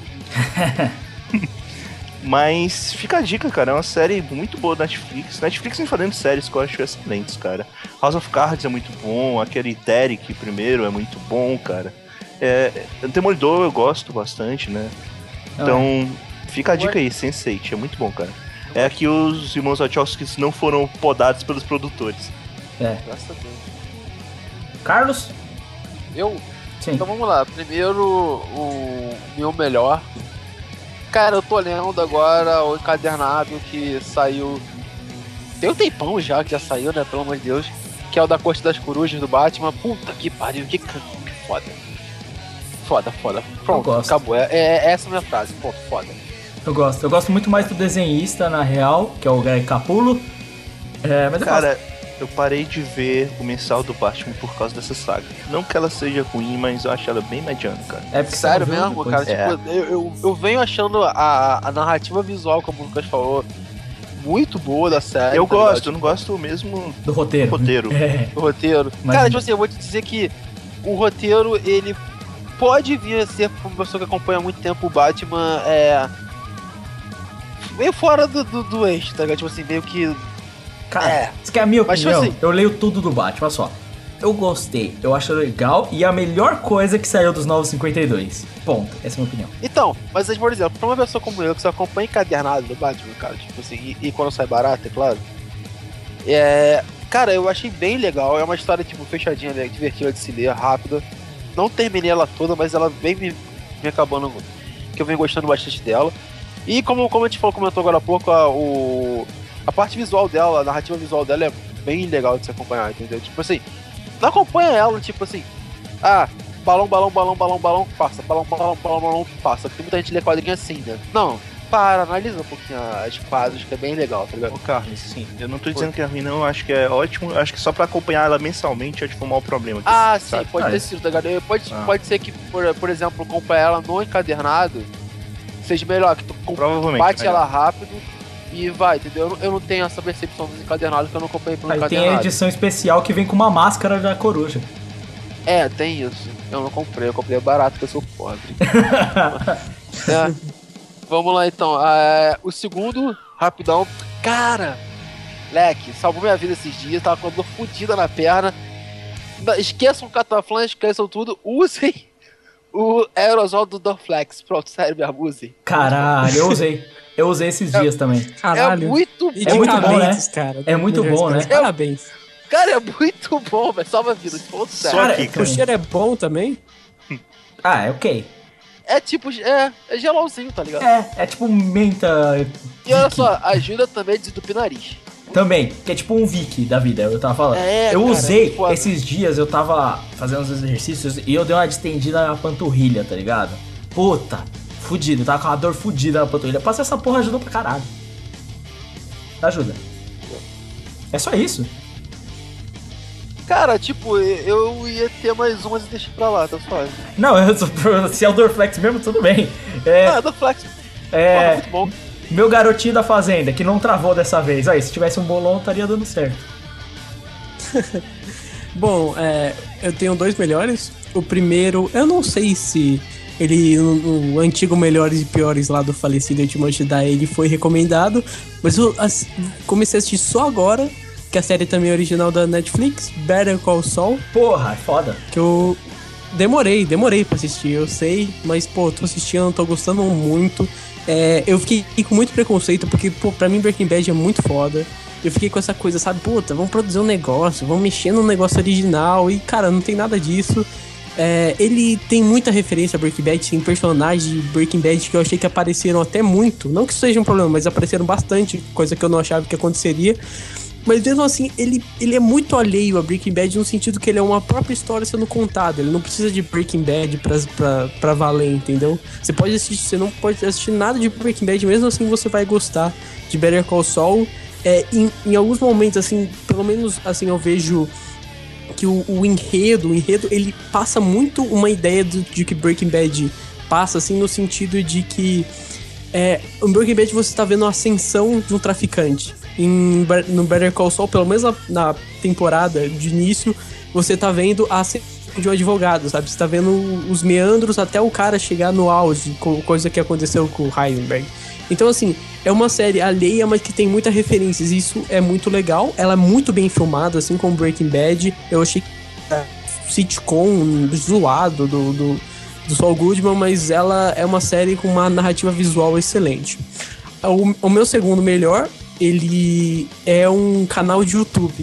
Mas fica a dica, cara, é uma série muito boa da Netflix. Netflix vem fazendo séries que eu acho excelentes, cara. House of Cards é muito bom, aquele Derek primeiro é muito bom, cara. É, Demolidor eu gosto bastante, né? Então, fica a dica aí, sense eight, é muito bom, cara. É que os irmãos Wachowski não foram podados pelos produtores. É. Graças a Deus. Carlos? Eu? Sim. Então vamos lá. Primeiro, o meu melhor. Cara, eu tô lendo agora o encadernado que saiu. Tem um tempão já que já saiu, né? Pelo amor de Deus. Que é o da Corte das Corujas do Batman. Puta que pariu, que, que foda. Foda, foda. Pronto, gosto. acabou. É, é essa a minha frase. Ponto, foda. Eu gosto. Eu gosto muito mais do desenhista, na real, que é o Greg Capullo. É, mas eu Cara, gosto. eu parei de ver o mensal do Batman por causa dessa saga. Não que ela seja ruim, mas eu acho ela bem mediana, cara. É porque Sério você não viu mesmo, depois. cara. É. Tipo, eu, eu, eu venho achando a, a narrativa visual, como o Lucas falou, muito boa da série. eu tá gosto, ligado? eu não gosto mesmo Do roteiro. do roteiro. É. O roteiro. Mas- Cara, tipo assim, eu vou te dizer que o roteiro, ele pode vir a ser uma pessoa que acompanha há muito tempo o Batman, é... meio fora do, do, do eixo, tá ligado? Tipo assim, meio que... Cara, É. isso que é a minha Mas, opinião. tipo assim- Eu leio tudo do Batman, olha só. Eu gostei, eu acho legal e a melhor coisa que saiu dos Novos cinquenta e dois. Ponto, essa é a minha opinião. Então, mas por exemplo, pra uma pessoa como eu, que só acompanha encadernado do Batman, cara, tipo assim, e, e quando sai barato, é claro. É... Cara, eu achei bem legal, é uma história, tipo, fechadinha, né, divertida de se ler, rápida. Não terminei ela toda, mas ela vem me, me acabando, que eu venho gostando bastante dela. E como, como a gente falou, comentou agora há pouco, a, o, a parte visual dela, a narrativa visual dela é bem legal de se acompanhar, entendeu? Tipo assim, não acompanha ela, tipo assim, ah, balão, balão, balão, balão, balão, passa, balão, balão, balão, balão, passa. Tem muita gente que lê quadrinho assim, né? Não, para, analisa um pouquinho as quadros, que é bem legal, tá ligado? Ô, Carlos, sim, eu não tô dizendo que é ruim, não, eu acho que é ótimo, eu acho que só pra acompanhar ela mensalmente é tipo um mau problema. Ah, sim, sabe? pode Ah, ter é. sido, tá ligado? Pode, Ah. pode ser que, por, por exemplo, acompanhar ela no encadernado seja melhor, que tu com- Provavelmente. bate melhor. ela rápido e vai, entendeu? Eu não, eu não tenho essa percepção dos encadernados que eu não acompanhei pelo Aí tem a encadernado. edição especial que vem com uma máscara da coruja. É, tem isso. Eu não comprei, eu comprei barato porque eu sou pobre. É. Vamos lá então. É, o segundo, rapidão. Cara, leque, salvou minha vida esses dias. Tava com a dor fodida na perna. Não, esqueçam o Cataflã, esqueçam tudo. Usem o aerosol do Dorflex. Pronto, sério, me abusem. Caralho, eu usei. Eu usei esses dias também. Caralho. É muito E É de muito bom, parabéns, né? cara. É muito Melhores bom, né? caras. Parabéns. Cara, é muito bom, velho. Salva a vida. Falando sério. Só Cara, aqui, O cara. cheiro é bom também? Ah, é ok. É tipo, é, é gelolzinho, tá ligado? É, é tipo menta. E olha Vicky. só, ajuda também a desentupir o nariz. Também, que é tipo um Vicky da vida, eu tava falando. É, eu cara, usei, é foda. esses dias eu tava fazendo uns exercícios e eu dei uma distendida na panturrilha, tá ligado? Puta, fudido, tava com uma dor fudida na panturrilha. Passei essa porra, ajudou pra caralho. Ajuda. É só isso. Cara, tipo, eu ia ter mais umas e deixei pra lá, tá suave. Não, eu sou, se é o Dorflex mesmo, tudo bem. É, Ah, do Flex. Porra, é muito bom. meu garotinho da fazenda, que não travou dessa vez. Aí, se tivesse um bolão, estaria dando certo. Bom, é, eu tenho dois melhores. O primeiro, eu não sei se ele, no, no antigo Melhores e Piores lá do falecido Ultimate da ele foi recomendado, mas eu ass- comecei a assistir só agora, que a série também é original da Netflix, Better Call Saul, Porra, é foda. que eu demorei, demorei pra assistir, eu sei, mas pô, tô assistindo, tô gostando muito. É, eu fiquei com muito preconceito, porque pô, pra mim Breaking Bad é muito foda. Eu fiquei com essa coisa, sabe, puta, vamos produzir um negócio, vamos mexer no negócio original, e cara, não tem nada disso. É, ele tem muita referência a Breaking Bad, tem personagens de Breaking Bad que eu achei que apareceram até muito, não que isso seja um problema, mas apareceram bastante, coisa que eu não achava que aconteceria. Mas mesmo assim, ele, ele é muito alheio a Breaking Bad no sentido que ele é uma própria história sendo contada. Ele não precisa de Breaking Bad pra, pra, pra valer, entendeu? Você pode assistir, você não pode assistir nada de Breaking Bad, mesmo assim você vai gostar de Better Call Saul. É, em, em alguns momentos, assim, pelo menos assim, eu vejo que o, o enredo, o enredo, ele passa muito uma ideia do, de que Breaking Bad passa, assim, no sentido de que é, no Breaking Bad você tá vendo a ascensão de um traficante. Em, no Better Call Saul, pelo menos na, na temporada de início, você tá vendo a ascensão de um advogado, sabe? Você tá vendo os meandros até o cara chegar no auge, co- coisa que aconteceu com o Heisenberg. Então, assim, é uma série alheia, mas que tem muitas referências. Isso é muito legal. Ela é muito bem filmada, assim como Breaking Bad. Eu achei que é sitcom zoado do, do, do Saul Goodman, mas ela é uma série com uma narrativa visual excelente. O, o meu segundo melhor, ele é um canal de YouTube.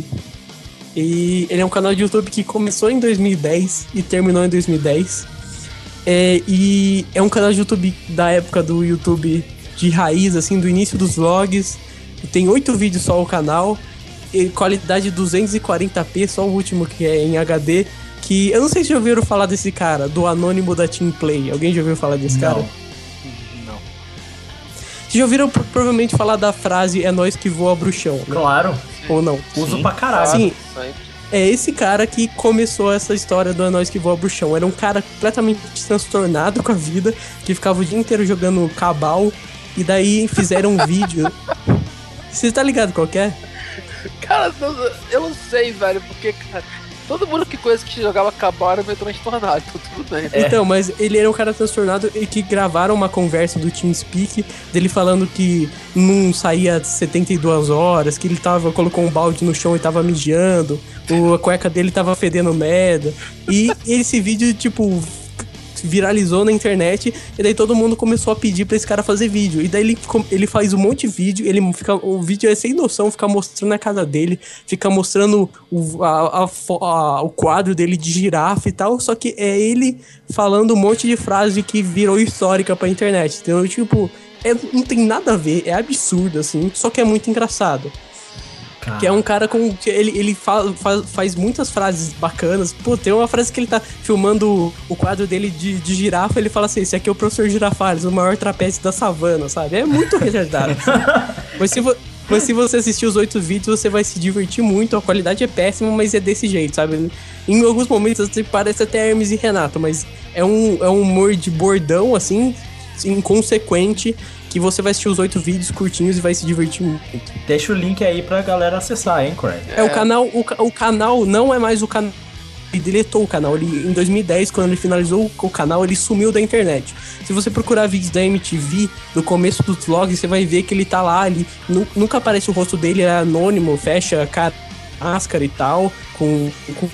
E ele é um canal de YouTube que começou em dois mil e dez e terminou em dois mil e dez. É, e é um canal de YouTube da época do YouTube de raiz, assim, do início dos vlogs. Tem oito vídeos só o canal, e qualidade duzentos e quarenta p, só o último que é em H D. Que eu não sei se já ouviram falar desse cara, do Anônimo da Team Play. Alguém já ouviu falar desse cara? Não. Vocês já ouviram pro- provavelmente falar da frase "é nós que voa bruxão", né? Claro, Ou não? uso pra caralho. Sim, Sempre. é esse cara que começou essa história do "é nós que voa bruxão". Era um cara completamente transtornado com a vida, que ficava o dia inteiro jogando cabal, e daí fizeram um vídeo. Você tá ligado qual que é? Cara, não- eu não sei, velho, porque, cara, Todo mundo que conhece que jogava Cabal era meio transtornado, então tudo bem. É. Então, mas ele era um cara transtornado e que gravaram uma conversa do TeamSpeak dele falando que não saía setenta e duas horas, que ele tava, colocou um balde no chão e tava mijando, a cueca dele tava fedendo merda. E esse vídeo, tipo, viralizou na internet e daí todo mundo começou a pedir pra esse cara fazer vídeo. E daí ele, ele faz um monte de vídeo, ele fica, o vídeo é sem noção, fica mostrando a casa dele, fica mostrando o, a, a, a, o quadro dele de girafa e tal, só que é ele falando um monte de frase que virou histórica pra internet, entendeu? Tipo, é, não tem nada a ver, é absurdo, assim, só que é muito engraçado. Que é um cara com... Ele, ele fa, fa, faz muitas frases bacanas. Pô, tem uma frase que ele tá filmando o quadro dele de, de girafa. Ele fala assim, esse aqui é o professor Girafales, o maior trapézio da savana, sabe? É muito retardado. mas, se vo, mas se você assistir os oito vídeos, você vai se divertir muito. A qualidade é péssima, mas é desse jeito, sabe? Em alguns momentos parece até Hermes e Renato, mas é um, é um humor de bordão, assim, inconsequente, que você vai assistir os oito vídeos curtinhos e vai se divertir muito. Deixa o link aí pra galera acessar, hein, Craig? É, o canal, o, o canal não é mais o canal. Ele deletou o canal. Ele, em dois mil e dez, quando ele finalizou o canal, ele sumiu da internet. Se você procurar vídeos da M T V, do começo dos vlogs, você vai ver que ele tá lá, ele, nu, nunca aparece o rosto dele, é anônimo, fecha a cara, máscara e tal, com, com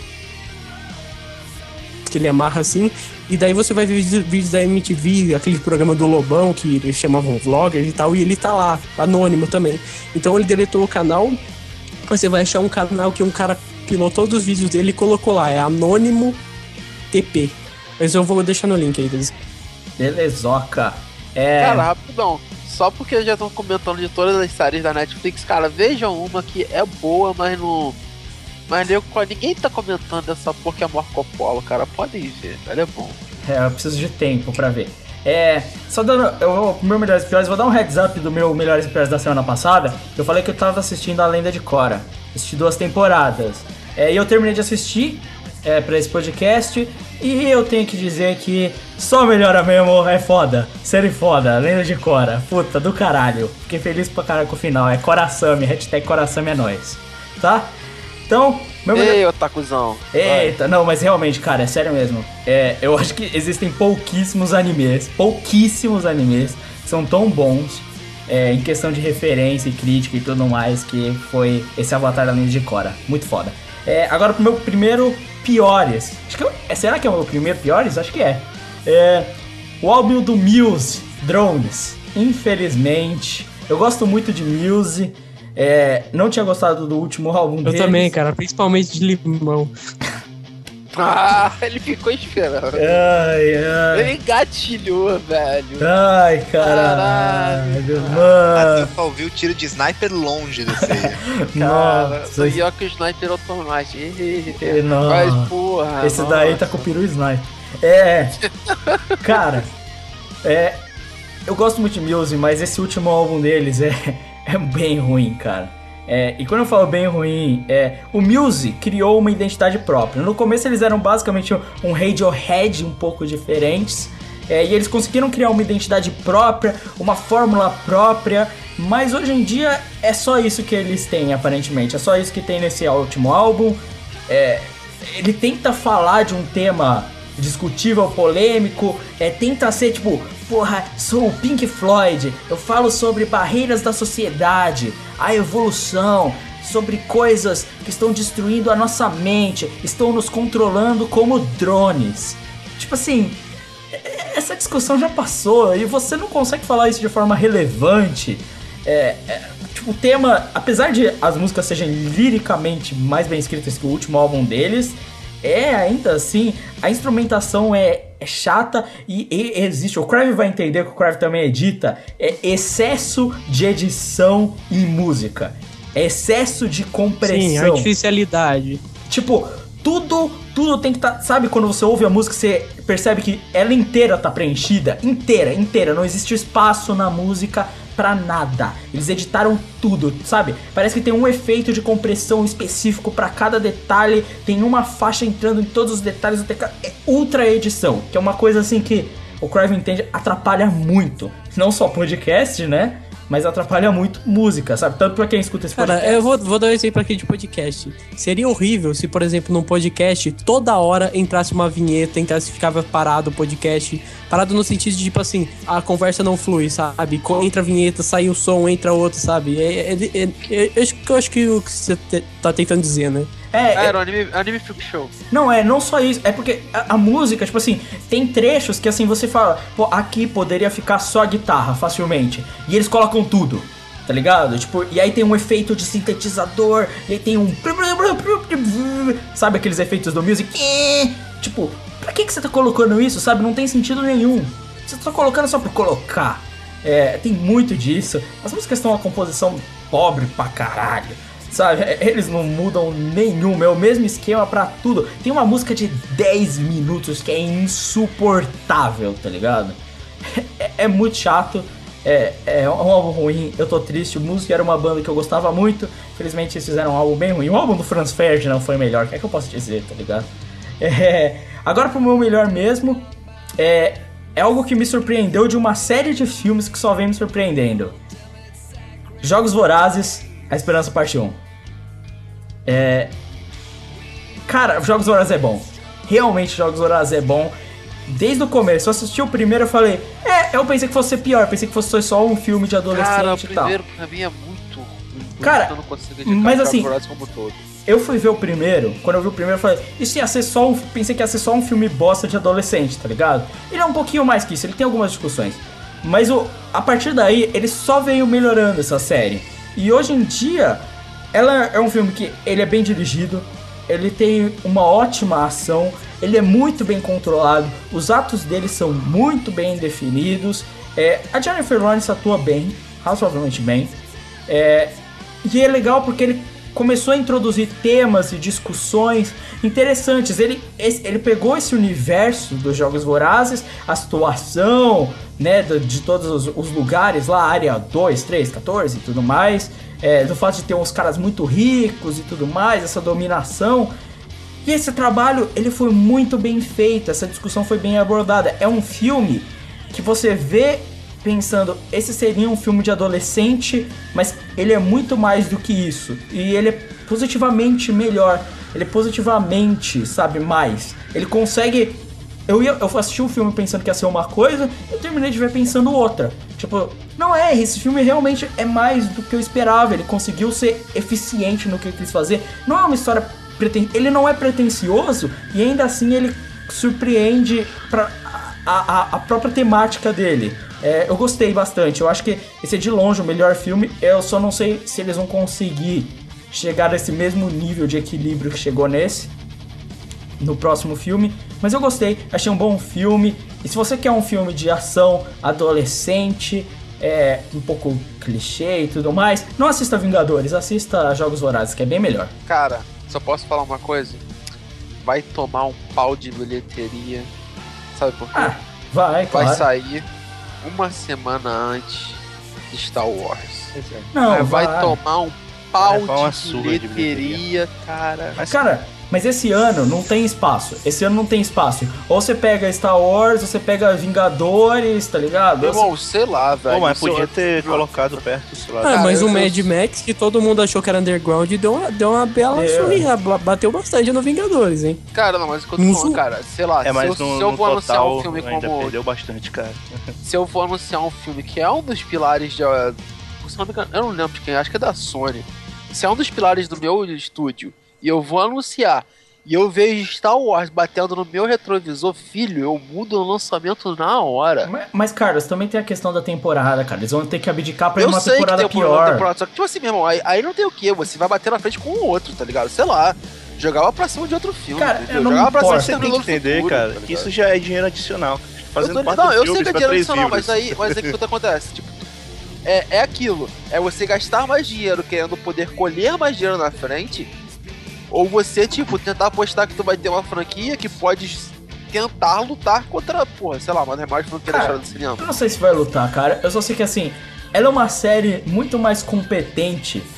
que ele amarra assim. E daí você vai ver vídeos da M T V, aquele programa do Lobão, que eles chamavam vloggers e tal, e ele tá lá, anônimo também. Então ele deletou o canal, você vai achar um canal que um cara pilou todos os vídeos dele e colocou lá, é Anônimo T P. Mas eu vou deixar no link aí, beleza? Belezoca. É... Cara, rapidão, só porque já estão comentando de todas as séries da Netflix, cara, vejam uma que é boa, mas não... Mas eu, ninguém tá comentando essa porra que é Marco Polo, cara. Podem ver, ela é bom. É, eu preciso de tempo pra ver. É, só dando, eu vou pro meu Melhores e Piores, vou dar um heads up do meu Melhores e Piores da semana passada. Eu falei que eu tava assistindo A Lenda de Korra. Assisti duas temporadas. É, e eu terminei de assistir é, pra esse podcast. E eu tenho que dizer que só melhora mesmo, é foda. Série foda, A Lenda de Korra. Puta, do caralho. Fiquei feliz pra caralho com o final. É Korasami, hashtag Korasami é nóis. Tá? Então, meu melhor... Ei, otakuzão. Eita, não, mas realmente, cara, é sério mesmo. É, eu acho que existem pouquíssimos animes, pouquíssimos animes que são tão bons é, em questão de referência e crítica e tudo mais, que foi esse Avatar da Lenda de Korra. Muito foda. É, agora pro meu primeiro piores. Acho que eu, é, será que é o meu primeiro piores? Acho que é. É o álbum do Muse, Drones. Infelizmente, eu gosto muito de Muse. É, não tinha gostado do último álbum Eu deles. também, cara, principalmente de Limão. Ah, ele ficou esperando. Ai, ai. Ele engatilhou, velho. Ai, caralho, mano. Até pra ouvir o tiro de sniper longe desse aí. Nossa, E ó que o sniper automático. Nossa. Mas, porra. Esse daí tá com o peru sniper. É, cara, é, eu gosto muito de Muse, mas esse último álbum deles é, é bem ruim, cara. É, e quando eu falo bem ruim, é, o Muse criou uma identidade própria. No começo eles eram basicamente um Radiohead um pouco diferentes, é, e eles conseguiram criar uma identidade própria, uma fórmula própria, mas hoje em dia é só isso que eles têm, aparentemente. É só isso que tem nesse último álbum. É, ele tenta falar de um tema discutível, polêmico, é, tenta ser tipo, porra, sou o Pink Floyd, eu falo sobre barreiras da sociedade, a evolução, sobre coisas que estão destruindo a nossa mente, estão nos controlando como drones. Tipo assim, essa discussão já passou e você não consegue falar isso de forma relevante. É, é, tipo, o tema, apesar de as músicas serem liricamente mais bem escritas que o último álbum deles, é, ainda assim, a instrumentação é, é chata e, e existe, o Crave vai entender que o Crave também edita, é excesso de edição em música, é excesso de compressão. Sim, artificialidade. Tipo, tudo, tudo tem que estar, tá, sabe quando você ouve a música, você percebe que ela inteira tá preenchida, inteira, inteira, não existe espaço na música pra nada. Eles editaram tudo, sabe? Parece que tem um efeito de compressão específico pra cada detalhe, tem uma faixa entrando em todos os detalhes do teclado. É ultra edição, que é uma coisa assim que o Crave entende, atrapalha muito. Não só podcast, né? mas atrapalha muito música, sabe? Tanto pra quem escuta esse podcast. Cara, eu vou, vou dar um exemplo aqui de podcast. Seria horrível se, por exemplo, num podcast, toda hora entrasse uma vinheta, entrasse, ficava parado o podcast. Parado no sentido de, tipo assim, a conversa não flui, sabe? Entra a vinheta, sai o som, entra outro, sabe? É, é, é, é, eu, acho, eu acho que o que você te, tá tentando dizer, né? É, Ah, era um anime, anime freak show. Não, é, não só isso, é porque a, a música, tipo assim, tem trechos que assim, você fala, pô, aqui poderia ficar só a guitarra facilmente, e eles colocam tudo, tá ligado? Tipo, e aí tem um efeito de sintetizador, e aí tem um... Sabe aqueles efeitos do music? Tipo, pra que que você tá colocando isso, sabe? Não tem sentido nenhum. Você tá colocando só pra colocar. É, tem muito disso. As músicas têm uma composição pobre pra caralho. Sabe, eles não mudam nenhum, é o mesmo esquema pra tudo. Tem uma música de dez minutos que é insuportável, tá ligado? É, é muito chato, é, é um álbum ruim, eu tô triste. O Music era uma banda que eu gostava muito, infelizmente eles fizeram um álbum bem ruim. O álbum do Franz Ferdinand foi melhor, o que é que eu posso dizer, tá ligado? É, agora pro meu melhor mesmo, é, é algo que me surpreendeu de uma série de filmes que só vem me surpreendendo. Jogos Vorazes, A Esperança Parte um. É... Cara, Jogos Vorazes é bom. Realmente Jogos Vorazes é bom. Desde o começo, eu assisti o primeiro e falei, é, eu pensei que fosse pior, eu pensei que fosse só um filme de adolescente Cara, o e tal. primeiro pra mim é muito ruim. Cara, eu não consigo mas Jogos assim, Vorazes como todo. Eu fui ver o primeiro, quando eu vi o primeiro eu falei, isso ia ser só um, pensei que ia ser só um filme bosta de adolescente, tá ligado? Ele é um pouquinho mais que isso, ele tem algumas discussões. Mas o, a partir daí, ele só veio melhorando essa série. E hoje em dia, ela é um filme que ele é bem dirigido, ele tem uma ótima ação, ele é muito bem controlado, os atos dele são muito bem definidos, é, a Jennifer Lawrence atua bem, razoavelmente bem, é, e é legal porque ele começou a introduzir temas e discussões interessantes. Ele, ele pegou esse universo dos Jogos Vorazes, a situação, né, de, de todos os, os lugares lá, área dois, três, quatorze e tudo mais, é, do fato de ter uns caras muito ricos e tudo mais, essa dominação. E esse trabalho, ele foi muito bem feito, essa discussão foi bem abordada. É um filme que você vê pensando, esse seria um filme de adolescente, mas ele é muito mais do que isso. E ele é positivamente melhor. Ele é positivamente, sabe, mais. Ele consegue... Eu, ia, eu assisti um filme pensando que ia ser uma coisa, eu terminei de ver pensando outra. Tipo, não é, esse filme realmente é mais do que eu esperava. Ele conseguiu ser eficiente no que ele quis fazer. Não é uma história... Preten... Ele não é pretencioso e ainda assim ele surpreende pra a, a, a própria temática dele. É, eu gostei bastante, eu acho que esse é de longe o melhor filme. Eu só não sei se eles vão conseguir chegar nesse mesmo nível de equilíbrio que chegou nesse no próximo filme, mas eu gostei, achei um bom filme. E se você quer um filme de ação adolescente, é, um pouco clichê e tudo mais, não assista Vingadores, assista Jogos Vorazes, que é bem melhor. Cara, só posso falar uma coisa? Vai tomar um pau de bilheteria. Sabe por quê? Ah, vai, Vai claro. sair uma semana antes de Star Wars. Não, É, vai vai. tomar um pau Vai uma de surra de bilheteria, cara. Mas, Cara, mas esse ano não tem espaço. Esse ano não tem espaço. Ou você pega Star Wars, ou você pega Vingadores, tá ligado? Meu irmão, sei lá, velho. pô, mas Se eu- podia ter colocado perto, sei lá. Ah, Cara, mas eu- o eu- Mad Max, que todo mundo achou que era underground, deu uma, deu uma bela É. surrinha, ba- bateu bastante no Vingadores, hein? Cara, não, mas o que eu tô Não falando, sou- cara, sei lá, É, mas se eu, no, se eu no vou anunciar total um filme ainda como. perdeu bastante, cara. Se eu for anunciar um filme que é um dos pilares de. uh, se não me engano, eu não lembro de quem, acho que é da Sony. Se é um dos pilares do meu estúdio e eu vou anunciar e eu vejo Star Wars batendo no meu retrovisor, filho, eu mudo o lançamento na hora. Mas, mas, Carlos, também tem a questão da temporada, cara. Eles vão ter que abdicar pra ir Eu uma sei que temporada tem um problema pior. na temporada, só que tipo assim, meu irmão, aí, aí não tem o que, você vai bater na frente com o outro, tá ligado? Sei lá, jogava pra cima de outro filme, Cara, entendeu? eu não me Jogava pra cima importo. de Você tem que Exterminador do entender, Futuro, cara, tá que ligado? isso já é dinheiro adicional. Fazendo Eu tô- quatro não, eu sei filmes que é pra dinheiro três adicional, livros. mas aí, mas aí o que acontece? Tipo, é, é aquilo. É você gastar mais dinheiro querendo poder colher mais dinheiro na frente, ou você, tipo, tentar apostar que tu vai ter uma franquia que pode tentar lutar contra, porra, sei lá, uma das maiores franquias da Cara, história do cinema. Eu não sei se vai lutar, cara. Eu só sei que, assim, ela é uma série muito mais competente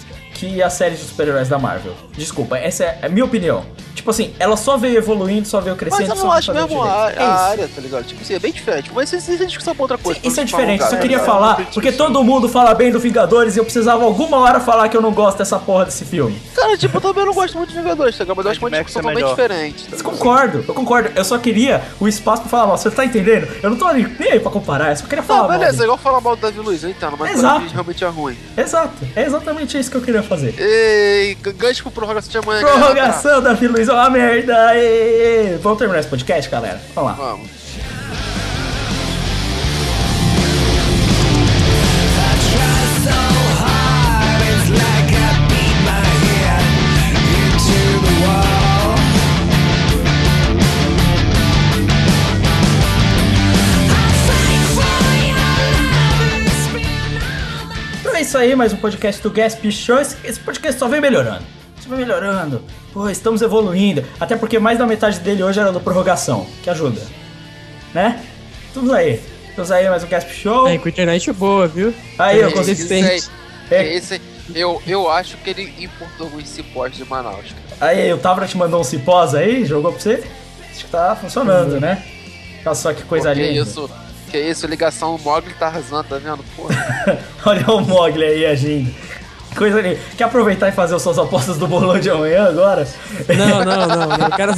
e as séries de super-heróis da Marvel. Desculpa, essa é a minha opinião. Tipo assim, ela só veio evoluindo, só veio crescendo. Mas eu só não veio acho fazendo mesmo a, direito. É a isso. área, tá ligado? Tipo assim, é bem diferente. Mas isso é discussão pra outra coisa. Isso é pra diferente, falar, só cara. queria cara, falar, cara, porque discussão. todo mundo fala bem do Vingadores e eu precisava alguma hora falar que eu não gosto dessa porra desse filme. Cara, tipo, eu também não gosto muito de Vingadores, tá ligado? Mas eu acho uma Mad Max discussão é totalmente melhor. diferente. Tá Eu ligado? concordo, eu concordo. Eu só queria o espaço pra falar mal. Você tá entendendo? Eu não tô nem nem aí pra comparar, eu só queria falar Não, mal. beleza, é dele. igual falar mal do Davi Luiz, eu entendo, mas Exato. o Davi realmente é ruim. Exato, é exatamente isso que eu queria fazer. Ei, gancho pro prorrogação de amanhã, galera. Prorrogação da Luiz, é uma merda. Ê, vamos terminar esse podcast, galera? Vamos lá. Vamos. Então é isso aí, mais um podcast do Gasp Show. Esse, esse podcast só vem melhorando. Só vem melhorando. Pô, estamos evoluindo. Até porque mais da metade dele hoje era do prorrogação, que ajuda. Né? Estamos aí. Estamos aí, mais um Gasp Show. É, com internet boa, viu? Aí, eu Internet consegui. decente. É. Esse, eu, eu acho que ele importou alguns cipós de Manaus, cara. Aí, o Tavra te mandou um cipós aí, jogou pra você? Acho que tá funcionando, né? Olha só que coisa Pô, que linda. isso, que isso, ligação Mogli Tarzan, tá vendo? Porra. Olha o Mogli aí agindo. Que coisa linda. Quer aproveitar e fazer as suas apostas do bolão de amanhã agora? Não, não, não, não. Eu quero...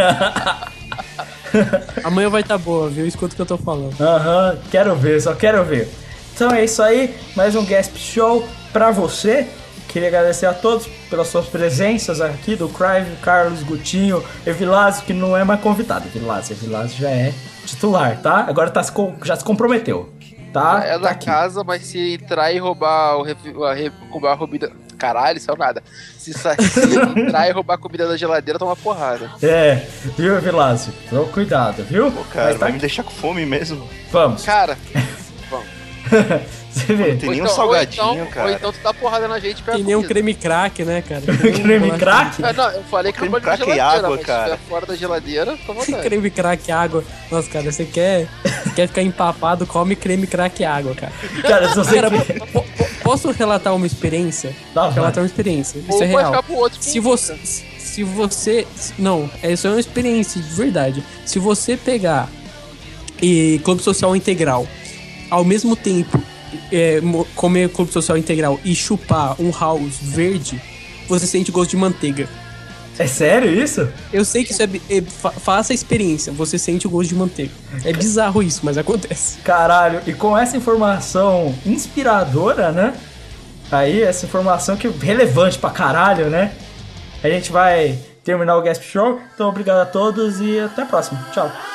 Amanhã vai tá boa, viu? Escuta o que eu tô falando. Aham, quero ver, só quero ver. Então é isso aí, mais um Gasp Show pra você. Queria agradecer a todos pelas suas presenças aqui, do Crive, Carlos, Gutinho, Evilásio, que não é mais convidado. Evilásio, Evilásio já é titular, tá? Agora tá se com- já se comprometeu, tá? É Tá da aqui. casa, mas se entrar e roubar o refi- a re- roubar a comida. Caralho, isso é nada. Se, sa- se entrar e roubar a comida da geladeira, toma porrada. É, viu, Evilásio? Então cuidado, viu? Pô, cara, Mas tá vai me aqui. deixar com fome mesmo. Vamos. Cara, vamos. Você vê. Tem Ou nem um então- salgadinho, ou então, cara. Ou então tu dá porrada na gente pra Tem nem um comida. creme crack, né, cara? Creme crack? É, não, eu falei que Creme não pode crack e geladeira, água, mas cara. se estiver fora da geladeira, fica à vontade. Creme crack água. Nossa, cara, você quer, quer ficar empapado, come creme crack água, cara. Cara, se você Cara, quer... po- po- posso relatar uma experiência? Tá, vai. relatar uma experiência. Ou Isso é pode real. ficar pro outro. Se você. Se você. Não, isso é uma experiência de verdade. Se você pegar e Clube Social Integral, ao mesmo tempo é, mo- comer Clube Social Integral e chupar um house verde, você sente gosto de manteiga. É sério isso? Eu sei que isso é. bi- é fa- faça a experiência, você sente o gosto de manteiga. É bizarro isso, mas acontece. Caralho, e com essa informação inspiradora, né? Aí, essa informação que é relevante pra caralho, né? A gente vai terminar o Gasp Show. Então, obrigado a todos e até a próxima. Tchau.